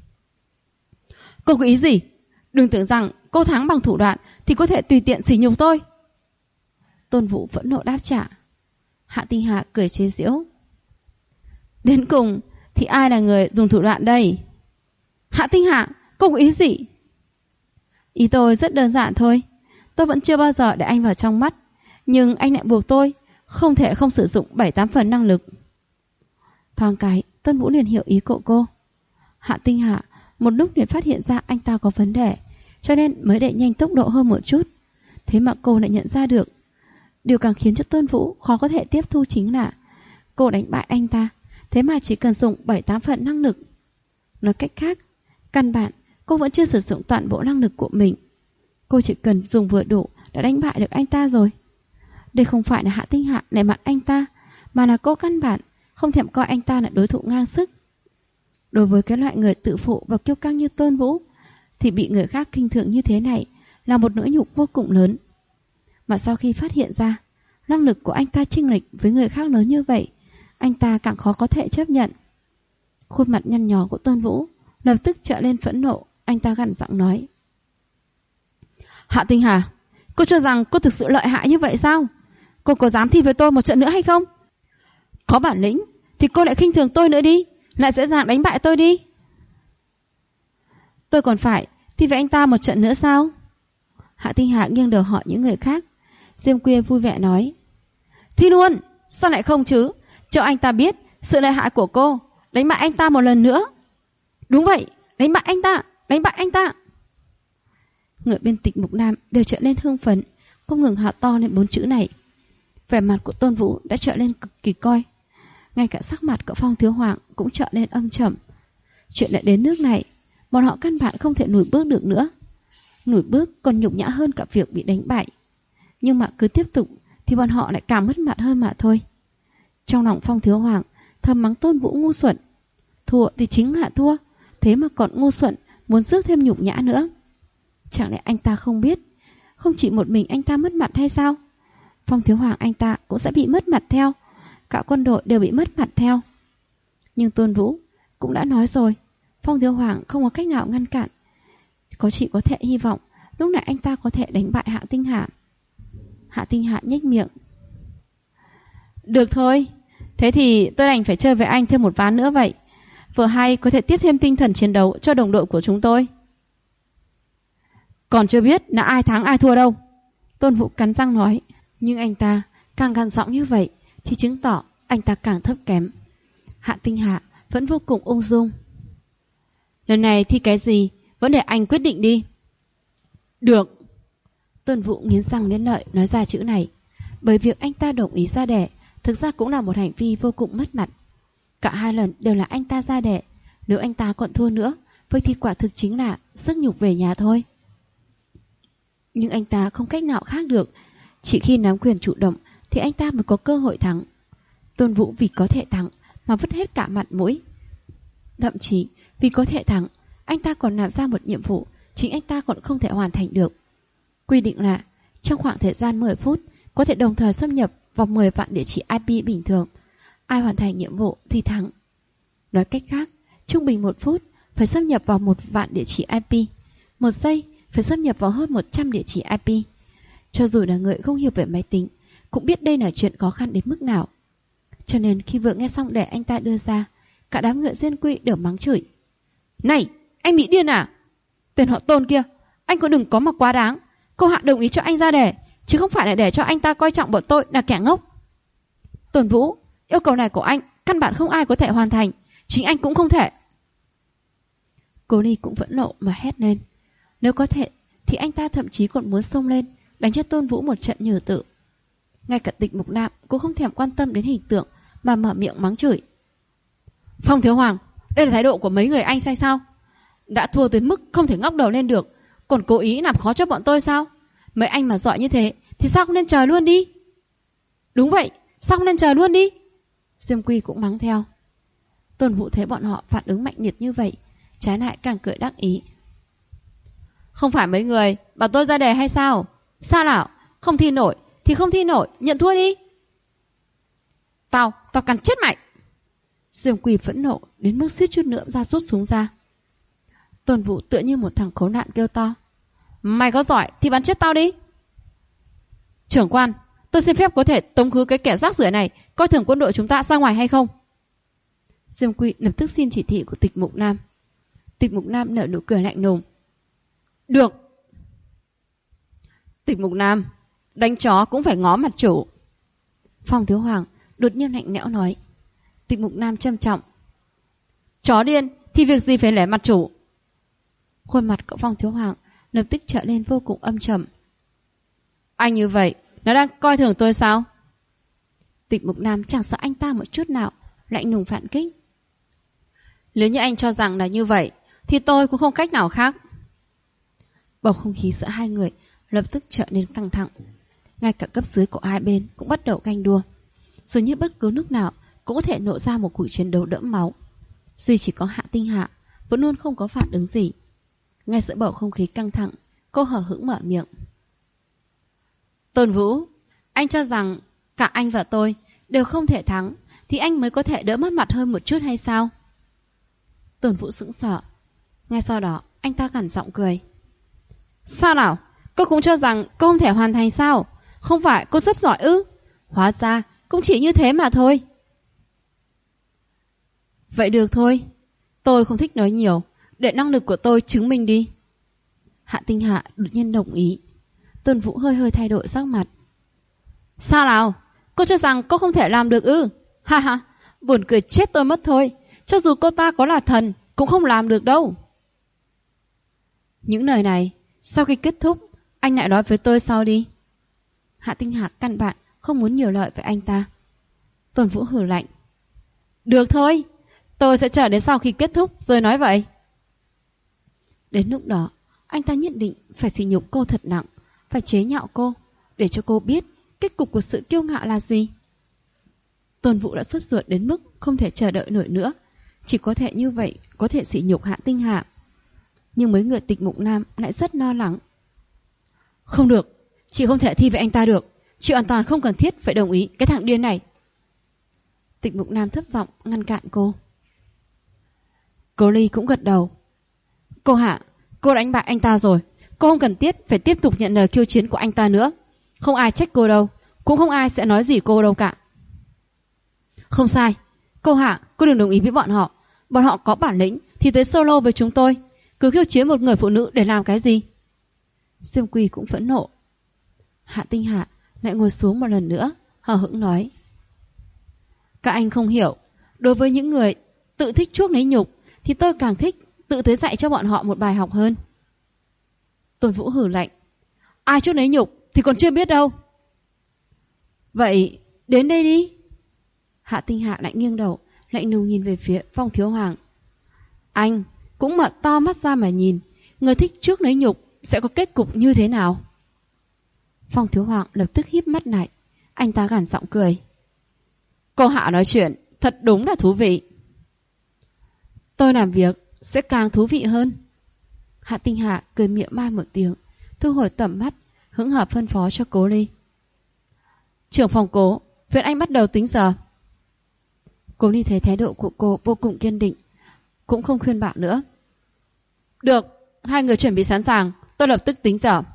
Speaker 1: Cô có ý gì? Đừng tưởng rằng cô thắng bằng thủ đoạn thì có thể tùy tiện sỉ nhục tôi. Tôn Vũ phẫn nộ đáp trả. Hạ Tinh Hạ cười chế giễu. Đến cùng thì ai là người dùng thủ đoạn đây? Hạ Tinh Hạ, cô có ý gì? Ý tôi rất đơn giản thôi. Tôi vẫn chưa bao giờ để anh vào trong mắt, nhưng anh lại buộc tôi không thể không sử dụng 7-8 phần năng lực. Thoáng cái Tôn Vũ liền hiểu ý của cô. Hạ Tinh Hạ một lúc liền phát hiện ra anh ta có vấn đề, cho nên mới đẩy nhanh tốc độ hơn một chút. Thế mà cô lại nhận ra được. Điều càng khiến cho Tôn Vũ khó có thể tiếp thu chính là cô đánh bại anh ta, thế mà chỉ cần dùng 7-8 phần năng lực. Nói cách khác, căn bản cô vẫn chưa sử dụng toàn bộ năng lực của mình. Cô chỉ cần dùng vừa đủ đã đánh bại được anh ta rồi. Đây không phải là Hạ Tinh Hạ nể mặt anh ta, mà là cô căn bản không thèm coi anh ta là đối thủ ngang sức. Đối với cái loại người tự phụ và kiêu căng như Tôn Vũ thì bị người khác khinh thường như thế này là một nỗi nhục vô cùng lớn. Mà sau khi phát hiện ra năng lực của anh ta chênh lệch với người khác lớn như vậy, anh ta càng khó có thể chấp nhận. Khuôn mặt nhăn nhó của Tôn Vũ lập tức trở lên phẫn nộ. Anh ta gằn giọng nói: Hạ Tinh Hà, cô cho rằng cô thực sự lợi hại như vậy sao? Cô có dám thi với tôi một trận nữa hay không? Có bản lĩnh thì cô lại khinh thường tôi nữa đi, lại dễ dàng đánh bại tôi đi. Tôi còn phải thi với anh ta một trận nữa sao? Hạ Tinh Hà nghiêng đầu hỏi những người khác. Diêm Quy vui vẻ nói: Thi luôn, sao lại không chứ? Cho anh ta biết sự lợi hại của cô, đánh bại anh ta một lần nữa. Đúng vậy, đánh bại anh ta, đánh bại anh ta. Người bên Tịch Mục Nam đều trở nên hưng phấn, không ngừng hô to lên 4 chữ này. Vẻ mặt của Tôn Vũ đã trở nên cực kỳ coi. Ngay cả sắc mặt của Phong Thiếu Hoàng cũng trở nên âm trầm. Chuyện đã đến nước này, bọn họ căn bản không thể lùi bước được nữa. Lùi bước còn nhục nhã hơn cả việc bị đánh bại. Nhưng mà cứ tiếp tục thì bọn họ lại càng mất mặt hơn mà thôi. Trong lòng Phong Thiếu Hoàng thầm mắng Tôn Vũ ngu xuẩn. Thua thì chính là thua, thế mà còn ngu xuẩn, muốn rước thêm nhục nhã nữa. Chẳng lẽ anh ta không biết, không chỉ một mình anh ta mất mặt hay sao? Phong Thiếu Hoàng anh ta cũng sẽ bị mất mặt theo, cả quân đội đều bị mất mặt theo. Nhưng Tôn Vũ cũng đã nói rồi, Phong Thiếu Hoàng không có cách nào ngăn cản. Chỉ có thể hy vọng lúc này anh ta có thể đánh bại Hạ Tinh Hạ. Hạ Tinh Hạ nhếch miệng. Được thôi, thế thì tôi đành phải chơi với anh thêm một ván nữa vậy. Vừa hay có thể tiếp thêm tinh thần chiến đấu cho đồng đội của chúng tôi. Còn chưa biết là ai thắng ai thua đâu, Tôn Vũ cắn răng nói. Nhưng anh ta càng gằn giọng như vậy thì chứng tỏ anh ta càng thấp kém. Hạ Tinh Hạ vẫn vô cùng ung dung. Lần này thì cái gì vẫn để anh quyết định đi. Được. Tôn Vũ nghiến răng nghiến lợi nói ra chữ này. Bởi việc anh ta đồng ý ra đẻ thực ra cũng là một hành vi vô cùng mất mặt. Cả hai lần đều là anh ta ra đẻ. Nếu anh ta còn thua nữa, vậy thì quả thực chính là sức nhục về nhà thôi. Nhưng anh ta không cách nào khác được. Chỉ khi nắm quyền chủ động thì anh ta mới có cơ hội thắng. Tôn Vũ vì có thể thắng mà vứt hết cả mặt mũi. Thậm chí vì có thể thắng, anh ta còn làm ra một nhiệm vụ chính anh ta còn không thể hoàn thành được. Quy định là trong khoảng thời gian 10 phút có thể đồng thời xâm nhập vào 10 vạn địa chỉ IP bình thường. Ai hoàn thành nhiệm vụ thì thắng. Nói cách khác, trung bình 1 phút phải xâm nhập vào 1 vạn địa chỉ IP, 1 giây phải xâm nhập vào hơn 100 địa chỉ IP. Cho dù là người không hiểu về máy tính cũng biết đây là chuyện khó khăn đến mức nào. Cho nên khi vừa nghe xong để anh ta đưa ra, cả đám ngựa Diên Quy đều mắng chửi. Này, anh bị điên à? Tên họ Tôn kia, anh có đừng có mà quá đáng. Cô Hạ đồng ý cho anh ra đẻ, chứ không phải là để cho anh ta coi trọng bọn tôi là kẻ ngốc. Tôn Vũ, yêu cầu này của anh căn bản không ai có thể hoàn thành, chính anh cũng không thể. Cô Ly cũng vẫn nộ mà hét lên. Nếu có thể thì anh ta thậm chí còn muốn xông lên đánh cho Tôn Vũ một trận nhừ tự. Ngay cả Tịch Mục Nam cũng không thèm quan tâm đến hình tượng mà mở miệng mắng chửi. Phong Thiếu Hoàng, đây là thái độ của mấy người anh sai sao? Đã thua tới mức không thể ngóc đầu lên được, còn cố ý làm khó cho bọn tôi sao? Mấy anh mà giỏi như thế thì sao không lên trời luôn đi? Đúng vậy, sao không lên trời luôn đi? Diêm Quy cũng mắng theo. Tôn Vũ thấy bọn họ phản ứng mạnh liệt như vậy, trái lại càng cười đắc ý. Không phải mấy người bảo tôi ra đề hay sao? Sao nào? Không thi nổi thì không thi nổi, nhận thua đi. Tao cắn chết mày. Diêm Quy phẫn nộ đến mức suýt chút nữa ra rút súng ra. Tôn Vũ tựa như một thằng khốn nạn kêu to. Mày có giỏi thì bắn chết tao đi. Trưởng quan, tôi xin phép có thể tống khứ cái kẻ rác rưởi này coi thường quân đội chúng ta ra ngoài hay không? Diêm Quy lập tức xin chỉ thị của Tịch Mục Nam. Tịch Mục Nam nở nụ cười lạnh lùng. Được. Tịch Mục Nam, đánh chó cũng phải ngó mặt chủ. Phong Thiếu Hoàng đột nhiên lạnh lẽo nói. Tịch Mục Nam trầm trọng. Chó điên thì việc gì phải lẻ mặt chủ? Khuôn mặt của Phong Thiếu Hoàng lập tức trở lên vô cùng âm trầm. Anh như vậy, nó đang coi thường tôi sao? Tịch Mục Nam chẳng sợ anh ta một chút nào, lạnh lùng phản kích. Nếu như anh cho rằng là như vậy, thì tôi cũng không cách nào khác. Bầu không khí giữa hai người lập tức trở nên căng thẳng. Ngay cả cấp dưới của hai bên cũng bắt đầu ganh đua. Dường như bất cứ lúc nào cũng có thể nổ ra một cuộc chiến đấu đẫm máu. Duy chỉ có Hạ Tinh Hạ vẫn luôn không có phản ứng gì. Ngay giữa bầu không khí căng thẳng, cô hờ hững mở miệng. Tôn Vũ, anh cho rằng cả anh và tôi đều không thể thắng, thì anh mới có thể đỡ mất mặt hơn một chút hay sao? Tôn Vũ sững sờ. Ngay sau đó anh ta gằn giọng cười. Sao nào? Cô cũng cho rằng cô không thể hoàn thành sao? Không phải cô rất giỏi ư? Hóa ra cũng chỉ như thế mà thôi. Vậy được thôi, tôi không thích nói nhiều, để năng lực của tôi chứng minh đi. Hạ Tinh Hạ đột nhiên đồng ý. Tôn Vũ hơi thay đổi sắc mặt. Sao nào? Cô cho rằng cô không thể làm được ư? Ha ha, buồn cười chết tôi mất thôi. Cho dù cô ta có là thần cũng không làm được đâu. Những lời này sau khi kết thúc anh lại nói với tôi sau đi. Hạ Tinh Hạ căn bản không muốn nhiều lợi với anh ta. Tôn Vũ hừ lạnh. Được thôi, tôi sẽ chờ đến sau khi kết thúc rồi nói vậy. Đến lúc đó anh ta nhất định phải sỉ nhục cô thật nặng, phải chế nhạo cô, để cho cô biết kết cục của sự kiêu ngạo là gì. Tôn Vũ đã sốt ruột đến mức không thể chờ đợi nổi nữa. Chỉ có thể như vậy có thể sỉ nhục Hạ Tinh Hạ. Nhưng mấy người Tịch Mục Nam lại rất lo lắng. Không được, chị không thể thi với anh ta được. Chị hoàn toàn không cần thiết phải đồng ý cái thằng điên này. Tịch Mục Nam thấp giọng ngăn cản cô. Cố Ly cũng gật đầu. Cô Hạ, cô đánh bại anh ta rồi. Cô không cần thiết phải tiếp tục nhận lời khiêu chiến của anh ta nữa. Không ai trách cô đâu, cũng không ai sẽ nói gì cô đâu cả. Không sai. Cô Hạ, cô đừng đồng ý với bọn họ. Bọn họ có bản lĩnh thì tới solo với chúng tôi. Cứ khiêu chiến một người phụ nữ để làm cái gì? Diêm Quy cũng phẫn nộ. Hạ Tinh Hạ lại ngồi xuống một lần nữa, hờ hững nói. Các anh không hiểu. Đối với những người tự thích chuốc lấy nhục thì tôi càng thích tự tới dạy cho bọn họ một bài học hơn. Tôn Vũ hử lạnh. Ai chuốc lấy nhục thì còn chưa biết đâu. Vậy đến đây đi. Hạ Tinh Hạ lại nghiêng đầu, lạnh lùng nhìn về phía Phong Thiếu Hoàng. Anh cũng mở to mắt ra mà nhìn, người thích chuốc lấy nhục sẽ có kết cục như thế nào? Phong Thiếu Hoàng lập tức híp mắt lại. Anh ta gằn giọng cười. Cô Hạ nói chuyện thật đúng là thú vị. Tôi làm việc sẽ càng thú vị hơn. Hạ Tinh Hạ cười mỉa mai một tiếng, thu hồi tầm mắt, hững hờ phân phó cho Cố Ly. Trưởng phòng Cố, việc anh bắt đầu tính giờ. Cố Ly thấy thái độ của cô vô cùng kiên định, cũng không khuyên bảo nữa. Được, hai người chuẩn bị sẵn sàng, tôi lập tức tính giờ.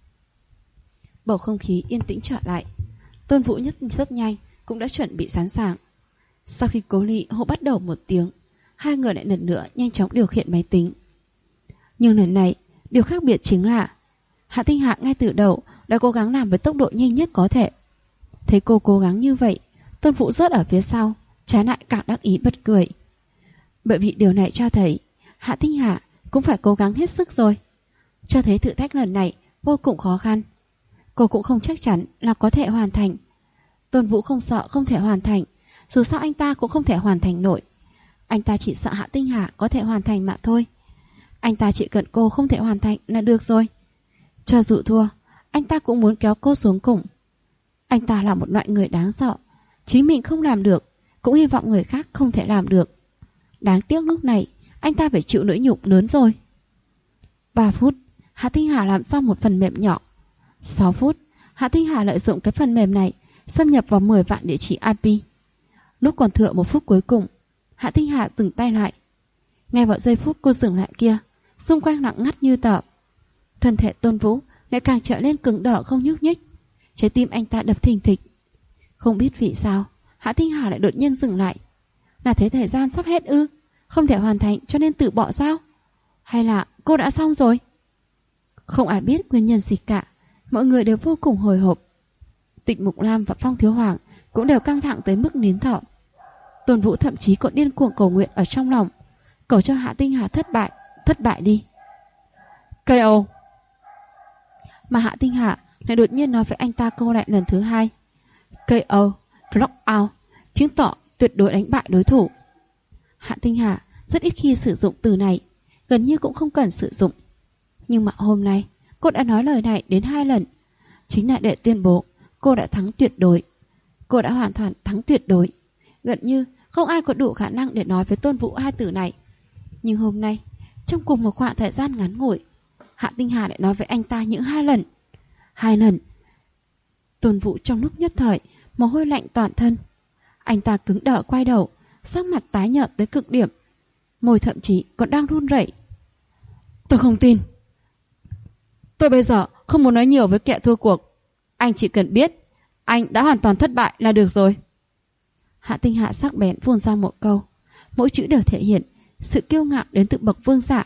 Speaker 1: Bầu không khí yên tĩnh trở lại. Tôn Vũ nhất rất nhanh cũng đã chuẩn bị sẵn sàng. Sau khi Cố Ly hô bắt đầu một tiếng, hai người lại lần nữa nhanh chóng điều khiển máy tính. Nhưng lần này, điều khác biệt chính là Hạ Tinh Hạ ngay từ đầu đã cố gắng làm với tốc độ nhanh nhất có thể. Thấy cô cố gắng như vậy, Tôn Vũ rớt ở phía sau, trái lại càng đắc ý bật cười. Bởi vì điều này cho thấy Hạ Tinh Hạ cũng phải cố gắng hết sức rồi. Cho thấy thử thách lần này vô cùng khó khăn. Cô cũng không chắc chắn là có thể hoàn thành. Tôn Vũ không sợ không thể hoàn thành, dù sao anh ta cũng không thể hoàn thành nổi. Anh ta chỉ sợ Hạ Tinh Hạ có thể hoàn thành mà thôi. Anh ta chỉ cần cô không thể hoàn thành là được rồi. Cho dù thua, anh ta cũng muốn kéo cô xuống cùng. Anh ta là một loại người đáng sợ. Chính mình không làm được, cũng hy vọng người khác không thể làm được. Đáng tiếc lúc này anh ta phải chịu nỗi nhục lớn rồi. 3 phút, Hạ Tinh Hà làm xong một phần mềm nhỏ. 6 phút, Hạ Tinh Hà lợi dụng cái phần mềm này xâm nhập vào 10 vạn địa chỉ IP. Lúc còn thừa 1 phút cuối cùng, Hạ Tinh Hà dừng tay lại. Ngay vào giây phút cô dừng lại kia, xung quanh lặng ngắt như tờ. Thân thể Tôn Vũ lại càng trở nên cứng đờ không nhúc nhích. Trái tim anh ta đập thình thịch. Không biết vì sao Hạ Tinh Hà lại đột nhiên dừng lại. Là thấy thời gian sắp hết ư? Không thể hoàn thành cho nên từ bỏ sao? Hay là cô đã xong rồi? Không ai biết nguyên nhân gì cả. Mọi người đều vô cùng hồi hộp. Tịch Mục Lam và Phong Thiếu Hoàng cũng đều căng thẳng tới mức nín thở. Tôn Vũ thậm chí còn điên cuồng cầu nguyện ở trong lòng, cầu cho Hạ Tinh Hà thất bại đi. KO. Mà Hạ Tinh Hà lại đột nhiên nói với anh ta câu lại lần thứ 2. KO, clock out, chứng tỏ tuyệt đối đánh bại đối thủ. Hạ Tinh Hà rất ít khi sử dụng từ này, gần như cũng không cần sử dụng. Nhưng mà hôm nay cô đã nói lời này đến 2 lần, chính là để tuyên bố cô đã thắng tuyệt đối. Cô đã hoàn toàn thắng tuyệt đối. Gần như không ai có đủ khả năng để nói với Tôn Vũ 2 từ này. Nhưng hôm nay, trong cùng một khoảng thời gian ngắn ngủi, Hạ Tinh Hà lại nói với anh ta những 2 lần. 2 lần. Tôn Vũ trong lúc nhất thời mồ hôi lạnh toàn thân. Anh ta cứng đờ quay đầu, sắc mặt tái nhợt tới cực điểm, môi thậm chí còn đang run rẩy. Tôi không tin. Tôi bây giờ không muốn nói nhiều với kẻ thua cuộc. Anh chỉ cần biết anh đã hoàn toàn thất bại là được rồi. Hạ Tinh Hạ sắc bén phun ra một câu, mỗi chữ đều thể hiện sự kiêu ngạo đến từ bậc vương giả.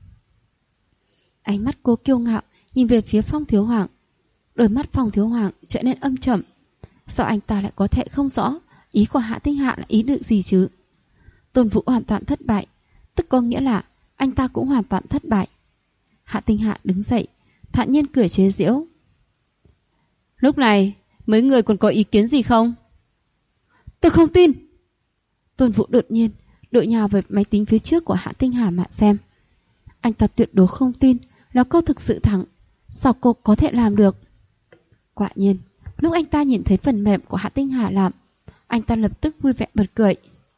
Speaker 1: Ánh mắt cô kiêu ngạo nhìn về phía Phong Thiếu Hoàng. Đôi mắt Phong Thiếu Hoàng trở nên âm trầm. Sao anh ta lại có thể không rõ ý của Hạ Tinh Hạ là ý định gì chứ? Tôn Vũ hoàn toàn thất bại, tức có nghĩa là anh ta cũng hoàn toàn thất bại. Hạ Tinh Hạ đứng dậy, thản nhiên cười chế giễu. Lúc này mấy người còn có ý kiến gì không? Tôi không tin. Tôn Vũ đột nhiên đội nhào về máy tính phía trước của Hạ Tinh Hà mà xem. Anh ta tuyệt đối không tin là cô thực sự thắng. Sao cô có thể làm được? Quả nhiên, lúc anh ta nhìn thấy phần mềm của Hạ Tinh Hà làm, anh ta lập tức vui vẻ bật cười.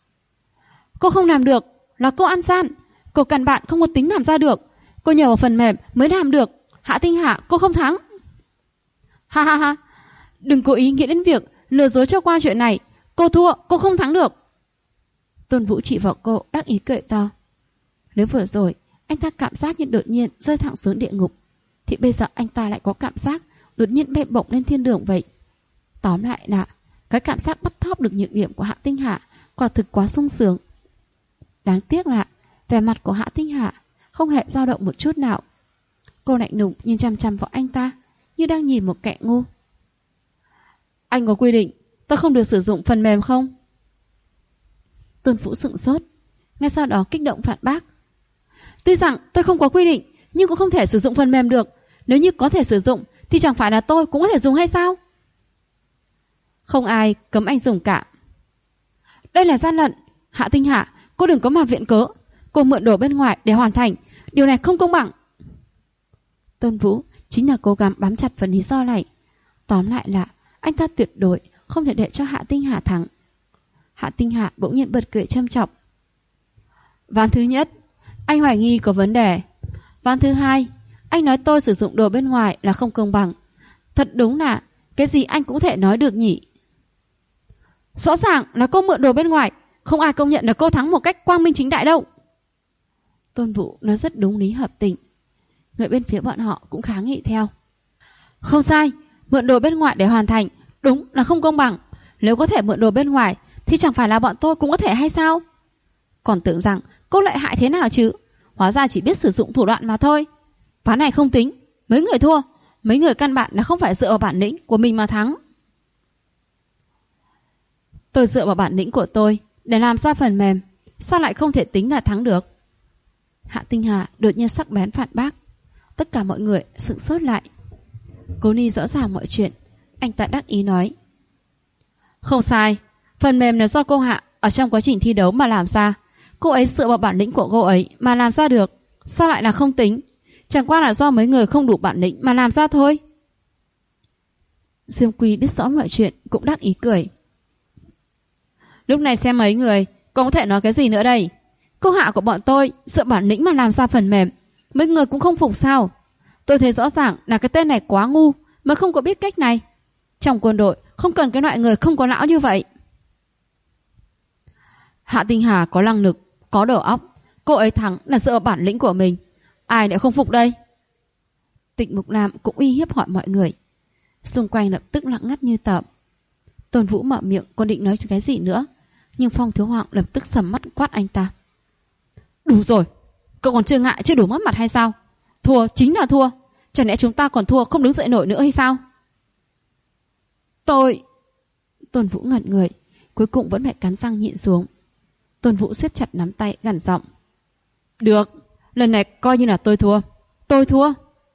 Speaker 1: Cô không làm được, là cô ăn gian. Cô căn bản không có tính làm ra được. Cô nhờ vào phần mềm mới làm được. Hạ Tinh Hà, cô không thắng. Ha ha ha, đừng cố ý nghĩ đến việc lừa dối cho qua chuyện này. Cô thua, cô không thắng được. Tôn Vũ chỉ vào cô đắc ý cười to. Nếu vừa rồi anh ta cảm giác như đột nhiên rơi thẳng xuống địa ngục, thì bây giờ anh ta lại có cảm giác đột nhiên bay bổng lên thiên đường vậy. Tóm lại là cái cảm giác bắt thóp được nhược điểm của Hạ Tinh Hà quả thực quá sung sướng. Đáng tiếc là vẻ mặt của Hạ Tinh Hà không hề dao động một chút nào. Cô lạnh lùng nhìn chằm chằm vào anh ta như đang nhìn một kẻ ngu. Anh có quy định tôi không được sử dụng phần mềm không? Tôn Vũ sững sốt, ngay sau đó kích động phản bác. Tuy rằng tôi không có quy định, nhưng cũng không thể sử dụng phần mềm được. Nếu như có thể sử dụng thì chẳng phải là tôi cũng có thể dùng hay sao? Không ai cấm anh dùng cả. Đây là gian lận. Hạ Tinh Hà, cô đừng có mà viện cớ. Cô mượn đồ bên ngoài để hoàn thành. Điều này không công bằng. Tôn Vũ chính là cố gắng bám chặt phần lý do này. Tóm lại là anh ta tuyệt đối không thể để cho Hạ Tinh Hà thắng. Hạ Tinh Hà bỗng nhiên bật cười châm chọc. Ván thứ nhất, anh hoài nghi có vấn đề. Ván thứ hai, anh nói tôi sử dụng đồ bên ngoài là không công bằng. Thật đúng là cái gì anh cũng thể nói được nhỉ. Rõ ràng là cô mượn đồ bên ngoài, không ai công nhận là cô thắng một cách quang minh chính đại đâu. Tôn Vũ nói rất đúng lý hợp tình. Người bên phía bọn họ cũng kháng nghị theo. Không sai, mượn đồ bên ngoài để hoàn thành đúng là không công bằng. Nếu có thể mượn đồ bên ngoài thì chẳng phải là bọn tôi cũng có thể hay sao? Còn tưởng rằng cô lợi hại thế nào chứ? Hóa ra chỉ biết sử dụng thủ đoạn mà thôi. Ván này không tính, mấy người thua. Mấy người căn bản là không phải dựa vào bản lĩnh của mình mà thắng. Tôi dựa vào bản lĩnh của tôi để làm ra phần mềm, sao lại không thể tính là thắng được? Hạ Tinh Hà đột nhiên sắc bén phản bác. Tất cả mọi người sững sốt lại. Cố Ni rõ ràng mọi chuyện. Anh ta đắc ý nói. Không sai, phần mềm là do cô Hạ ở trong quá trình thi đấu mà làm ra. Cô ấy dựa vào bản lĩnh của cô ấy mà làm ra được. Sao lại là không tính? Chẳng qua là do mấy người không đủ bản lĩnh mà làm ra thôi. Diêm Quy biết rõ mọi chuyện cũng đắc ý cười. Lúc này xem mấy người còn có thể nói cái gì nữa đây? Cô Hạ của bọn tôi dựa bản lĩnh mà làm ra phần mềm, mấy người cũng không phục sao? Tôi thấy rõ ràng là cái tên này quá ngu mới không có biết cách này. Trong quân đội không cần cái loại người không có não như vậy. Hạ Tinh Hà có năng lực, có đầu óc. Cô ấy thắng là dựa vào bản lĩnh của mình. Ai lại không phục đây? Tịch Mục Nam cũng uy hiếp hỏi mọi người. Xung quanh lập tức lặng ngắt như tờ. Tôn Vũ mở miệng còn định nói cái gì nữa, nhưng Phong Thiếu Hoàng lập tức sầm mắt quát anh ta. Đủ rồi, cậu còn chưa ngại chưa đủ mất mặt hay sao? Thua chính là thua, chẳng lẽ chúng ta còn thua không đứng dậy nổi nữa hay sao? Tôn Vũ ngẩn người, cuối cùng vẫn phải cắn răng nhịn xuống. Tôn Vũ siết chặt nắm tay gằn giọng. Được, lần này coi như là tôi thua. Tôi thua.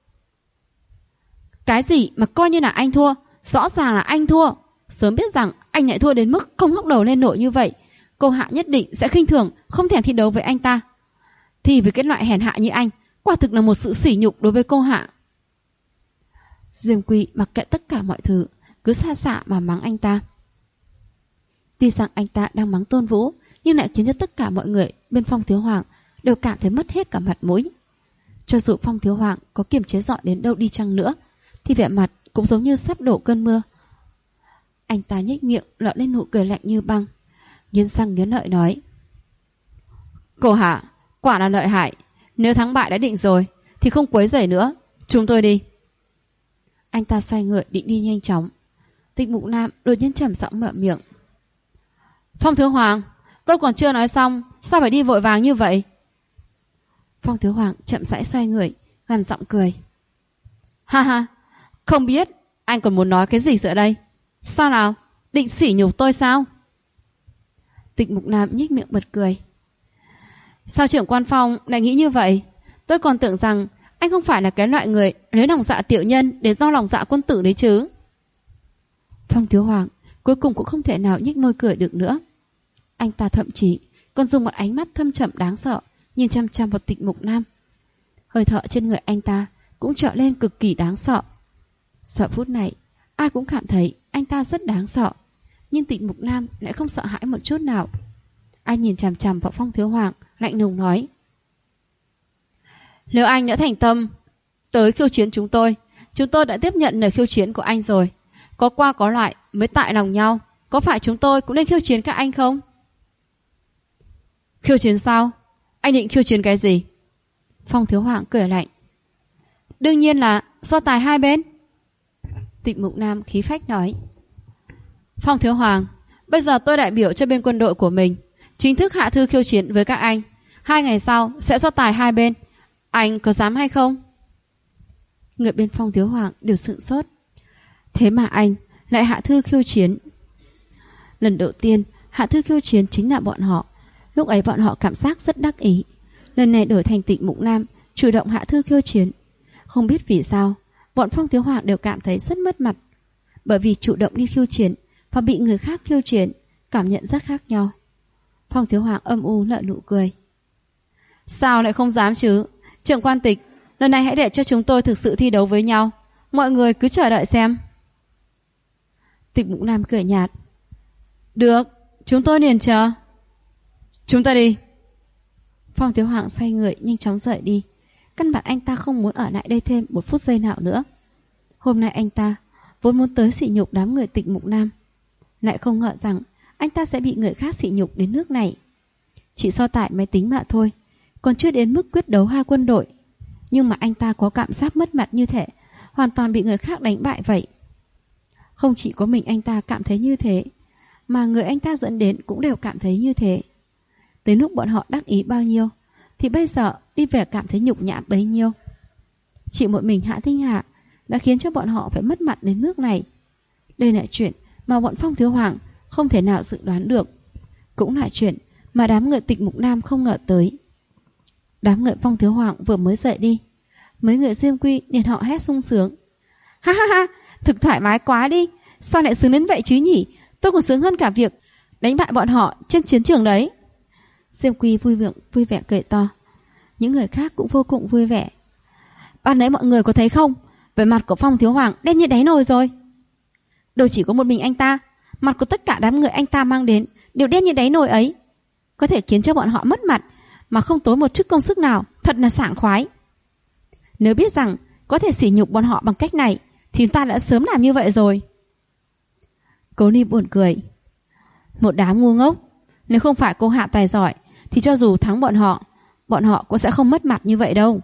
Speaker 1: Cái gì mà coi như là anh thua? Rõ ràng là anh thua. Sớm biết rằng anh lại thua đến mức không ngóc đầu lên nổi như vậy, cô Hạ nhất định sẽ khinh thường, không thèm thi đấu với anh ta. Thì với cái loại hèn hạ như anh, quả thực là một sự sỉ nhục đối với cô Hạ. Diêm Quy mặc kệ tất cả mọi thứ, cứ xa xạ mà mắng anh ta. Tuy rằng anh ta đang mắng Tôn Vũ, nhưng lại khiến cho tất cả mọi người bên Phong Thiếu Hoàng đều cảm thấy mất hết cả mặt mũi. Cho dù Phong Thiếu Hoàng có kiềm chế giỏi đến đâu đi chăng nữa, thì vẻ mặt cũng giống như sắp đổ cơn mưa. Anh ta nhếch miệng lọt lên nụ cười lạnh như băng, nghiến răng nghiến lợi nói. Cô Hạ, quả là lợi hại. Nếu thắng bại đã định rồi thì không quấy rầy nữa, chúng tôi đi. Anh ta xoay người định đi nhanh chóng. Tịch Mục Nam đột nhiên trầm giọng mở miệng. Phong Thiếu Hoàng, tôi còn chưa nói xong, sao phải đi vội vàng như vậy? Phong Thiếu Hoàng chậm rãi xoay người, gằn giọng cười. Ha ha, không biết anh còn muốn nói cái gì nữa đây? Sao nào, định sỉ nhục tôi sao? Tịch Mục Nam nhếch miệng bật cười. Sao trưởng quan Phong lại nghĩ như vậy? Tôi còn tưởng rằng anh không phải là cái loại người lấy lòng dạ tiểu nhân để do lòng dạ quân tử đấy chứ. Phong Thiếu Hoàng cuối cùng cũng không thể nào nhếch môi cười được nữa. Anh ta thậm chí còn dùng một ánh mắt thâm trầm đáng sợ nhìn chăm chăm vào Tịch Mục Nam. Hơi thở trên người anh ta cũng trở lên cực kỳ đáng sợ. Giờ phút này ai cũng cảm thấy anh ta rất đáng sợ, nhưng Tịch Mục Nam lại không sợ hãi một chút nào. Anh nhìn chằm chằm vào Phong Thiếu Hoàng, lạnh lùng nói. Nếu anh đã thành tâm tới khiêu chiến chúng tôi đã tiếp nhận lời khiêu chiến của anh rồi. Có qua có lại mới tại lòng nhau. Có phải chúng tôi cũng nên khiêu chiến các anh không? Khiêu chiến sao? Anh định khiêu chiến cái gì? Phong Thiếu Hoàng cười lạnh. Đương nhiên là so tài hai bên. Tịnh Mục Nam khí phách nói. Phong Thiếu Hoàng, bây giờ tôi đại biểu cho bên quân đội của mình, chính thức hạ thư khiêu chiến với các anh. 2 ngày sau sẽ so tài hai bên. Anh có dám hay không? Người bên Phong Thiếu Hoàng đều sửng sốt. Thế mà anh lại hạ thư khiêu chiến. Lần đầu tiên hạ thư khiêu chiến chính là bọn họ. Lúc ấy bọn họ cảm giác rất đắc ý. Lần này đổi thành Tịnh Mục Nam chủ động hạ thư khiêu chiến. Không biết vì sao bọn Phong Thiếu Hoàng đều cảm thấy rất mất mặt. Bởi vì chủ động đi khiêu chiến và bị người khác khiêu chiến cảm nhận rất khác nhau. Phong Thiếu Hoàng âm u nở nụ cười. Sao lại không dám chứ? Trưởng quan Tịch, lần này hãy để cho chúng tôi thực sự thi đấu với nhau. Mọi người cứ chờ đợi xem. Tịch Mục Nam cười nhạt. Được, chúng tôi liền chờ. Chúng ta đi. Phong Thiếu Hoàng xoay người nhanh chóng rời đi. Căn bản anh ta không muốn ở lại đây thêm một phút giây nào nữa. Hôm nay anh ta vốn muốn tới sỉ nhục đám người Tịch Mục Nam, lại không ngờ rằng anh ta sẽ bị người khác sỉ nhục đến nước này. Chỉ so tài máy tính mà thôi, còn chưa đến mức quyết đấu hai quân đội. Nhưng mà anh ta có cảm giác mất mặt như thế, hoàn toàn bị người khác đánh bại vậy. Không chỉ có mình anh ta cảm thấy như thế, mà người anh ta dẫn đến cũng đều cảm thấy như thế. Tới lúc bọn họ đắc ý bao nhiêu, thì bây giờ đi về cảm thấy nhục nhã bấy nhiêu. Chỉ một mình Hạ Tinh Hà đã khiến cho bọn họ phải mất mặt đến nước này. Đây là chuyện mà bọn Phong Thiếu Hoàng không thể nào dự đoán được, cũng là chuyện mà đám người Tịch Mục Nam không ngờ tới. Đám người Phong Thiếu Hoàng vừa mới dậy đi, mấy người Diêm Quy liền họ hét sung sướng. Ha ha ha, thực thoải mái quá đi, sao lại sướng đến vậy chứ nhỉ? Tôi còn sướng hơn cả việc đánh bại bọn họ trên chiến trường đấy. Diêm Quy vui vẻ cười to. Những người khác cũng vô cùng vui vẻ. Ban nãy mọi người có thấy không? Vẻ mặt của Phong Thiếu Hoàng đen như đáy nồi rồi. Đâu chỉ có một mình anh ta, mặt của tất cả đám người anh ta mang đến đều đen như đáy nồi ấy. Có thể khiến cho bọn họ mất mặt mà không tốn một chút công sức nào, thật là sảng khoái. Nếu biết rằng có thể sỉ nhục bọn họ bằng cách này thì ta đã sớm làm như vậy rồi. Cố Ni buồn cười. Một đám ngu ngốc. Nếu không phải cô Hạ tài giỏi thì cho dù thắng bọn họ cũng sẽ không mất mặt như vậy đâu.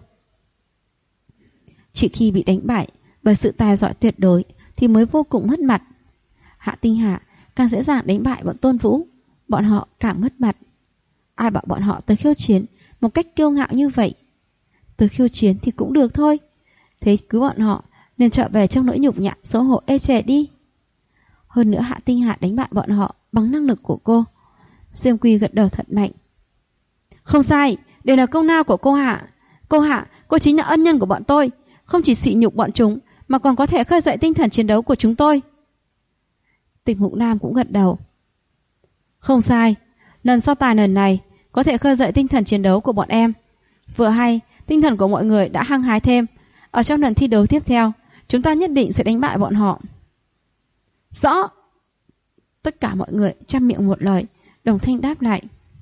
Speaker 1: Chỉ khi bị đánh bại bởi sự tài giỏi tuyệt đối thì mới vô cùng mất mặt. Hạ Tinh Hà càng dễ dàng đánh bại bọn Tôn Vũ, bọn họ càng mất mặt. Ai bảo bọn họ tới khiêu chiến một cách kiêu ngạo như vậy? Tới khiêu chiến thì cũng được thôi, thế cứ bọn họ nên trở về trong nỗi nhục nhã xấu hổ ê chề đi. Hơn nữa Hạ Tinh Hà đánh bại bọn họ bằng năng lực của cô. Diêm Quy gật đầu thật mạnh. Không sai, đều là công lao của cô Hạ. Cô chính là ân nhân của bọn tôi, không chỉ sỉ nhục bọn chúng mà còn có thể khơi dậy tinh thần chiến đấu của chúng tôi. Tịch Mục Nam cũng gật đầu. Không sai, lần so tài lần này có thể khơi dậy tinh thần chiến đấu của bọn em. Vừa hay, tinh thần của mọi người đã hăng hái thêm. Ở trong lần thi đấu tiếp theo, chúng ta nhất định sẽ đánh bại bọn họ. Rõ. Tất cả mọi người chăm miệng một lời, đồng thanh đáp lại.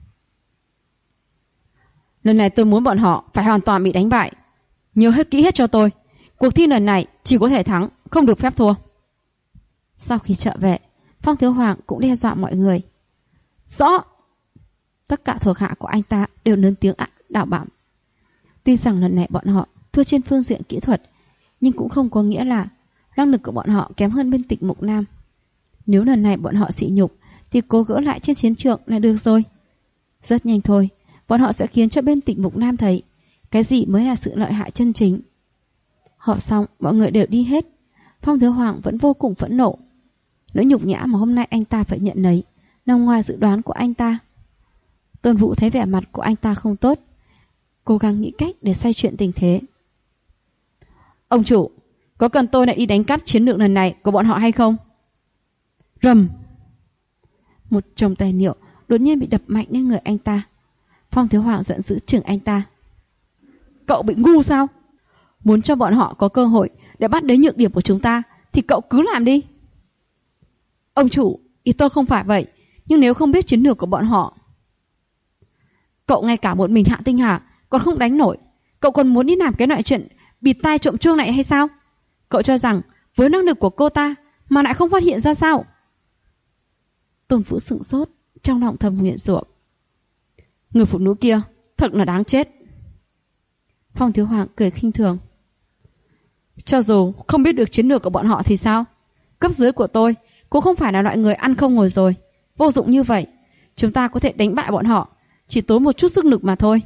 Speaker 1: Lần này tôi muốn bọn họ phải hoàn toàn bị đánh bại. Nhớ hết kỹ hết cho tôi. Cuộc thi lần này chỉ có thể thắng, không được phép thua. Sau khi trở về, Phong Thiếu Hoàng cũng đe dọa mọi người. Rõ. Tất cả thuộc hạ của anh ta đều lớn tiếng đảo bảm. Tuy rằng lần này bọn họ thua trên phương diện kỹ thuật, nhưng cũng không có nghĩa là năng lực của bọn họ kém hơn bên Tịch Mục Nam. Nếu lần này bọn họ sỉ nhục thì cố gỡ lại trên chiến trường là được rồi. Rất nhanh thôi, bọn họ sẽ khiến cho bên Tịch Mục Nam thấy cái gì mới là sự lợi hại chân chính. Họp xong, mọi người đều đi hết. Phong Thiếu Hoàng vẫn vô cùng phẫn nộ. Nỗi nhục nhã mà hôm nay anh ta phải nhận lấy nằm ngoài dự đoán của anh ta. Tôn Vũ thấy vẻ mặt của anh ta không tốt, cố gắng nghĩ cách để xoay chuyển tình thế. Ông chủ, có cần tôi lại đi đánh cắp chiến lược lần này của bọn họ hay không? Rầm. Một chồng tài liệu đột nhiên bị đập mạnh lên người anh ta. Phong Thiếu Hoàng giận dữ chừng anh ta. Cậu bị ngu sao? Muốn cho bọn họ có cơ hội để bắt đến nhược điểm của chúng ta thì cậu cứ làm đi. Ông chủ, ý tôi không phải vậy, nhưng nếu không biết chiến lược của bọn họ. Cậu ngay cả một mình Hạ Tinh Hà còn không đánh nổi, cậu còn muốn đi làm cái loại chuyện bịt tai trộm chuông này hay sao? Cậu cho rằng với năng lực của cô ta mà lại không phát hiện ra sao? Tôn Vũ sững sốt, trong lòng thầm nguyện rủa. Người phụ nữ kia thật là đáng chết. Phong Thiếu Hoàng cười khinh thường. Cho dù không biết được chiến lược của bọn họ thì sao? Cấp dưới của tôi cũng không phải là loại người ăn không ngồi rồi, vô dụng như vậy. Chúng ta có thể đánh bại bọn họ, chỉ tốn một chút sức lực mà thôi.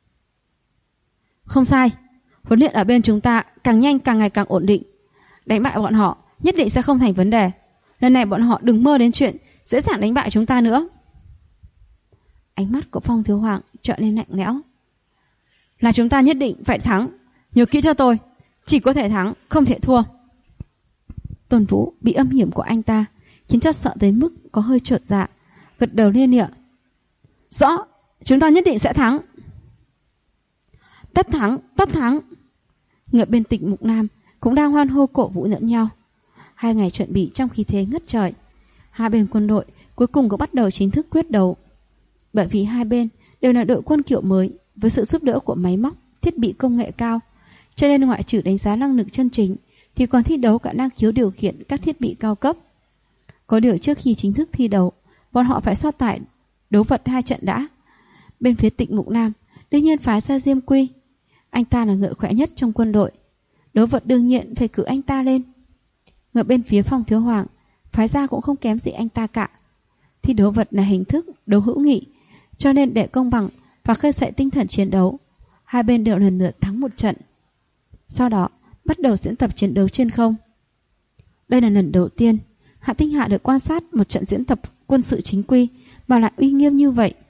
Speaker 1: Không sai, huấn luyện ở bên chúng ta càng nhanh càng ngày càng ổn định. Đánh bại bọn họ nhất định sẽ không thành vấn đề. Lần này bọn họ đừng mơ đến chuyện dễ dàng đánh bại chúng ta nữa. Ánh mắt của Phong Thiếu Hoàng trở nên lạnh lẽo. Là chúng ta nhất định phải thắng. Nhớ kỹ cho tôi, chỉ có thể thắng, không thể thua. Tôn Vũ bị âm hiểm của anh ta khiến cho sợ tới mức có hơi chột dạ, gật đầu lia lịa. Rõ, chúng ta nhất định sẽ thắng. Tất thắng, tất thắng. Người bên Tịnh Mục Nam cũng đang hoan hô cổ vũ lẫn nhau. 2 ngày chuẩn bị trong khí thế ngất trời. Hai bên quân đội cuối cùng cũng bắt đầu chính thức quyết đấu. Bởi vì hai bên đều là đội quân kiểu mới với sự giúp đỡ của máy móc, thiết bị công nghệ cao, cho nên ngoại trừ đánh giá năng lực chân chính thì còn thi đấu cả năng khiếu điều khiển các thiết bị cao cấp. Có điều trước khi chính thức thi đấu, bọn họ phải so tài đấu vật 2 trận đã. Bên phía Tịnh Mục Nam đương nhiên phái ra Diêm Quy. Anh ta là ngựa khỏe nhất trong quân đội, đấu vật đương nhiên phải cử anh ta lên. Ngựa bên phía Phong Thiếu Hoàng phái ra cũng không kém gì anh ta cả. Thi đấu vật là hình thức đấu hữu nghị, cho nên để công bằng và khơi dậy tinh thần chiến đấu, hai bên đều lần lượt thắng một trận. Sau đó bắt đầu diễn tập chiến đấu trên không. Đây là lần đầu tiên Hạ Tinh Hạ được quan sát một trận diễn tập quân sự chính quy mà lại uy nghiêm như vậy.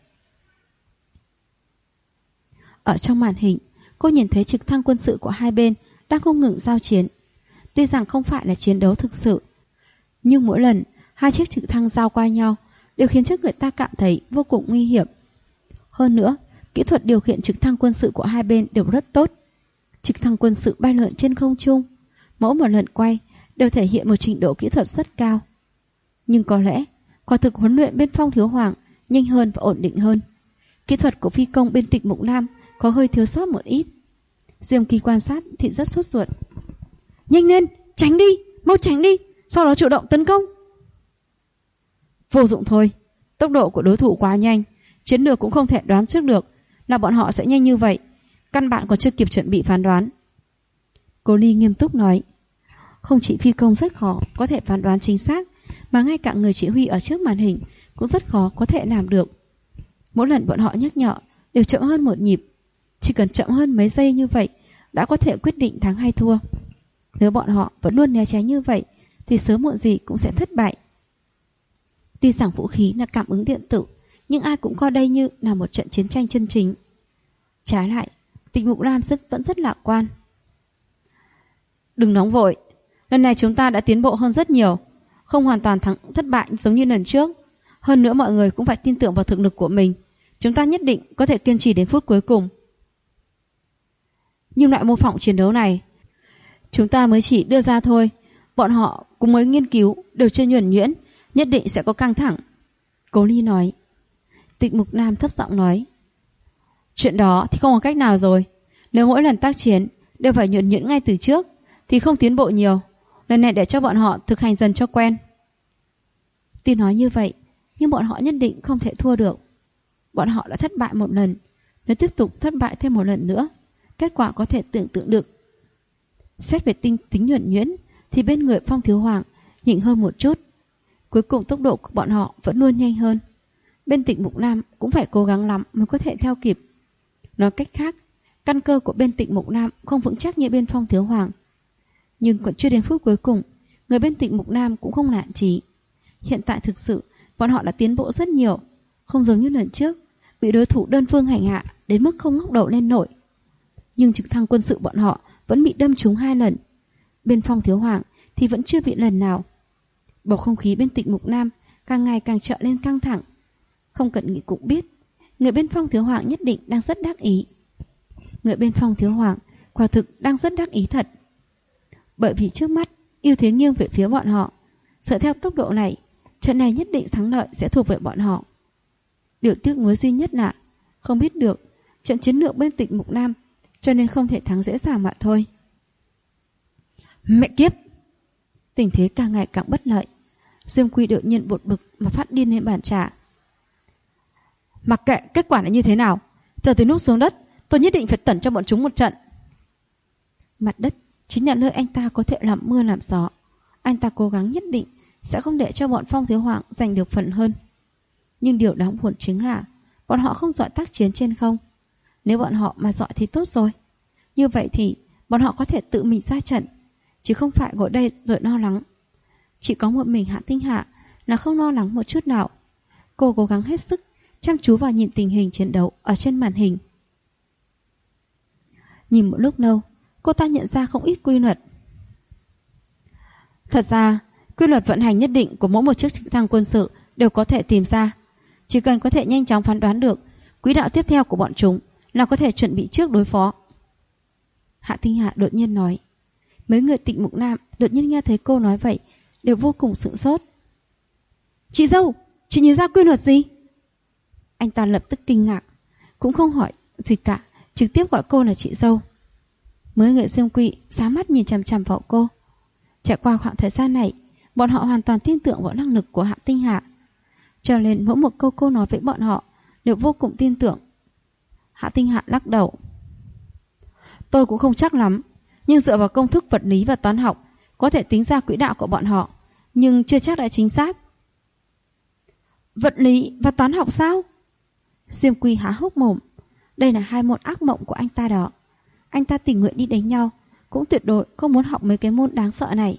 Speaker 1: Ở trong màn hình, cô nhìn thấy trực thăng quân sự của hai bên đang không ngừng giao chiến. Tuy rằng không phải là chiến đấu thực sự, nhưng mỗi lần hai chiếc trực thăng giao qua nhau đều khiến cho người ta cảm thấy vô cùng nguy hiểm. Hơn nữa, kỹ thuật điều khiển trực thăng quân sự của hai bên đều rất tốt. Trực thăng quân sự bay lượn trên không trung, mỗi một lần quay đều thể hiện một trình độ kỹ thuật rất cao. Nhưng có lẽ, quả thực huấn luyện bên Phong Thiếu Hoàng nhanh hơn và ổn định hơn. Kỹ thuật của phi công bên Tịnh Mục Nam có hơi thiếu sót một ít. Diêm Kỳ quan sát thì rất sốt ruột. Nhanh lên, tránh đi, mau tránh đi, sau đó chủ động tấn công. Vô dụng thôi, tốc độ của đối thủ quá nhanh, chiến lược cũng không thể đoán trước được là bọn họ sẽ nhanh như vậy, căn bản còn chưa kịp chuẩn bị phán đoán. Cô Ly nghiêm túc nói. Không chỉ phi công rất khó có thể phán đoán chính xác, mà ngay cả người chỉ huy ở trước màn hình cũng rất khó có thể làm được. Mỗi lần bọn họ nhắc nhở đều chậm hơn một nhịp, chỉ cần chậm hơn mấy giây như vậy đã có thể quyết định thắng hay thua. Nếu bọn họ vẫn luôn né tránh như vậy thì sớm muộn gì cũng sẽ thất bại. Tuy rằng vũ khí là cảm ứng điện tử, nhưng ai cũng coi đây như là một trận chiến tranh chân chính. Trái lại, Tịnh Mục Nam vẫn rất lạc quan. Đừng nóng vội, lần này chúng ta đã tiến bộ hơn rất nhiều, không hoàn toàn thất bại giống như lần trước. Hơn nữa mọi người cũng phải tin tưởng vào thực lực của mình. Chúng ta nhất định có thể kiên trì đến phút cuối cùng. Nhưng loại mô phỏng chiến đấu này chúng ta mới chỉ đưa ra thôi, bọn họ cũng mới nghiên cứu, đều chưa nhuần nhuyễn, nhất định sẽ có căng thẳng. Cố Ly nói. Tịnh Mục Nam thấp giọng nói. Chuyện đó thì không có cách nào rồi. Nếu mỗi lần tác chiến đều phải nhuần nhuyễn ngay từ trước thì không tiến bộ nhiều. Lần này để cho bọn họ thực hành dần cho quen. Tuy nói như vậy, nhưng bọn họ nhất định không thể thua được. Bọn họ đã thất bại một lần, nếu tiếp tục thất bại thêm một lần nữa, kết quả có thể tưởng tượng được. Xét về tính nhuần nhuyễn thì bên người Phong Thiếu Hoàng nhỉnh hơn một chút. Cuối cùng tốc độ của bọn họ vẫn luôn nhanh hơn. Bên Tịnh Mục Nam cũng phải cố gắng lắm mới có thể theo kịp. Nói cách khác, căn cơ của bên Tịnh Mục Nam không vững chắc như bên Phong Thiếu Hoàng. Nhưng còn chưa đến phút cuối cùng, người bên Tịnh Mục Nam cũng không nản chí. Hiện tại thực sự bọn họ đã tiến bộ rất nhiều, không giống như lần trước bị đối thủ đơn phương hành hạ đến mức không ngóc đầu lên nổi. Nhưng trực thăng quân sự bọn họ vẫn bị đâm trúng 2 lần. Bên Phong Thiếu Hoàng thì vẫn chưa bị lần nào. Bầu không khí bên Tịnh Mục Nam càng ngày càng trở lên căng thẳng. Không cần nghĩ cũng biết, người bên Phong Thiếu Hoàng nhất định đang rất đắc ý. Người bên Phong Thiếu Hoàng quả thực đang rất đắc ý thật. Bởi vì trước mắt ưu thế nghiêng về phía bọn họ. Dựa theo tốc độ này, trận này nhất định thắng lợi sẽ thuộc về bọn họ. Điều tiếc nuối duy nhất là không biết được trận chiến lược bên Tịnh Mục Nam, cho nên không thể thắng dễ dàng mà thôi. Mẹ kiếp! Tình thế càng ngày càng bất lợi. Diêm Quy đột nhiên bột bực mà phát điên lên bàn trà. Mặc kệ kết quả là như thế nào, Chờ tới lúc xuống đất, tôi nhất định phải tẩn cho bọn chúng một trận. Mặt đất chính là nơi anh ta có thể làm mưa làm gió. Anh ta cố gắng nhất định sẽ không để cho bọn Phong Thiếu Hoàng giành được phần hơn. Nhưng điều đáng buồn chính là bọn họ không giỏi tác chiến trên không. Nếu bọn họ mà giỏi thì tốt rồi. Như vậy thì bọn họ có thể tự mình ra trận, chứ không phải ngồi đây rồi lo lắng. Chỉ có một mình Hạ Tinh Hạ là không lo lắng một chút nào. Cô cố gắng hết sức chăm chú vào nhìn tình hình chiến đấu ở trên màn hình. Nhìn một lúc lâu, cô ta nhận ra không ít quy luật. Thật ra, quy luật vận hành nhất định của mỗi một chiếc trực thăng quân sự đều có thể tìm ra. Chỉ cần có thể nhanh chóng phán đoán được quỹ đạo tiếp theo của bọn chúng là có thể chuẩn bị trước đối phó. Hạ Tinh Hạ đột nhiên nói. Mấy người Tịnh Mục Nam đột nhiên nghe thấy cô nói vậy đều vô cùng sửng sốt. Chị dâu, chị nhìn ra quy luật gì? Anh ta lập tức kinh ngạc, cũng không hỏi gì cả, trực tiếp gọi cô là chị dâu. Mấy người Diêm Quỳ sáng mắt nhìn chằm chằm vào cô. Trải qua khoảng thời gian này, bọn họ hoàn toàn tin tưởng vào năng lực của Hạ Tinh Hạ, cho nên mỗi một câu cô nói với bọn họ đều vô cùng tin tưởng. Hạ Tinh Hạ lắc đầu. Tôi cũng không chắc lắm, nhưng dựa vào công thức vật lý và toán học có thể tính ra quỹ đạo của bọn họ, nhưng chưa chắc đã chính xác. Vật lý và toán học sao? Diêm Quy há hốc mồm. Đây là hai môn ác mộng của anh ta đó. Anh ta tình nguyện đi đánh nhau, cũng tuyệt đối không muốn học mấy cái môn đáng sợ này.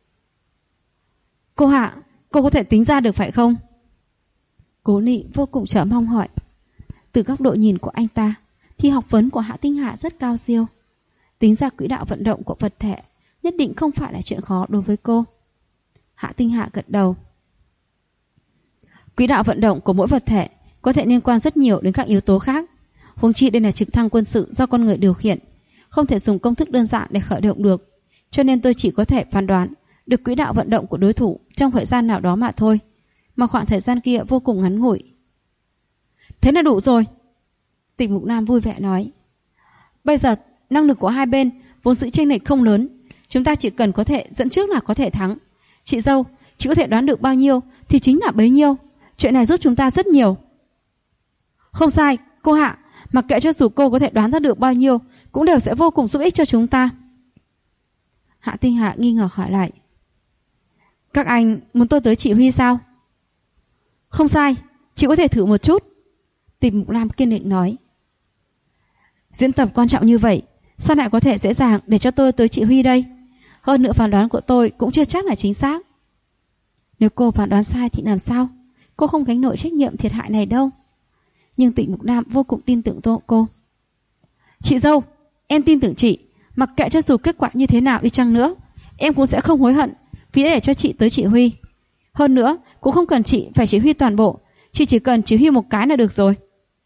Speaker 1: Cô Hạ, cô có thể tính ra được phải không? Cố Nị vô cùng chờ mong hỏi. Từ góc độ nhìn của anh ta thì học vấn của Hạ Tinh Hạ rất cao siêu. Tính ra quỹ đạo vận động của vật thể nhất định không phải là chuyện khó đối với cô. Hạ Tinh Hạ gật đầu. Quỹ đạo vận động của mỗi vật thể có thể liên quan rất nhiều đến các yếu tố khác. Huống chi đây là trực thăng quân sự do con người điều khiển, không thể dùng công thức đơn giản để khởi động được, cho nên tôi chỉ có thể phán đoán được quỹ đạo vận động của đối thủ trong thời gian nào đó mà thôi, mà khoảng thời gian kia vô cùng ngắn ngủi. Thế là đủ rồi. Tịnh Mục Nam vui vẻ nói. Bây giờ năng lực của hai bên vốn dĩ chênh lệch không lớn, chúng ta chỉ cần có thể dẫn trước là có thể thắng. Chị dâu, chị có thể đoán được bao nhiêu thì chính là bấy nhiêu. Chuyện này giúp chúng ta rất nhiều. Không sai, cô Hạ, mặc kệ cho dù cô có thể đoán ra được bao nhiêu cũng đều sẽ vô cùng giúp ích cho chúng ta. Hạ Tinh Hạ nghi ngờ hỏi lại. Các anh muốn tôi tới chỉ huy sao? Không sai, chị có thể thử một chút. Tịnh Mục Nam kiên định nói. Diễn tập quan trọng như vậy, sao lại có thể dễ dàng để cho tôi tới chỉ huy đây? Hơn nữa phán đoán của tôi cũng chưa chắc là chính xác. Nếu cô phán đoán sai thì làm sao? Cô không gánh nổi trách nhiệm thiệt hại này đâu. Nhưng Tịnh Mục Nam vô cùng tin tưởng cô. Chị dâu, em tin tưởng chị. Mặc kệ cho dù kết quả như thế nào đi chăng nữa, em cũng sẽ không hối hận vì đã để cho chị tới chỉ huy. Hơn nữa, cũng không cần chị phải chỉ huy toàn bộ, chị chỉ cần chỉ huy một cái là được rồi.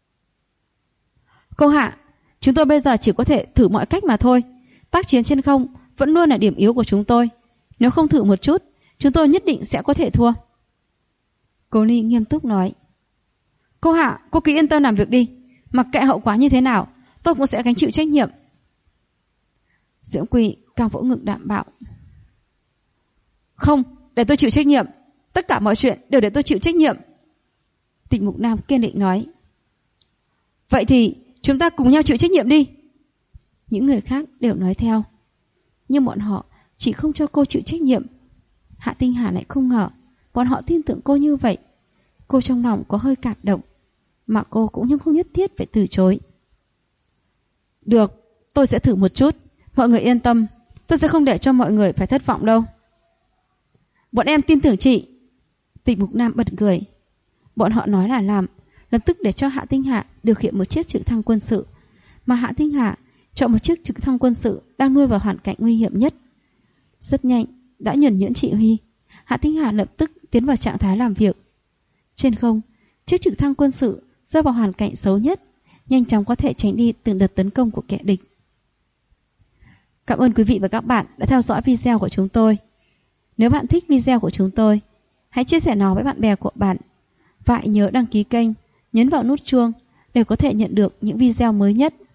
Speaker 1: Cô Hạ, chúng tôi bây giờ chỉ có thể thử mọi cách mà thôi. Tác chiến trên không vẫn luôn là điểm yếu của chúng tôi. Nếu không thử một chút, chúng tôi nhất định sẽ có thể thua. Cố Ly nghiêm túc nói. Cô Hạ, cô cứ yên tâm làm việc đi. Mặc kệ hậu quả như thế nào, tôi cũng sẽ gánh chịu trách nhiệm. Diễm Quỳ càng vỗ ngực đạm bạo. Không, để tôi chịu trách nhiệm. Tất cả mọi chuyện đều để tôi chịu trách nhiệm. Tịnh Mục Nam kiên định nói. Vậy thì chúng ta cùng nhau chịu trách nhiệm đi. Những người khác đều nói theo. Nhưng bọn họ chỉ không cho cô chịu trách nhiệm. Hạ Tinh Hà lại không ngờ bọn họ tin tưởng cô như vậy. Cô trong lòng có hơi cảm động, mà cô cũng không nhất thiết phải từ chối. Được, tôi sẽ thử một chút. Mọi người yên tâm, tôi sẽ không để cho mọi người phải thất vọng đâu. Bọn em tin tưởng chị. Tịnh Mục Nam bật cười. Bọn họ nói là làm, lập tức để cho Hạ Tinh Hạ điều khiển một chiếc trực thăng quân sự, mà Hạ Tinh Hạ chọn một chiếc trực thăng quân sự đang nuôi vào hoàn cảnh nguy hiểm nhất. Rất nhanh, đã nhuần nhuyễn chỉ huy, Hạ Tinh Hạ lập tức tiến vào trạng thái làm việc. Trên không, chiếc trực thăng quân sự rơi vào hoàn cảnh xấu nhất, nhanh chóng có thể tránh đi từng đợt tấn công của kẻ địch. Cảm ơn quý vị và các bạn đã theo dõi video của chúng tôi. Nếu bạn thích video của chúng tôi, hãy chia sẻ nó với bạn bè của bạn. Và hãy nhớ đăng ký kênh, nhấn vào nút chuông để có thể nhận được những video mới nhất.